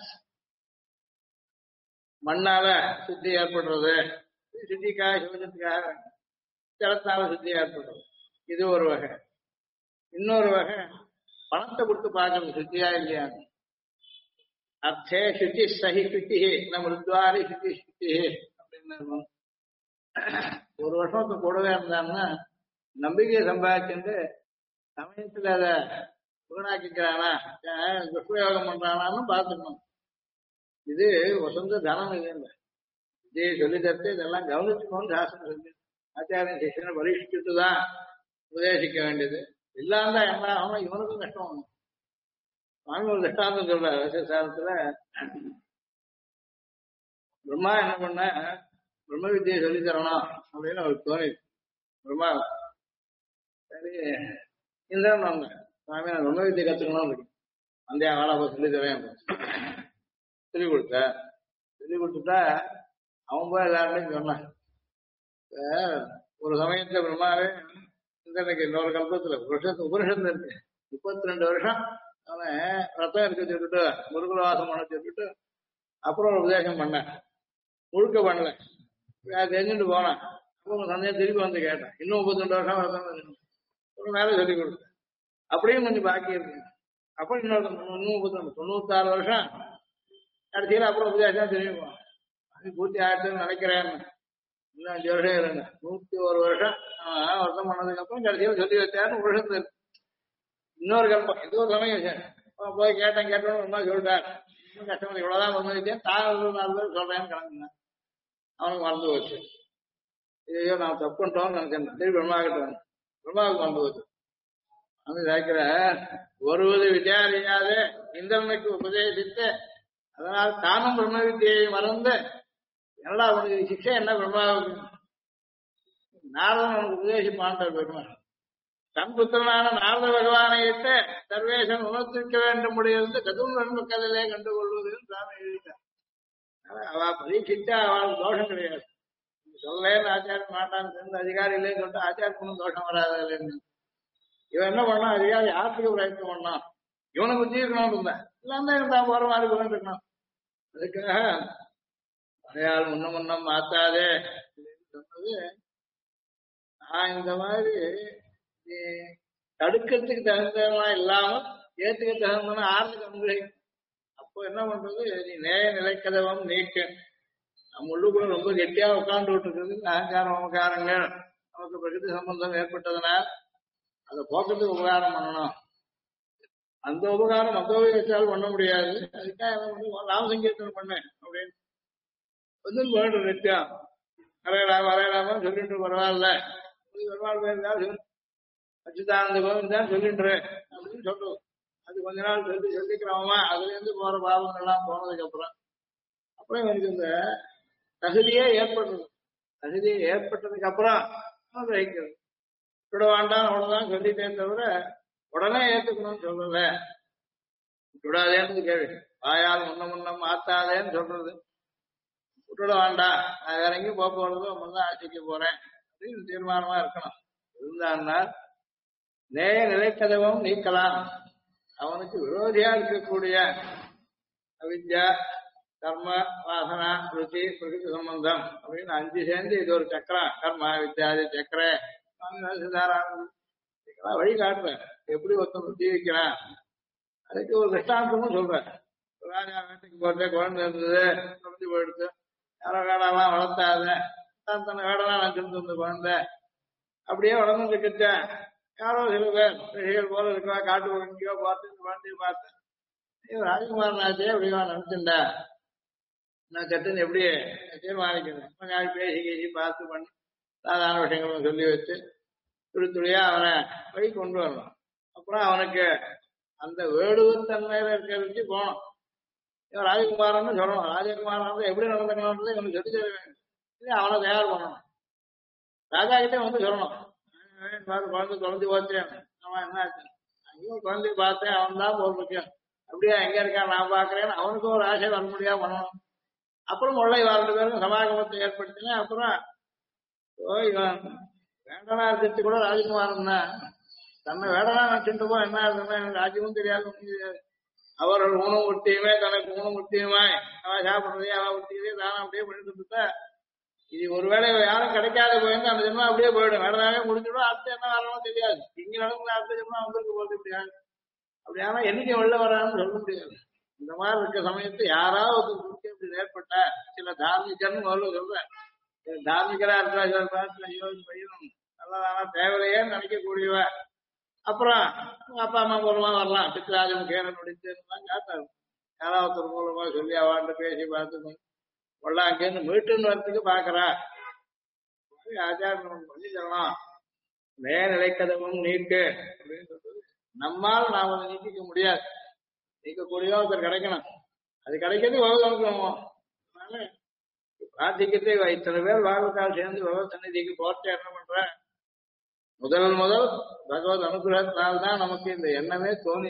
மண்ணால சுத்தி ஏற்படுறது, சுத்திக்காக சிவசத்துக்காக ஜலத்தால சுத்தி ஏற்படுறது, இது ஒரு வகை. இன்னொரு வகை பணத்தை கொடுத்து பார்க்கறது சுத்தியா இல்லையா. அர்த்தே சுத்தி சஹி சுத்தி நம்ம ருத்வாரி சுத்தி சுத்தி அப்படின்னு ஒரு வருஷத்துக்கு கூடவே இருந்தாங்கன்னா நம்பிக்கையை சம்பாதிச்சுட்டு சமயத்துல அதை வீணாக்கிக்கிறானா துஷ்பிரயோகம் பண்றானான்னு பார்த்துக்கணும். இது வசந்த தனம் இல்லைங்க. இதை சொல்லி தரத்து இதெல்லாம் கவனிச்சுக்கணும்னு சாஸ்திரம் சொல்லி ஆச்சாரிய சிஷனை பரீட்சிச்சுட்டு தான் உபதேசிக்க வேண்டியது. இல்லாம என்ன ஆகணும், இவனுக்கும் கஷ்டம் ஆகணும். சுவாமி ஒரு கஷ்டாந்தம் சொல்றாரு விசேஷத்துல. பிரம்மா என்ன பண்ண, பிரம்ம வித்தியை சொல்லி தரணும் அப்படின்னு அவருக்கு தோணிது. பிரம்மா சரி இந்திரன் வந்த சுவாமி நான் பிரம்ம வித்தியை கத்துக்கணும் இருக்கு, அந்த வேலை சொல்லி தரேன் சொல்லி கொடுத்த. சொல்லி கொடுத்துட்டா அவன் போய் எல்லாருமே சொன்னான். ஒரு சமயத்துல பிரம்மாவே இந்திரனுக்கு இன்னொரு கல்பத்துல உபனிஷத்து இருக்கு 32 வருஷம் அவன் ரத்தம் இருக்க சொல்லிட்டு முருகுலவாசம் பண்ண சொல்லிட்டு அப்புறம் ஒரு உபதேசம் பண்ணேன். முழுக்க பண்ணல, தெரிஞ்சுட்டு போனான். அப்புறம் சந்தேகம் திருப்பி வந்து கேட்டேன். இன்னும் 32 வருஷம் ரத்தம் ஒரு மேலே சொல்லி கொடுத்தேன். அப்படியும் கொஞ்சம் பாக்கி இருக்கு. அப்புறம் இன்னொரு இன்னும் 96 வருஷம் கடைசியில் அப்புறம் உபதேசம் திரும்பி போனான். அது பூர்த்தி ஆயிடுச்சுன்னு நினைக்கிறேன். இன்னும் 5 வருஷம் இருங்க, 101 வருஷம் வருத்தம் பண்ணதுக்கு அப்புறம் கடைசியில் சொல்லி வச்சாருன்னு வருஷத்துல இருக்கு. இன்னொரு கல்பம் இது ஒரு சமயம் போய் கேட்டோன்னு ரொம்ப சொல்லிட்டார். இன்னும் கஷ்டம் இவ்வளவுதான் வந்துட்டேன், தான் 4 பேர் சொல்றேன்னு கிளம்புனேன். அவனுக்கு மறந்து போச்சு. ஐயோ நான் தப்பு பண்ணிட்டோம்னு நினைச்சேன். திருப்பி பிரம்மாகிட்டோம், பிரம்மாவுக்கு மறந்து போச்சு. வந்து கேட்கிற ஒருவது வித்யாரியாது இந்திரனுக்கு உபதேசித்து அதனால் தானும் பிரம்ம வித்தியை மறந்து என்னடா உனக்கு சிக்ஷை என்ன பிரம்மாவுக்கு? நாரதன் உனக்கு உபதேசிப்பான்ட்டார் பெருமாள். தன் புத்திரனான நாரத பகவானை இட்டு சர்வேசன் உணர்த்திருக்க வேண்டும் முடியாது கதும் நண்பக்கதிலே கண்டுகொள்வதுன்னு சாமி எழுதிட்டார். அவ பரீட்சிச்சா அவளுக்கு தோஷம் கிடையாது. சொல்லேன்னு ஆச்சாரம் மாட்டான்னு சேர்ந்து அதிகாரி இல்லைன்னு சொல்லிட்டு ஆச்சாரத்துக்கு தோஷம் வராது இல்லைன்னு. இவன் என்ன பண்ணான், அதிகாரி யாருக்கு பிரயத்தனம் பண்ணான், இவனை புத்தி இருக்கணும் இருந்தேன் இல்லாம இருந்தா போற மாதிரி போயிட்டு இருக்கணும். அதுக்காக அதையால் முன்னம் மாத்தாதே சொன்னது. நான் இந்த மாதிரி தடுக்கிறதுக்கு தகுந்தவனா இல்லாம ஏத்துக்க தகுந்தவனா ஆறுக்கு அனுகிரகிக்கும். அப்போ என்ன பண்றது, நீ நேய நிலைக்கதவம் நீக்க. நம்ம உள்ளுக்குள்ள ரொம்ப கெட்டியா உட்காந்து விட்டுருக்குது அகங்காரம் அமகாரங்கள் நமக்கு பிரகிருதி சம்பந்தம் ஏற்பட்டதுனால் அதை போக்குறதுக்கு உபகாரம் பண்ணணும். அந்த உபகாரம் மத்தவை வச்சாலும் பண்ண முடியாது. அதுக்காக நாம சங்கீர்த்தனம் பண்ணேன் அப்படின்னு வந்து வேணும் நித்தியம் வரையலாம சொல்லிட்டு பரவாயில்ல பரவாயில்ல அச்சுதானந்த கோவிந்த் தான் சொல்லிட்டு அப்படின்னு சொல்லுவோம். அது கொஞ்ச நாள் சொல்லிக்கிறோமா, அதுல இருந்து போற பாவங்கள்லாம் போனதுக்கு அப்புறம் எனக்கு இந்த தகுதியே ஏற்படுறது. தகுதியே ஏற்பட்டதுக்கு அப்புறம் கிரகிக்கிறது. விட வேண்டாம் அவ்வளவுதான் சொல்லிட்டேன் தவிர உடனே ஏற்றுக்கணும்னு சொல்லல. விடாதேன்னு கேள்வி, வாயால் முன்னம் ஆத்தாதேன்னு சொல்றது. விட்டுட வேண்டாம், நான் வேற எங்கேயும் போறதோ முன்ன ஆட்சிக்கு போறேன் அப்படின்னு தீர்மானமா இருக்கணும். இருந்தான்னா நேய நிலைக்கதவும் நீக்கலாம். அவனுக்கு விரோதியா இருக்கக்கூடிய அவித்யா, கர்ம, வாசனா, ருச்சி, பிரகிருதி சம்பந்தம் அப்படின்னு 5 சேர்ந்து இது ஒரு சக்கரம். கர்ம வித்யாதி சக்கர இதெல்லாம் வழி காட்டுறேன். எப்படி ஒருத்தன் ஜீவிக்கிறான் அதுக்கு ஒரு திஷ்டாந்தமும் சொல்றேன். ராஜா வீட்டுக்கு போட்டு குழந்தை இருந்தது, குழந்தை போயிடுத்து, யாரோ வேடெல்லாம் வளர்த்தாத, தன்னை வேடெல்லாம் நினைச்சிட்டு இருந்த குழந்தை அப்படியே வளர்ந்து கிட்ட யாரோ சில பேர் ரிஷிகள் போல இருக்கா, காட்டு எங்கேயோ பார்த்து இந்த குழந்தைய பார்த்தேன், ராஜகுமாரன் ஆச்சே அப்படிவா நினைச்சுண்டா, நான் சட்டுன்னு எப்படி தீர்மானிக்கிறேன். கொஞ்சம் பேசி கேசி பார்த்து பண்ணி சாதாரண விஷயங்களும் சொல்லி வச்சு துளி துளியா அவனை வழி கொண்டு வரணும். அப்புறம் அவனுக்கு அந்த வேடுவத்தன்மையில இருக்கிறதுக்கு போகணும். இவன் ராஜகுமாரன்னு சொல்லணும். ராஜகுமாரன் எப்படி நடந்துக்கணும்ன்றது இவனுக்கு சொல்லி தர வேண்டும். இல்லை அவனை தயார் பண்ணணும். ராஜா கிட்டே வந்து சொல்லணும், பார்த்து குழந்தை குழந்தை பார்த்தேன், அவன் என்ன ஆச்சு, ஐயோ குழந்தைய பார்த்தேன், அவன் தான் போட்டிருக்கேன், அப்படியா எங்க இருக்கான் நான் பாக்குறேன்னு அவனுக்கும் ஒரு ஆசை வர முடியா பண்ணணும். அப்புறம் முல்லை 2 பேருக்கும் சமாகமத்தை ஏற்படுத்தினேன். அப்புறம் இவன் வேண்டனா இருக்கிறது கூட ராஜகுமாரன் தான், தன்னை வேடனா நினைச்சுட்டு போ என்ன இருக்குன்னா எனக்கு ராஜ்யமும் தெரியாது ஒன்றும் தெரியாது. அவர்கள் ஊனம் உத்தியுமே தனக்கு ஊனம் உத்தியுமாய் அவன் சாப்பிடுறதே அவன் உத்தியதே தானே அப்படியே பண்ணிட்டு இருந்தா இது ஒருவேளை யாரும் கிடைக்காத போயிருந்து அந்த ஜென்மம் அப்படியே போயிடும். வேடனாவே முடிஞ்சிடும். அடுத்து என்ன வரணும் தெரியாது. இங்க நடந்து அடுத்த ஜென்மம் வந்திருக்கு போது முடியாது. அப்படியானா என்னைக்கு வெளில வரான்னு சொல்ல முடியாது. இந்த மாதிரி இருக்க சமயத்து யாராவது இப்படி ஏற்பட்ட சில தார்மிகர்னு முதல்ல சொல்றேன். தார்மிகரா இருக்கிறா சில பாட்டுல ஐயோ பையனும் நல்லதானா தேவையே நினைக்கக்கூடியவ. அப்புறம் அப்பா அம்மா மூலமா வரலாம், பித்ராஜன் கேரன் முடிச்சுலாம் காட்டாரு. யாராவது ஒருத்தர் மூலமா சொல்லி அவாண்ட பேசி பார்த்து கொள்ளா அங்கேருந்து மீட்டுன்னு வரத்துக்கு பாக்குறா. ஆச்சாரம் பண்ணி தரலாம். நேர்நிலைக்கதவும் நீட்டு அப்படின்னு சொல்றது நம்மால் நாம் அதை நீட்டிக்க முடியாது. நீக்கக்கூடிய ஒருத்தர் கிடைக்கணும். அது கிடைக்கிறது பகவதனுக்கு. அதனால பிரார்த்திக்கத்தே இத்தனை பேர் பாகவத்தால் சேர்ந்து பகவத் சந்நிதிக்கு போர்த்து என்ன பண்ற, முதல் பகவத் அனுகிரகத்தினால்தான் தான் நமக்கு இந்த எண்ணமே தோணி.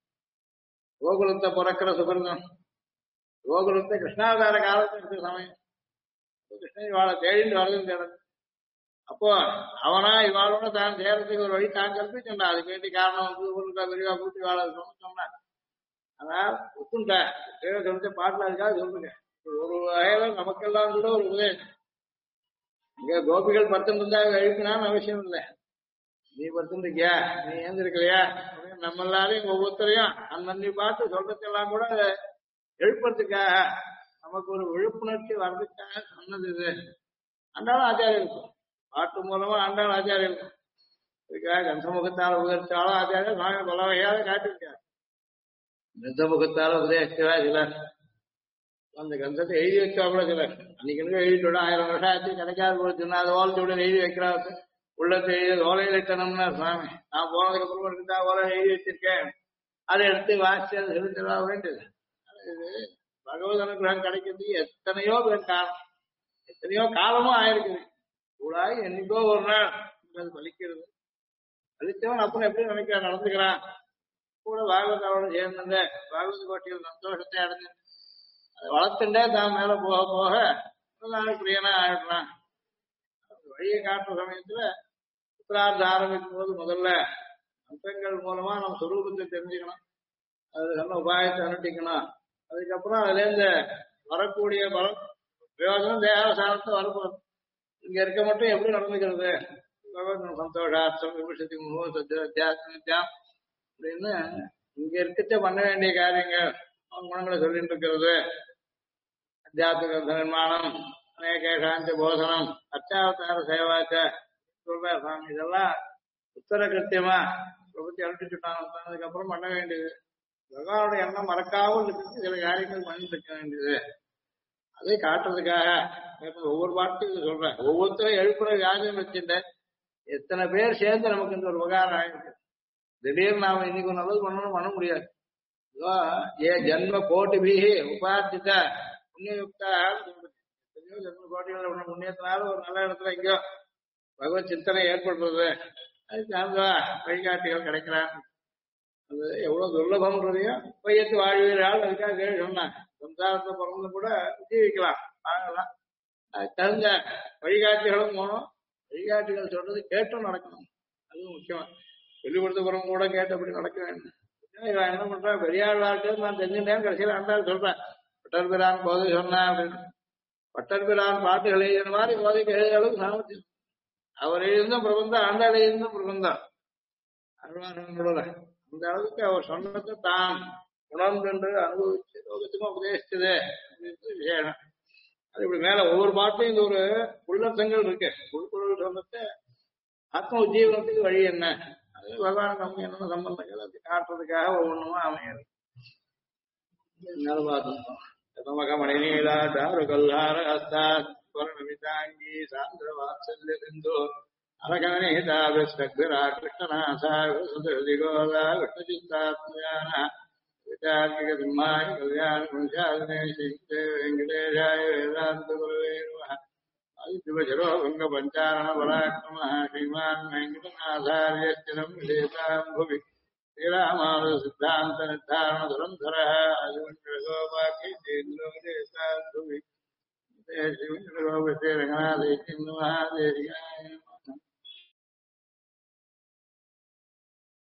கோகுலத்தை பிறக்கிற சுகிருதம், கோகுலத்தை கிருஷ்ணாவதார காலத்தில் இருக்கிற சமயம் கிருஷ்ணன் இவாளை தேடிட்டு வரதுன்னு கிடக்கு. அப்போ அவனா இவாளோட தான் சேரத்துக்கு ஒரு வழி தான் கற்பிச்சுண்டா. அதுக்கு வேண்டிய காரணம் வந்து விரிவா கூட்டி வாழ சொன்னான். ஆனால் ஒத்துண்டா தேவை சொல்லிட்டு பாட்டுல அதுக்காக சொல்லுங்க. ஒரு வகையில நமக்கெல்லாம் கூட ஒரு உதயம். இங்க கோபிகள் பத்துன்னு இருந்தா எழுப்பினான்னு அவசியம் இல்லை. நீ பத்துருக்கியா, நீ ஏந்திருக்கலையா அப்படின்னு நம்ம எல்லாரையும் ஒவ்வொருத்தரையும் அந்த பாட்டு சொல்றதெல்லாம் கூட எழுப்புறதுக்காக நமக்கு ஒரு விழிப்புணர்ச்சி வர்றதுக்காக சொன்னது இது. ஆண்டாலும் ஆச்சாரியம் இருக்கும். பாட்டு மூலமா ஆண்டாலும் ஆச்சாரியம் இருக்கும். இதுக்காக கந்தமுகத்தால் உபதரிச்சாலும் ஆச்சாரியம் சுவாமி பல வகையாக காட்டியிருக்காரு. கந்தமுகத்தால உபதேசிக்கிறா சிலர், அந்த கந்தத்தை எழுதி வச்சா கூட சிலர் அன்னைக்கு எழுதிட்டு 1000 வருஷம் ஆச்சு கிடைக்காது போல சொன்னா அது ஓலத்துடன் எழுதி வைக்கிறாரு. உள்ளத்தை எழுதி ஓலையில் இட்டணும்னா சுவாமி நான் போனதுக்கு அப்புறம் இருக்குதா ஓலை எழுதி வச்சிருக்கேன், அதை எடுத்து வாசிச்சு அதை செலுத்தா வேண்டியது. இது பகவத் அனுகிரகம் கிடைக்கிறது எத்தனையோ பேர் காலம், எத்தனையோ காலமும் ஆயிருக்குது. கூடாது என்னைக்கோ ஒரு நாள் அது பலிக்கிறது. பலித்தவன் அப்புறம் எப்படி நினைக்கிறான் நடந்துக்கிறான். கூட பாகவதாவோட சேர்ந்த பாகவத கோட்டியில் சந்தோஷத்தை அடைஞ்சு அதை வளர்த்துட்டே தான் மேல போக போக பிரியனா ஆயிடுறான். வழியை காட்டுற சமயத்துல உத்தரார்த்த ஆரம்பிக்கும் போது முதல்ல அம்சங்கள் மூலமா நம்ம சுரூபத்தை தெரிஞ்சுக்கணும். அது நல்ல உபாயத்தை அனுட்டிக்கணும். அதுக்கப்புறம் அதுல இருந்து வரக்கூடிய பலம் பிரயோஜனம் தேகாசாரத்தை வரப்போகுது. இங்க இருக்க மட்டும் எப்படி நடந்துக்கிறது, சந்தோஷார்த்தம் விபூஷத்தி முகம் சத்தியம் அப்படின்னு இங்க இருக்கச்ச பண்ண வேண்டிய காரியங்கள் குணங்களை சொல்லிட்டு இருக்கிறது. அத்தியாத்மிக நிர்மாணம், அநேக சாந்தி போதனம், அச்சாவதார சேவாச்ச சொல்ற சாமி இதெல்லாம் உத்தர கிருத்தியமா பிரபத்தி அனுப்பிச்சுட்டாங்க. அதுக்கப்புறம் பண்ண வேண்டியது பகவானுடைய எண்ணம் மறக்காமல் இருக்கிறது சில காரியங்கள் பண்ணிட்டு இருக்க வேண்டியது. அதை காட்டுறதுக்காக ஒவ்வொரு பாட்டும் சொல்றேன். ஒவ்வொருத்தரும் எழுப்புற வியாஜம் வச்சுட்டு எத்தனை பேர் சேர்ந்து நமக்கு இந்த ஒரு உபகாரம் ஆயிருக்கு. திடீர்னு நாம இன்னைக்கு நல்லது பண்ணணும் பண்ண முடியாது. ஏ ஜென்ம கோட்டி பீகி உபார்ஜித புண்ணியுக்தா எத்தனையோ ஜென்ம கோட்டிகள் உள்ள புண்ணியத்தினால ஒரு நல்ல இடத்துல எங்கேயோ பகவத் சிந்தனை ஏற்படுறது. அதுக்கு அந்த வழிகாட்டிகள் கிடைக்கிறான். அது எவ்வளவு துர்லபம்ன்றதையும் பையத்து வாழ்வீர்கள் அதுக்காக கேள்வி சொன்னாங்க. சம்சாரத்தை பிறந்து கூட ஜீவிக்கலாம், வாங்கலாம். அது தகுந்த வழிகாட்டிகளும் போகணும். வழிகாட்டிகள் சொல்றது கேட்டும் நடக்கணும். அதுவும் முக்கியமா. சொல்லிக் கொடுத்த பிறகு கூட கேட்டபடி நடக்க வேண்டும். இவன் என்ன பண்றான், பெரியாழ்வார்க்கு நான் தெரிஞ்சுட்டேன், கடைசியில் ஆண்டாள் சொல்றேன் பட்டர்பிரான் போதை சொன்னேன் அப்படின்னு. பட்டர்பிரான் பாட்டுகள் எழுதின மாதிரி போதைக்கு எழுதிய அளவுக்கு சாமர்த்தியம். அவர் எழுதின பிரபந்தம், ஆண்டாள் எழுதின பிரபந்தம் அழ்வார்களோட அந்த அளவுக்கு அவர் சொன்னதை தான் உணர்ந்து அனுபவிச்சு லோகத்துக்கும் உபதேசிச்சது அப்படின்னு விசேஷம். அது இப்படி மேல ஒவ்வொரு பாட்டும் இது ஒரு உள்ளர்த்தங்கள் இருக்கு. உள்பொருள் சொன்னது ஆத்ம உஜ்ஜீவனத்துக்கு வழி என்ன, அது பகவான் நமக்கு என்னென்ன சம்பந்தங்கள் அது காட்டுறதுக்காக ஒவ்வொன்றுமா அமையாது. மணிநீலா தாரு கல்லார ஹஸ்தாத் ஸ்வர்ணமிதாங்கி சாந்திர வாத்சல்ய சிந்து அரகணேதாபிரா கிருஷ்ணநாசா விசுதிகோதா விஷ்ணுசித்தாத்மயான விசாரிக சிம்மாய கல்யாண குணசாலினே ஸ்ரீ வெங்கடேஷாய வேதாந்த குருவே நமः. ஆதித்யவஜரோ பங்க பஞ்சாரண பராக்கிரம ஸ்ரீமான் வெங்கடநாதாரியஸ்திரம் விதேதாம் புவி ஸ்ரீராமானுஜ சித்தாந்த நிர்தாரண துரந்தர ஆதிவன்யோபாக்கியேந்திரோதேசாத் புவி ஸ்ரீ ரங்கநாத மகாதேசிகாய